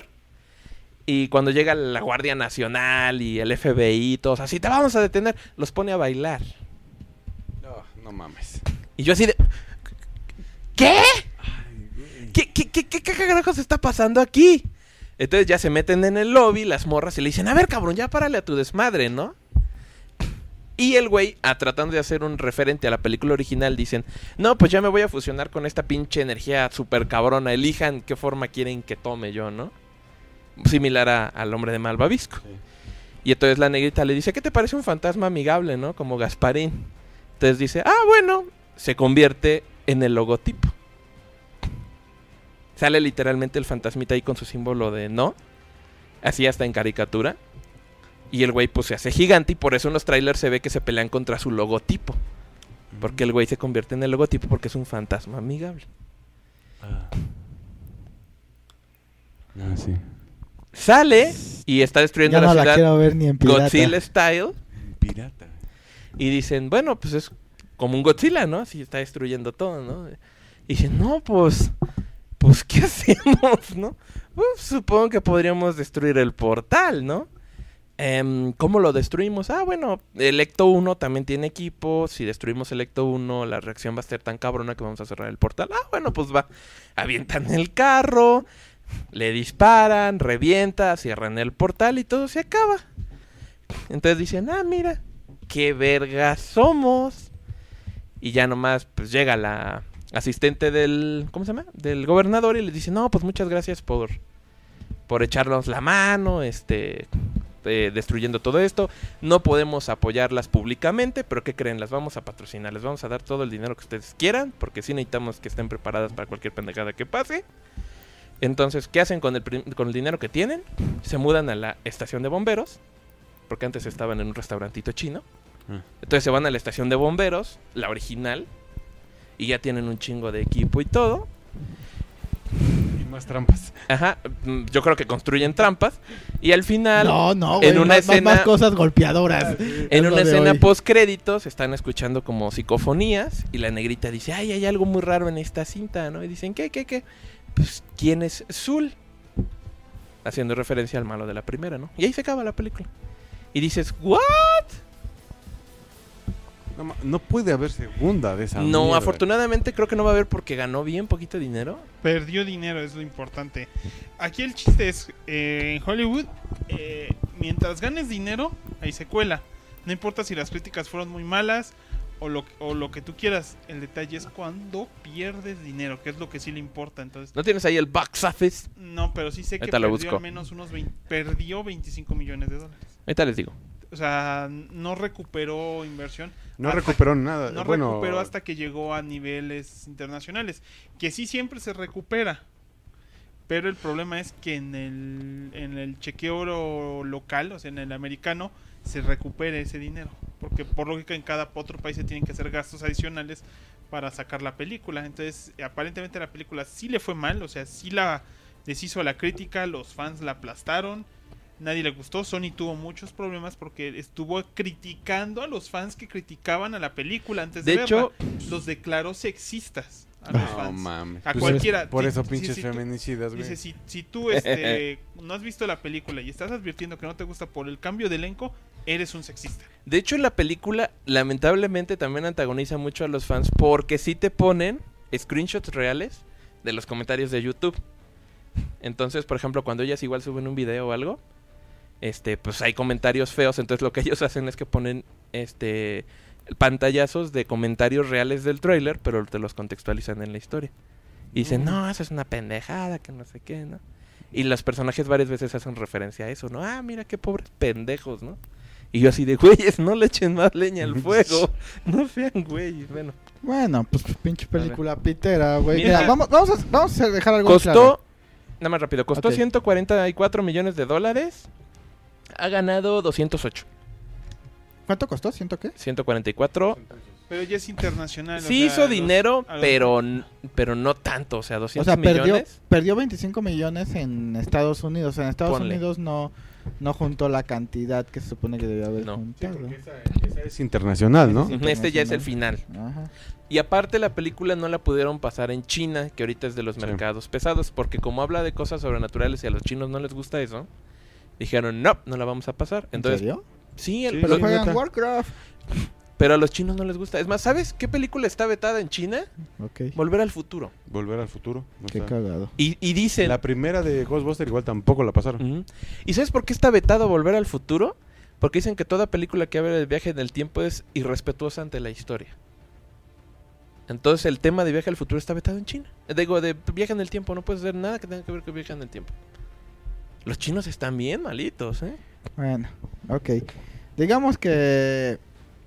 Y cuando llega la Guardia Nacional y el F B I, todos así, te vamos a detener, los pone a bailar. No, no mames. Y yo así de... ¿Qué? ¿Qué, qué, qué, qué, qué carajos está pasando aquí? Entonces ya se meten en el lobby las morras y le dicen, a ver cabrón, ya párale a tu desmadre, ¿no? Y el güey, a, tratando de hacer un referente a la película original, dicen, no, pues ya me voy a fusionar con esta pinche energía super cabrona, elijan qué forma quieren que tome yo, ¿no? Similar a- al hombre de Malvavisco. Sí. Y entonces la negrita le dice, ¿qué te parece un fantasma amigable, no? Como Gasparín. Entonces dice, ah, bueno, se convierte en el logotipo. Sale literalmente el fantasmita ahí con su símbolo de no. Así hasta en caricatura. Y el güey pues se hace gigante y por eso en los trailers se ve que se pelean contra su logotipo. Porque el güey se convierte en el logotipo porque es un fantasma amigable. Ah. Ah, sí. Sale y está destruyendo Ya no la la ciudad quiero ver ni en pirata. Godzilla style. Pirata. Y dicen, bueno, pues es como un Godzilla, ¿no? Así está destruyendo todo, ¿no? Y dicen, no, pues, pues, ¿qué hacemos, no? Pues, supongo que podríamos destruir el portal, ¿no? Em, ¿Cómo lo destruimos? Ah, bueno, el Ecto uno también tiene equipo. Si destruimos el Ecto uno, la reacción va a ser tan cabrona que vamos a cerrar el portal. Ah, bueno, pues va. Avientan el carro, le disparan, revienta, cierran el portal y todo se acaba. Entonces dicen, ah, mira, qué verga somos. Y ya nomás, pues llega la asistente del, ¿cómo se llama? Del gobernador y le dice, no, pues muchas gracias por, por echarnos la mano, este... Eh, destruyendo todo esto, no podemos apoyarlas públicamente, pero ¿qué creen? Las vamos a patrocinar, les vamos a dar todo el dinero que ustedes quieran, porque sí necesitamos que estén preparadas para cualquier pendejada que pase. Entonces, ¿qué hacen con el, prim- con el dinero que tienen? Se mudan a la estación de bomberos, porque antes estaban en un restaurantito chino. Ah. Entonces se van a la estación de bomberos, la original, y ya tienen un chingo de equipo y todo. Y más trampas. Ajá, mm, yo creo que construyen trampas, y al final... No, no, güey. En una más, más- escena- más cosas golpeadoras. En Es una lo de escena hoy. post créditos están escuchando como psicofonías y la negrita dice, ay, hay algo muy raro en esta cinta, ¿no? Y dicen, ¿qué, qué, qué? Pues, ¿quién es Zul? Haciendo referencia al malo de la primera, ¿no? Y ahí se acaba la película. Y dices, ¿what? No, ma- no puede haber segunda de esa No, mierda. afortunadamente creo que no va a haber porque ganó bien poquito dinero. Perdió dinero, es lo importante. Aquí el chiste es, eh, en Hollywood, eh, mientras ganes dinero, hay secuela. No importa si las críticas fueron muy malas o lo, o lo que tú quieras. El detalle es cuando pierdes dinero, que es lo que sí le importa. Entonces, ¿No tienes ahí el box office? no, pero sí sé que Ahorita lo perdió busco. al menos unos veinte, perdió veinticinco millones de dólares. Ahorita les digo. O sea, no recuperó inversión. No hasta recuperó nada. No bueno, recuperó hasta que llegó a niveles internacionales. Que sí siempre se recupera. Pero el problema es que en el, en el chequeo local, o sea, en el americano, se recupere ese dinero. Porque por lógica en cada otro país se tienen que hacer gastos adicionales para sacar la película. Entonces, aparentemente la película sí le fue mal. O sea, sí la deshizo a la crítica, los fans la aplastaron. Nadie le gustó. Sony tuvo muchos problemas porque estuvo criticando a los fans que criticaban a la película antes de, De hecho, verla. Los declaró sexistas a los no fans. mames. A Pues, cualquiera. Por Si- eso si- pinches si tú- feminicidas, güey. Dice, si, si tú este, no has visto la película y estás advirtiendo que no te gusta por el cambio de elenco, eres un sexista. De hecho, la película lamentablemente también antagoniza mucho a los fans porque sí te ponen screenshots reales de los comentarios de YouTube. Entonces, por ejemplo, cuando ellas igual suben un video o algo, este, pues hay comentarios feos. Entonces lo que ellos hacen es que ponen este pantallazos de comentarios reales del tráiler, pero te los contextualizan en la historia. Y dicen, no, eso es una pendejada, que no sé qué, ¿no? Y los personajes varias veces hacen referencia a eso, ¿no? Ah, mira qué pobres pendejos, ¿no? Y yo así de, güeyes, no le echen más leña al fuego. No sean güeyes, bueno. Bueno, pues pinche película pitera, güey. Mira. Mira, vamos, vamos, a, vamos a dejar algo Costó, claro. nada más rápido, costó Ok. ciento cuarenta y cuatro millones de dólares. Ha ganado doscientos ocho. ¿Cuánto costó? ¿Ciento qué? ciento cuarenta y cuatro. Pero ya es internacional. Sí o sea, hizo los- dinero, a los- pero, n- pero no tanto. O sea, O doscientos sea, perdió, millones. perdió veinticinco millones en Estados Unidos. En Estados Ponle. Unidos no, no juntó la cantidad que se supone que debió haber No. juntado. Es internacional, ¿no? Sí. Este ya es el final. Ajá. Y aparte la película no la pudieron pasar en China, que ahorita es de los Sí. mercados pesados, porque como habla de cosas sobrenaturales y a los chinos no les gusta eso, dijeron, no, no la vamos a pasar. Entonces, ¿En serio? sí, el- Sí, Pero lo- juegan neta. Warcraft. pero a los chinos no les gusta. Es más, ¿sabes qué película está vetada en China? Ok. Volver al futuro. Volver al futuro. o Qué sea, cagado. Y, y dicen... la primera de Ghostbusters igual tampoco la pasaron. Ujú. ¿Y sabes por qué está vetado Volver al futuro? Porque dicen que toda película que habla del viaje en el tiempo es irrespetuosa ante la historia. Entonces el tema de viaje al futuro está vetado en China. Eh, Digo, de viaje en el tiempo, no puedes hacer nada que tenga que ver con viaje en el tiempo. Los chinos están bien malitos, ¿eh? Bueno, ok. Digamos que...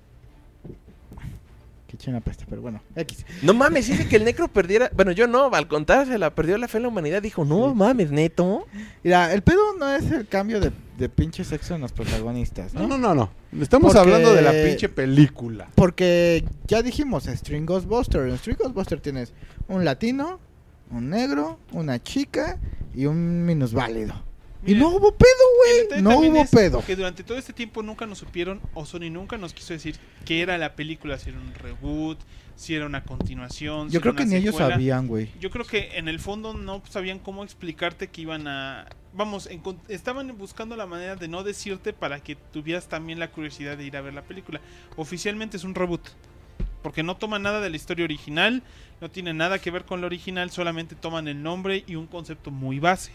Qué china peste, pero bueno. X. No mames, dice que el necro perdiera... Bueno, yo no, al contársela, perdió la fe en la humanidad. Dijo, no Sí. mames, neto. Mira, el pedo no es el cambio de, de pinche sexo en los protagonistas, ¿no? No, no, no, no. Estamos Porque- hablando de la pinche película. Porque ya dijimos, String Ghostbuster. En String Ghostbuster tienes un latino, un negro, una chica y un minusválido. Y Mira, no hubo pedo, el güey. detalle No también hubo es pedo. Que durante todo este tiempo nunca nos supieron, o Sony nunca nos quiso decir qué era la película, si era un reboot, si era una continuación. si Yo era creo que una ni ellos secuela. sabían, güey. Yo creo que en el fondo no sabían cómo explicarte que iban a... Vamos, encon- estaban buscando la manera de no decirte para que tuvieras también la curiosidad de ir a ver la película. Oficialmente es un reboot. Porque no toman nada de la historia original, no tiene nada que ver con la original, solamente toman el nombre y un concepto muy base.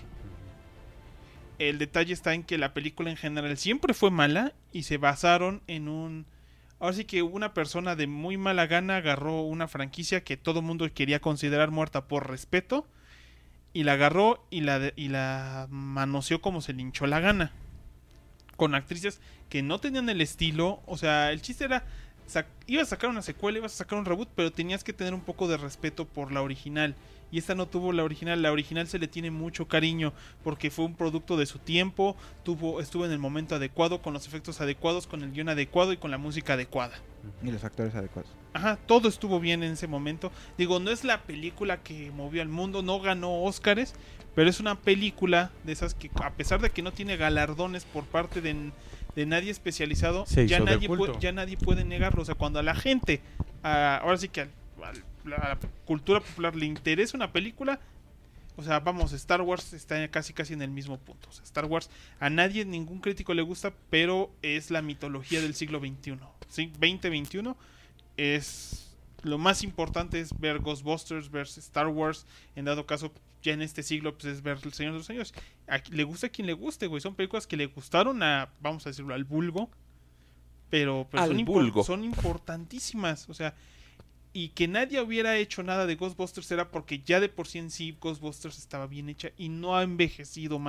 El detalle está en que la película en general siempre fue mala y se basaron en un... Ahora sí que una persona de muy mala gana agarró una franquicia que todo mundo quería considerar muerta por respeto y la agarró y la, de- y la manoseó como se le hinchó la gana. Con actrices que no tenían el estilo, o sea, el chiste era... sac- ibas a sacar una secuela, ibas a sacar un reboot, pero tenías que tener un poco de respeto por la original. Y esta no tuvo la original. La original se le tiene mucho cariño porque fue un producto de su tiempo, tuvo, estuvo en el momento adecuado, con los efectos adecuados, con el guión adecuado y con la música adecuada. Y los actores adecuados. Ajá, todo estuvo bien en ese momento. Digo, no es la película que movió al mundo, no ganó Óscares, pero es una película de esas que, a pesar de que no tiene galardones por parte de, de nadie especializado, Se ya hizo de nadie, culto. puede, ya nadie puede negarlo. O sea, cuando a la gente, a- ahora sí que al- al- a la cultura popular le interesa una película, o sea, vamos, Star Wars está casi casi en el mismo punto. O sea, Star Wars a nadie, ningún crítico le gusta, pero es la mitología del siglo veintiuno. ¿Sí? veinte veintiuno es lo más importante, es ver Ghostbusters, ver Star Wars. En dado caso, ya en este siglo, pues es ver El Señor de los Anillos. A qui- le gusta a quien le guste, güey. Son películas que le gustaron a, vamos a decirlo, al vulgo. Pero, pero Al son, impor- vulgo. son importantísimas. O sea, y que nadie hubiera hecho nada de Ghostbusters era porque ya de por sí en sí Ghostbusters estaba bien hecha y no ha envejecido mal.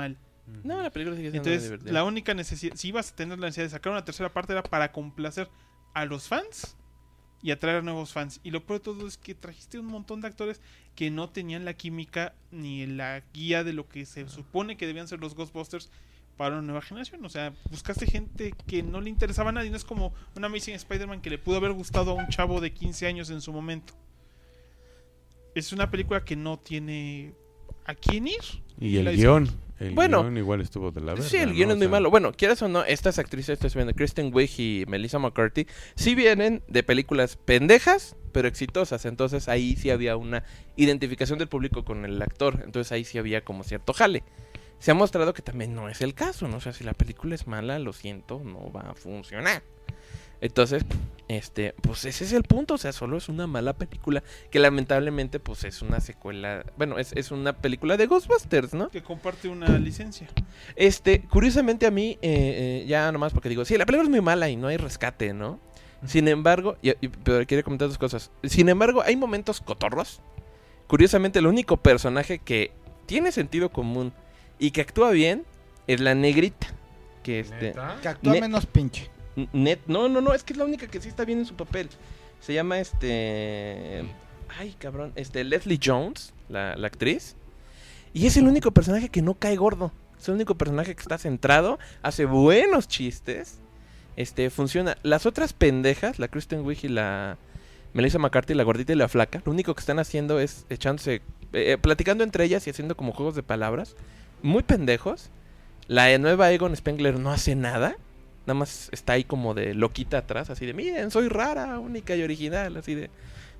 No, la película sigue siendo Entonces, divertida. la única necesidad, si ibas a tener la necesidad de sacar una tercera parte, era para complacer a los fans y atraer a nuevos fans. Y lo peor de todo es que trajiste un montón de actores que no tenían la química ni la guía de lo que se supone que debían ser los Ghostbusters para una nueva generación. O sea, buscaste gente que no le interesaba a nadie. No es como un Amazing Spider-Man que le pudo haber gustado a un chavo de quince años en su momento. Es una película que no tiene a quién ir. Y el La guión. El Bueno, guión igual estuvo de la verga. Sí, el ¿no? guión O es muy sea, malo. Bueno, quieras o no, estas actrices, estoy viendo, Kristen Wiig y Melissa McCarthy, sí vienen de películas pendejas, pero exitosas. Entonces ahí sí había una identificación del público con el actor. Entonces ahí sí había como cierto jale. Se ha mostrado que también no es el caso, ¿no? O sea, si la película es mala, lo siento, no va a funcionar. Entonces, este, pues ese es el punto, o sea, solo es una mala película que lamentablemente pues es una secuela, bueno, es, es una película de Ghostbusters, ¿no? Que comparte una licencia. Este, curiosamente a mí, eh, eh, ya nomás porque digo, sí, la película es muy mala y no hay rescate, ¿no? Sin embargo, y, y- pero quiero comentar dos cosas. Sin embargo, hay momentos cotorros. Curiosamente, el único personaje que tiene sentido común y que actúa bien es la negrita. Que este... ¿Neta? Que actúa Ne- menos pinche. Net, no, no, no, es que es la única que sí está bien en su papel. Se llama este. Ay, cabrón. Este, Leslie Jones, la, la actriz. Y es el único personaje que no cae gordo. Es el único personaje que está centrado, hace buenos chistes. Este, funciona. Las otras pendejas, la Kristen Wiig y la Melissa McCarthy, la gordita y la flaca, lo único que están haciendo es echándose, eh, platicando entre ellas y haciendo como juegos de palabras. Muy pendejos. La nueva Egon Spengler no hace nada. Nada más está ahí como de loquita atrás, así de, miren, soy rara, única y original, así de...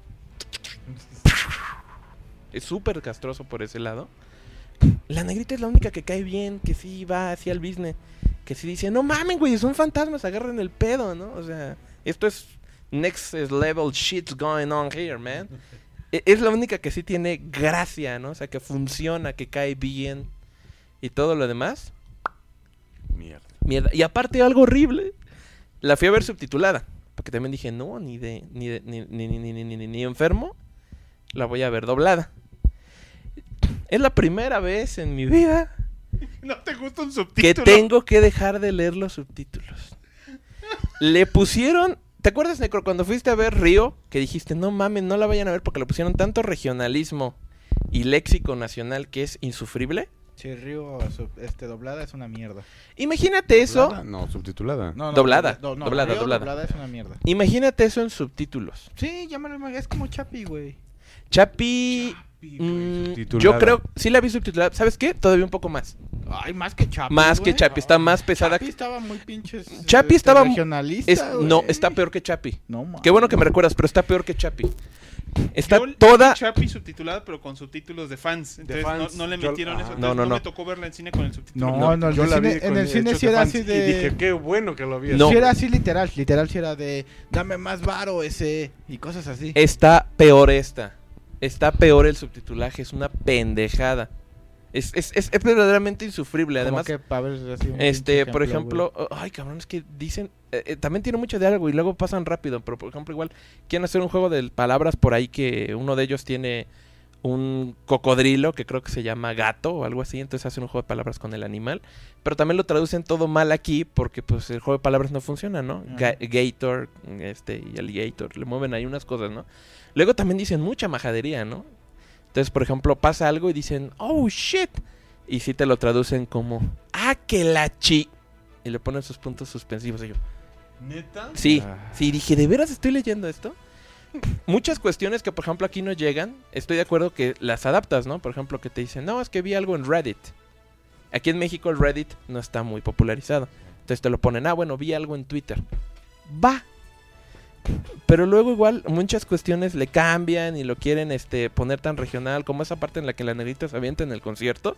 Es súper castroso por ese lado. La negrita es la única que cae bien, que sí va hacia el business, que sí dice, no mamen, güey, son fantasmas, agarren el pedo, ¿no? O sea, esto es next level shit's going on here, man. E- Es la única que sí tiene gracia, ¿no? O sea, que funciona, que cae bien. Y todo lo demás, Mierda. mierda. Y aparte algo horrible, la fui a ver subtitulada, porque también dije, no, ni de ni de, ni, ni, ni, ni, ni, ni- ni enfermo, la voy a ver doblada. Es la primera vez en mi vida ¿No te gusta un que subtítulo? tengo que dejar de leer los subtítulos. Le pusieron, ¿te acuerdas, Necro, cuando fuiste a ver Río? Que dijiste, no mames, no la vayan a ver porque le pusieron tanto regionalismo y léxico nacional que es insufrible. Si Río sub- este, doblada es una mierda. Imagínate eso. ¿Doblada? No, subtitulada. No, no, Doblada, do- no, doblada, Río doblada. es una mierda. Imagínate eso en subtítulos. Sí, ya me lo imagino. Es como Chapi, güey. Chapi. Chapi, mm, subtitulada. yo creo, sí la vi subtitulada. ¿Sabes qué? Todavía un poco más. Ay, más que Chapi. Más que güey. Chapi, está más pesada. Chapi estaba muy pinches. Chapi este, estaba- regionalista. Es, güey. no, está peor que Chapi. No, mames. Qué bueno que me recuerdas, pero está peor que Chapi. Está Yo- yo toda. vi Chapi subtitulada, pero con subtítulos de fans. Entonces fans. No, no le Yo- metieron ah. eso. No, Entonces no, no, no. me tocó verla en cine con el subtítulo. No, no, Yo el la cine- vi en con el cine hecho sí de era fans así Y de. dije, qué bueno que lo vi. No. Sí era así literal, literal sí era de dame más varo ese y cosas así. Está peor esta. Está peor el subtitulaje. Es una pendejada. Es, es, es, es verdaderamente insufrible. Como Además, que pa' ver así un este, pinche por güey. ejemplo, oh, ay, cabrón, es que dicen. eh, eh, también tiene mucho de algo y luego pasan rápido. Pero, por ejemplo, igual quieren hacer un juego de palabras por ahí que uno de ellos tiene un cocodrilo que creo que se llama gato o algo así. Entonces hacen un juego de palabras con el animal. Pero también lo traducen todo mal aquí porque, pues, el juego de palabras no funciona, ¿no? Ga- Gator, este, y alligator. Le mueven ahí unas cosas, ¿no? Luego también dicen mucha majadería, ¿no? Entonces, por ejemplo, pasa algo y dicen, oh, shit. Y sí te lo traducen como, ah, que la chi. Y le ponen sus puntos suspensivos. Y yo, ¿Neta? sí, Ah. sí, dije, ¿de veras estoy leyendo esto? Muchas cuestiones que, por ejemplo, aquí no llegan, estoy de acuerdo que las adaptas, ¿no? Por ejemplo, que te dicen, no, es que vi algo en Reddit. Aquí en México el Reddit no está muy popularizado. Entonces te lo ponen, ah, bueno, vi algo en Twitter. Va. Pero luego igual muchas cuestiones le cambian y lo quieren este poner tan regional como esa parte en la que la negrita se avienta en el concierto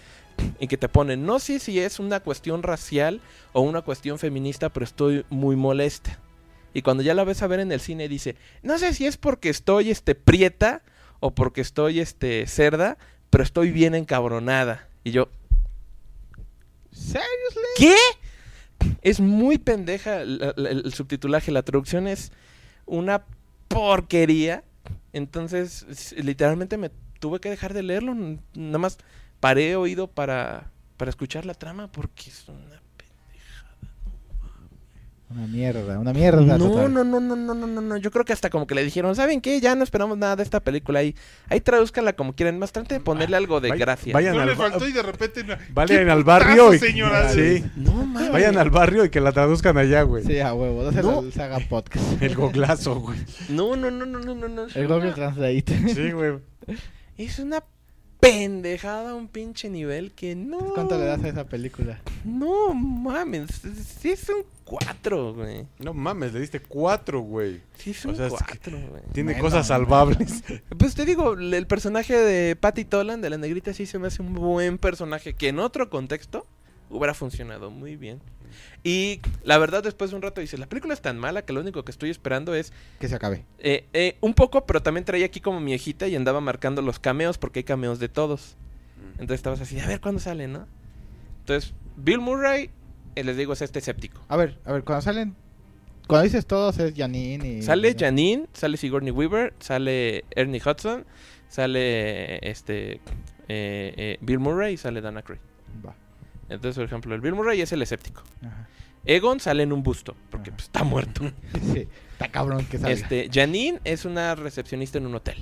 y que te ponen, no sé si es una cuestión racial o una cuestión feminista, pero estoy muy molesta. Y cuando ya la ves a ver en el cine dice, no sé si es porque estoy este prieta o porque estoy este cerda, pero estoy bien encabronada. Y yo, Seriously? ¿qué? Es muy pendeja la- la- el subtitulaje, la traducción es una porquería. Entonces, s- literalmente me tuve que dejar de leerlo. n- Nada más paré oído para, para escuchar la trama porque es una Una mierda, una mierda No, total. no, no, no, no, no, no, no. Yo creo que hasta como que le dijeron, ¿saben qué? Ya no esperamos nada de esta película. Ahí, ahí tradúzcanla como quieran. Más trate de ponerle algo de Vay- gracia. vayan No al le ba- faltó y de repente... no- Vayan ¡Qué al barrio putazo, y señora! sí, No, mames. vayan al barrio y que la traduzcan allá, güey. Sí, a huevo, no se No. se haga podcast. El goglazo, güey. No, no, no, no, no, no, no. Es El Google una- Translate. Sí, güey. Es una pendejada a un pinche nivel que no... ¿Cuánto le das a esa película? No, mames. Sí es un cuatro, güey. No mames, le diste cuatro, güey. Sí es O un sea, es que- cuatro, güey. Tiene Menos, cosas salvables. Pues te digo, el personaje de Patty Tolan, de la negrita, sí se me hace un buen personaje que en otro contexto hubiera funcionado muy bien. Y la verdad, después de un rato dices, la película es tan mala que lo único que estoy esperando es Que se acabe. eh, eh, un poco, pero también traía aquí como mi hojita y andaba marcando los cameos porque hay cameos de todos. Entonces estabas así, a ver cuándo sale, ¿no? Entonces, Bill Murray, eh, les digo, es este escéptico. A ver, a ver, cuando salen... Cuando dices todos es Janine y... Sale Janine, sale Sigourney Weaver, sale Ernie Hudson, sale este eh, eh, Bill Murray y sale Dan Aykroyd. Va. Entonces, por ejemplo, el Bill Murray es el escéptico. Ajá. Egon sale en un busto, porque Ajá. pues, está muerto. Sí, está cabrón que salga. Este, Janine es una recepcionista en un hotel.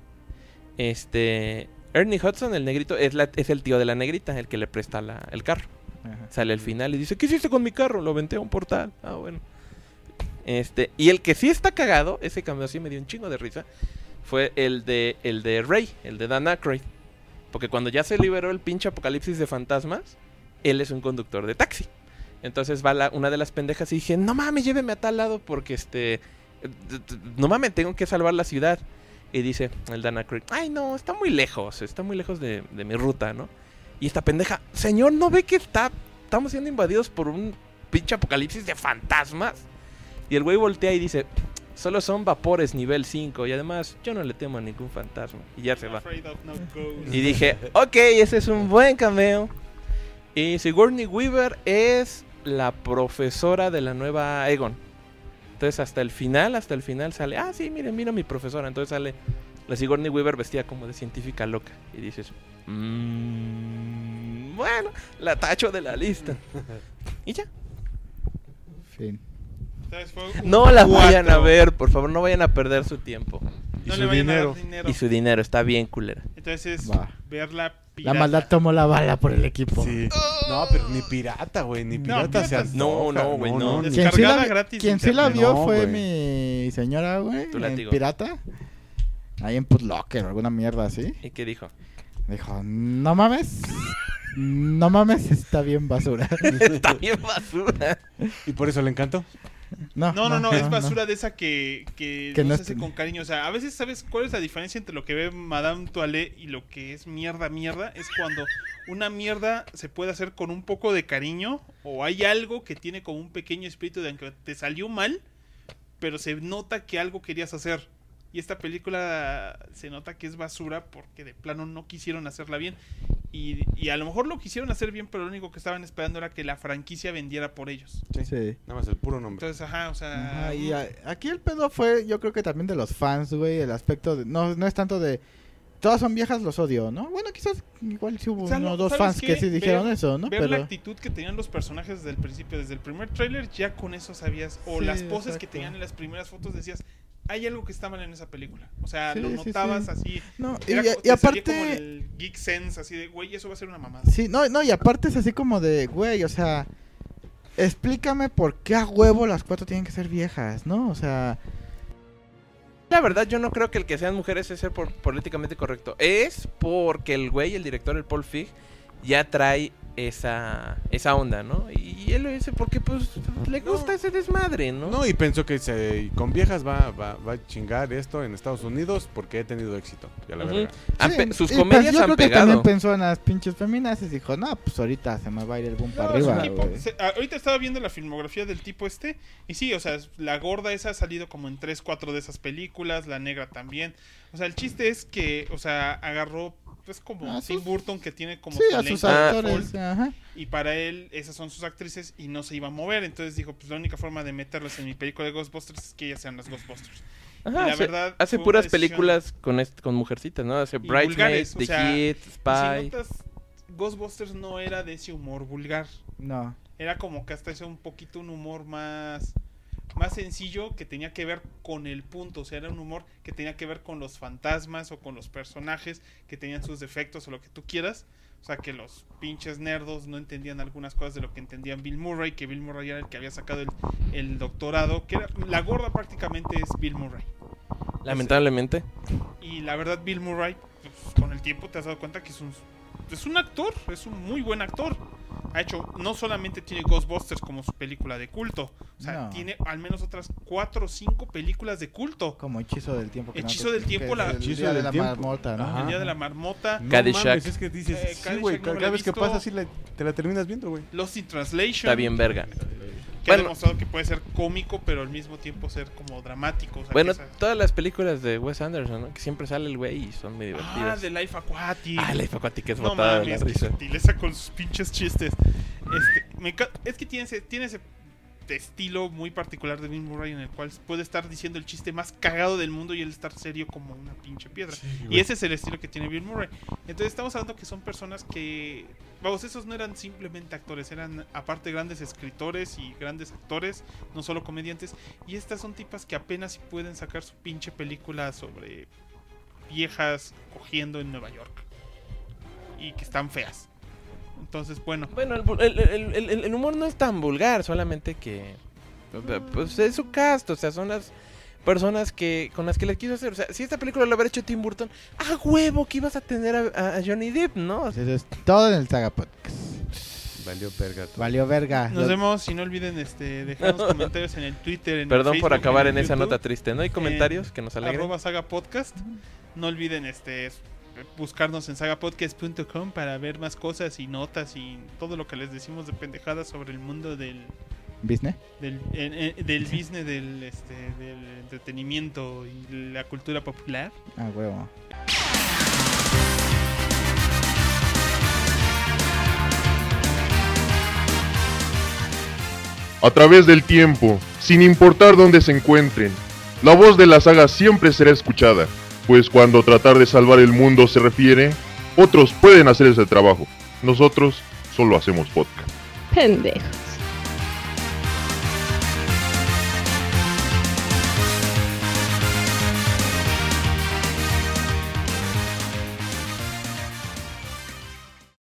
Este, Ernie Hudson, el negrito, es, la, es el tío de la negrita, el que le presta la, el carro. Ajá. Sale al final y dice, ¿qué hiciste con mi carro? Lo aventé a un portal. Ah, bueno. Este, y el que sí está cagado, ese cambio sí me dio un chingo de risa, fue el de el de Ray, el de Dan Aykroyd. Porque cuando ya se liberó el pinche apocalipsis de fantasmas, él es un conductor de taxi. Entonces va la, una de las pendejas y dije, no mames, lléveme a tal lado porque este... No mames, tengo que salvar la ciudad. Y dice el Dan Aykroyd, ay no, está muy lejos, está muy lejos de, de mi ruta, ¿no? Y esta pendeja, señor, ¿no ve que está, estamos siendo invadidos por un pinche apocalipsis de fantasmas? Y el güey voltea y dice, solo son vapores nivel cinco y además yo no le temo a ningún fantasma. Y ya se va. Afraid of no ghosts. Y dije, ok, ese es un buen cameo. Y Sigourney Weaver es la profesora de la nueva Egon. Entonces hasta el final, hasta el final sale, ah, sí, miren, mira mi profesora. Entonces sale la Sigourney Weaver vestida como de científica loca. Y dices, mmm, bueno, la tacho de la lista. Y ya. Fin. ¿Sabes? Fue un No la vayan a cuatro. ver, por favor, no vayan a perder su tiempo. Y No su le vayan a dinero. dar dinero. Y su dinero, está bien culera. Entonces, Va. verla La pirata. maldad tomó la bala por el equipo. Sí. No, pero ni pirata, güey. Ni No, pirata se piratas- no, antoja. no, güey, no. ni- Quien sí Descargada la, gratis quien en sí la internet. vio No, fue güey. mi señora, güey. Tu En látigo. pirata. Ahí en Putlocker o alguna mierda así. ¿Y qué dijo? Dijo, no mames. No mames, está bien basura. Está bien basura. ¿Y por eso le encantó? No, No, no, no, es basura de esa que, que, Que no no se es- hace con cariño. O sea, a veces, ¿sabes cuál es la diferencia entre lo que ve Madame Toilette y lo que es mierda, mierda? Es cuando una mierda se puede hacer con un poco de cariño o hay algo que tiene como un pequeño espíritu de que te salió mal, pero se nota que algo querías hacer. Y esta película se nota que es basura porque de plano no quisieron hacerla bien. Y, y a lo mejor lo quisieron hacer bien, pero lo único que estaban esperando era que la franquicia vendiera por ellos. Sí. Nada más el puro nombre. Entonces, ajá, o sea... Ajá, y a- aquí el pedo fue, yo creo que también de los fans, güey, el aspecto de, no, no es tanto de, todas son viejas, los odio, ¿no? Bueno, quizás igual sí hubo O sea, uno no, o dos ¿sabes fans qué? que sí dijeron Ver- eso, ¿no? Ver la Pero actitud que tenían los personajes desde el principio, desde el primer tráiler, ya con eso sabías, o Sí, las poses que exacto. tenían en las primeras fotos, decías, hay algo que está mal en esa película. O sea, Sí, lo sí, notabas sí. así. no, y, Era y co- te salía aparte, como el geek sense, así de, güey, eso va a ser una mamada. sí, no, no, y aparte es así como de, güey, o sea, explícame por qué a huevo las cuatro tienen que ser viejas, ¿no? O sea, La verdad, yo no creo que el que sean mujeres es ser por- políticamente correcto. Es porque el güey, el director, el Paul Feig, ya trae esa, esa onda, ¿no? Y él lo dice porque, pues, le gusta No. ese desmadre, ¿no? No, y pensó que se, con viejas va, va, va a chingar esto en Estados Unidos porque he tenido éxito. Ya la Ujú. verga. Han sí, pe- sus y comedias pues yo han creo que pegado. también pensó en las pinches feminazis y dijo, no, pues ahorita se me va a ir el boom para No, arriba, su tipo- güey. se- a- ahorita estaba viendo la filmografía del tipo este, y sí, o sea, la gorda esa ha salido como en tres, cuatro de esas películas, la negra también. O sea, el chiste es que, o sea, agarró, pues como Ah, Tim sus- Burton, que tiene como Sí, su a elenco sus de actores, default, ajá. y para él esas son sus actrices y no se iba a mover. Entonces dijo, pues la única forma de meterlas en mi película de Ghostbusters es que ellas sean las Ghostbusters. Ajá, y la hace, verdad, hace fue puras una decisión- películas con, est- con mujercitas, ¿no? Hace Y Bridesmaids, vulgares, o The sea, Hit, Y si Spy. notas, Ghostbusters no era de ese humor vulgar. No. Era como que hasta ese un poquito un humor más más sencillo que tenía que ver con el punto, o sea, era un humor que tenía que ver con los fantasmas o con los personajes que tenían sus defectos o lo que tú quieras. O sea, que los pinches nerdos no entendían algunas cosas de lo que entendían Bill Murray, que Bill Murray era el que había sacado el, el doctorado, que era, la gorda prácticamente es Bill Murray. Lamentablemente. Y la verdad, Bill Murray, pues, con el tiempo te has dado cuenta que es un, es un actor, es un muy buen actor. Ha hecho, no solamente tiene Ghostbusters como su película de culto, o sea, No. tiene al menos otras cuatro o cinco películas de culto. Como Hechizo del Tiempo. que Hechizo no te- del Tiempo, que la- es el Hechizo día de del la Tiempo. marmota, ¿no? Ajá. El Día de la Marmota, No Caddyshack. mames, es que dices, Eh, sí, Caddyshack güey, no la he cada vez que visto. pasa así la- te la terminas viendo, güey. Lost in Translation. Está bien verga. Que ha Bueno. demostrado que puede ser cómico, pero al mismo tiempo ser como dramático. O sea, Bueno, que esa- todas las películas de Wes Anderson, ¿no? Que siempre sale el güey y son muy Ah, divertidas. de Life Aquatic. Ah, Life Aquatic es No botada de la mames, qué risa. sutileza con sus pinches chistes. Este, me ca- es que tiene ese, tiene ese estilo muy particular de Bill Murray en el cual puede estar diciendo el chiste más cagado del mundo y él estar serio como una pinche piedra. Y ese es el estilo que tiene Bill Murray. Entonces estamos hablando que son personas que, vamos, esos no eran simplemente actores, eran aparte grandes escritores y grandes actores, no solo comediantes. Y estas son tipas que apenas si pueden sacar su pinche película sobre viejas cogiendo en Nueva York y que están feas. Entonces, bueno, Bueno, el, bu- el- el- el- el- el humor no es tan vulgar, solamente que... Pues es su cast, o sea, son las personas que con las que les quiso hacer. O sea, si esta película lo hubiera hecho Tim Burton, ¡ah, huevo! Que ibas a tener a, a Johnny Depp, ¿no? O sea, Eso es todo en el Saga Podcast. Valió verga todo. Valió verga. nos Lo- vemos y no olviden este dejarnos comentarios en el Twitter, en el perdón por Facebook, acabar en en el esa YouTube, nota triste. ¿No hay comentarios que nos alegren? arroba Saga Podcast. No olviden este buscarnos en sagapodcast punto com para ver más cosas y notas y todo lo que les decimos de pendejadas sobre el mundo del ¿Business? del, en- en- del business, del este del entretenimiento y la cultura popular. Ah, huevo. A través del tiempo, sin importar dónde se encuentren, la voz de la saga siempre será escuchada, pues cuando tratar de salvar el mundo se refiere, otros pueden hacer ese trabajo. Nosotros solo hacemos podcast. Pendejos.